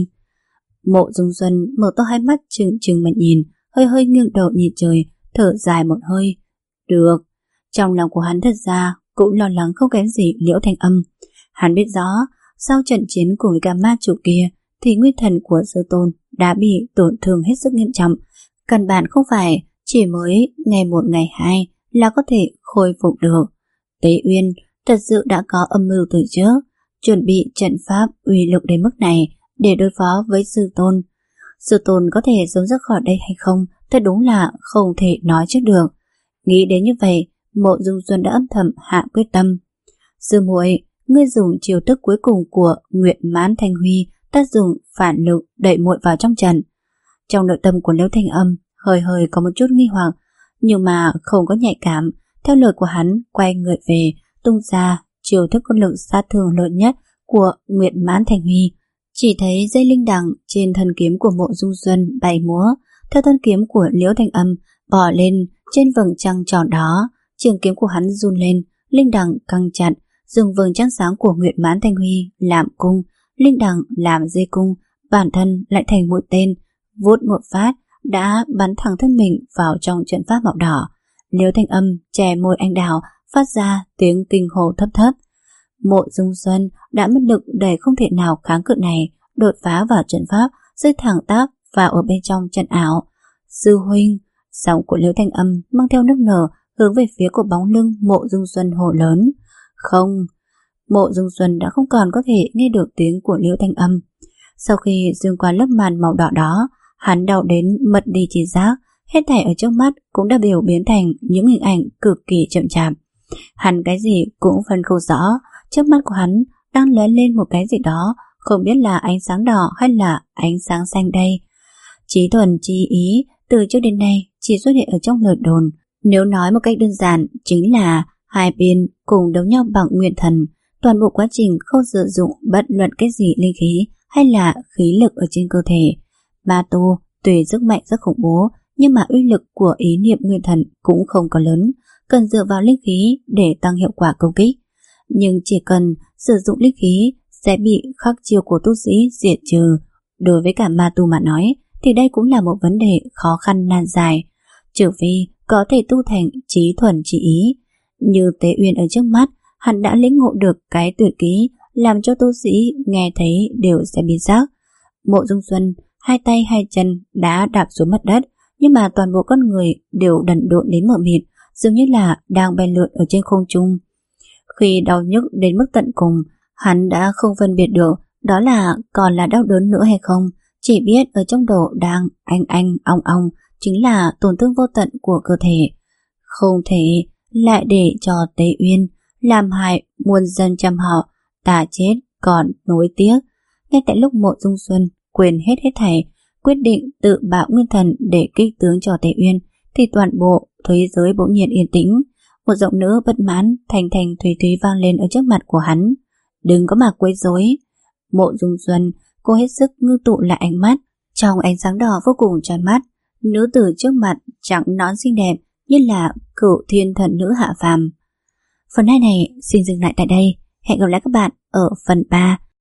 Mộ Dung Xuân mở to hai mắt trừng trừng mà nhìn, hơi hơi nghiêng đầu nhìn trời, thở dài một hơi. Được. Trong lòng của hắn thật ra cũng lo lắng không kém gì Liễu Thanh Âm. Hắn biết rõ, sau trận chiến cùng với cả ma chủ kia, thì nguyên thần của sư tôn đã bị tổn thương hết sức nghiêm trọng. Căn bản không phải chỉ mới ngày một ngày hai là có thể khôi phục được. Tế Uyên thật sự đã có âm mưu từ trước, chuẩn bị trận pháp uy lực đến mức này để đối phó với sư tôn. Sư tôn có thể sống ra khỏi đây hay không, thật đúng là không thể nói trước được. Nghĩ đến như vậy, Mộ Dung Xuân đã âm thầm hạ quyết tâm. Sư muội, ngươi dùng chiêu thức cuối cùng của Nguyệt Mãn Thanh Huy, ta dùng phản lực đẩy muội vào trong trận. Trong nội tâm của Liễu Thanh Âm hơi hơi có một chút nghi hoặc, nhưng mà không có nhạy cảm. Theo lời của hắn, quay người về, tung ra chiêu thức có lực sát thương lớn nhất của Nguyệt Mãn Thành Huy. Chỉ thấy dây linh đằng trên thân kiếm của Mộ Dung Xuân bay múa, theo thân kiếm của Liễu Thanh Âm bò lên trên vầng trăng tròn đó. Trường kiếm của hắn run lên, linh đằng căng chặt, dùng vầng trăng sáng của Nguyệt Mãn Thanh Huy làm cung, linh đằng làm dây cung, bản thân lại thành mũi tên, vút một phát đã bắn thẳng thân mình vào trong trận pháp màu đỏ. Liễu Thanh Âm chè môi anh đào, phát ra tiếng kinh hô thấp thấp. Mộ Dung Xuân đã mất lực để không thể nào kháng cự này, đột phá vào trận pháp, rơi thẳng tắp vào ở bên trong trận ảo. Sư huynh, giọng của Liễu Thanh Âm mang theo nước nở hướng về phía của bóng lưng Mộ Dung Xuân hô lớn. Không, Mộ Dung Xuân đã không còn có thể nghe được tiếng của Liễu Thanh Âm. Sau khi xuyên qua lớp màn màu đỏ đó, hắn đau đến mất đi trí giác, hết thảy ở trước mắt cũng đã đều biến thành những hình ảnh cực kỳ chậm chạp. Hắn cái gì cũng phân không rõ, trước mắt của hắn đang lóe lên một cái gì đó, không biết là ánh sáng đỏ hay là ánh sáng xanh đây. Chí thuần chi ý từ trước đến nay chỉ xuất hiện ở trong lời đồn, nếu nói một cách đơn giản chính là hai bên cùng đấu nhau bằng nguyên thần. Toàn bộ quá trình không sử dụng bất luận cái gì linh khí hay là khí lực ở trên cơ thể. Ma tu tuy sức mạnh rất khủng bố, nhưng mà uy lực của ý niệm nguyên thần cũng không có lớn, cần dựa vào linh khí để tăng hiệu quả công kích. Nhưng chỉ cần sử dụng linh khí sẽ bị khắc chiêu của tu sĩ diệt trừ. Đối với cả ma tu mà nói thì đây cũng là một vấn đề khó khăn nan giải, trừ phi có thể tu thành trí thuần trí ý. Như Tế Uyên ở trước mắt, hắn đã lĩnh ngộ được cái tuyệt kỹ làm cho tu sĩ nghe thấy đều sẽ biến sắc. Mộ Dung Xuân hai tay hai chân đã đạp xuống mặt đất, nhưng mà toàn bộ con người đều đần độn đến mờ mịt, dường như là đang bay lượn ở trên không trung. Khi đau nhức đến mức tận cùng, hắn đã không phân biệt được đó là còn là đau đớn nữa hay không, chỉ biết ở trong đầu đang anh anh ong ong chính là tổn thương vô tận của cơ thể. Không thể lại để cho Tế Uyên làm hại muôn dân trăm họ, ta chết còn nối tiếc. Ngay tại lúc Mộ Dung Xuân quên hết hết thảy, quyết định tự bạo nguyên thần để kích tướng cho Tế Uyên, thì toàn bộ thế giới bỗng nhiên yên tĩnh. Một giọng nữ bất mãn thành thành thùy thúy vang lên ở trước mặt của hắn. Đừng có mà quấy rối. Mộ Dung Xuân cố hết sức ngưng tụ lại ánh mắt, trong ánh sáng đỏ vô cùng chói mắt. Nữ tử trước mặt trắng nõn xinh đẹp như là cửu thiên thần nữ hạ phàm. Phần hai này xin dừng lại tại đây. Hẹn gặp lại các bạn ở phần ba.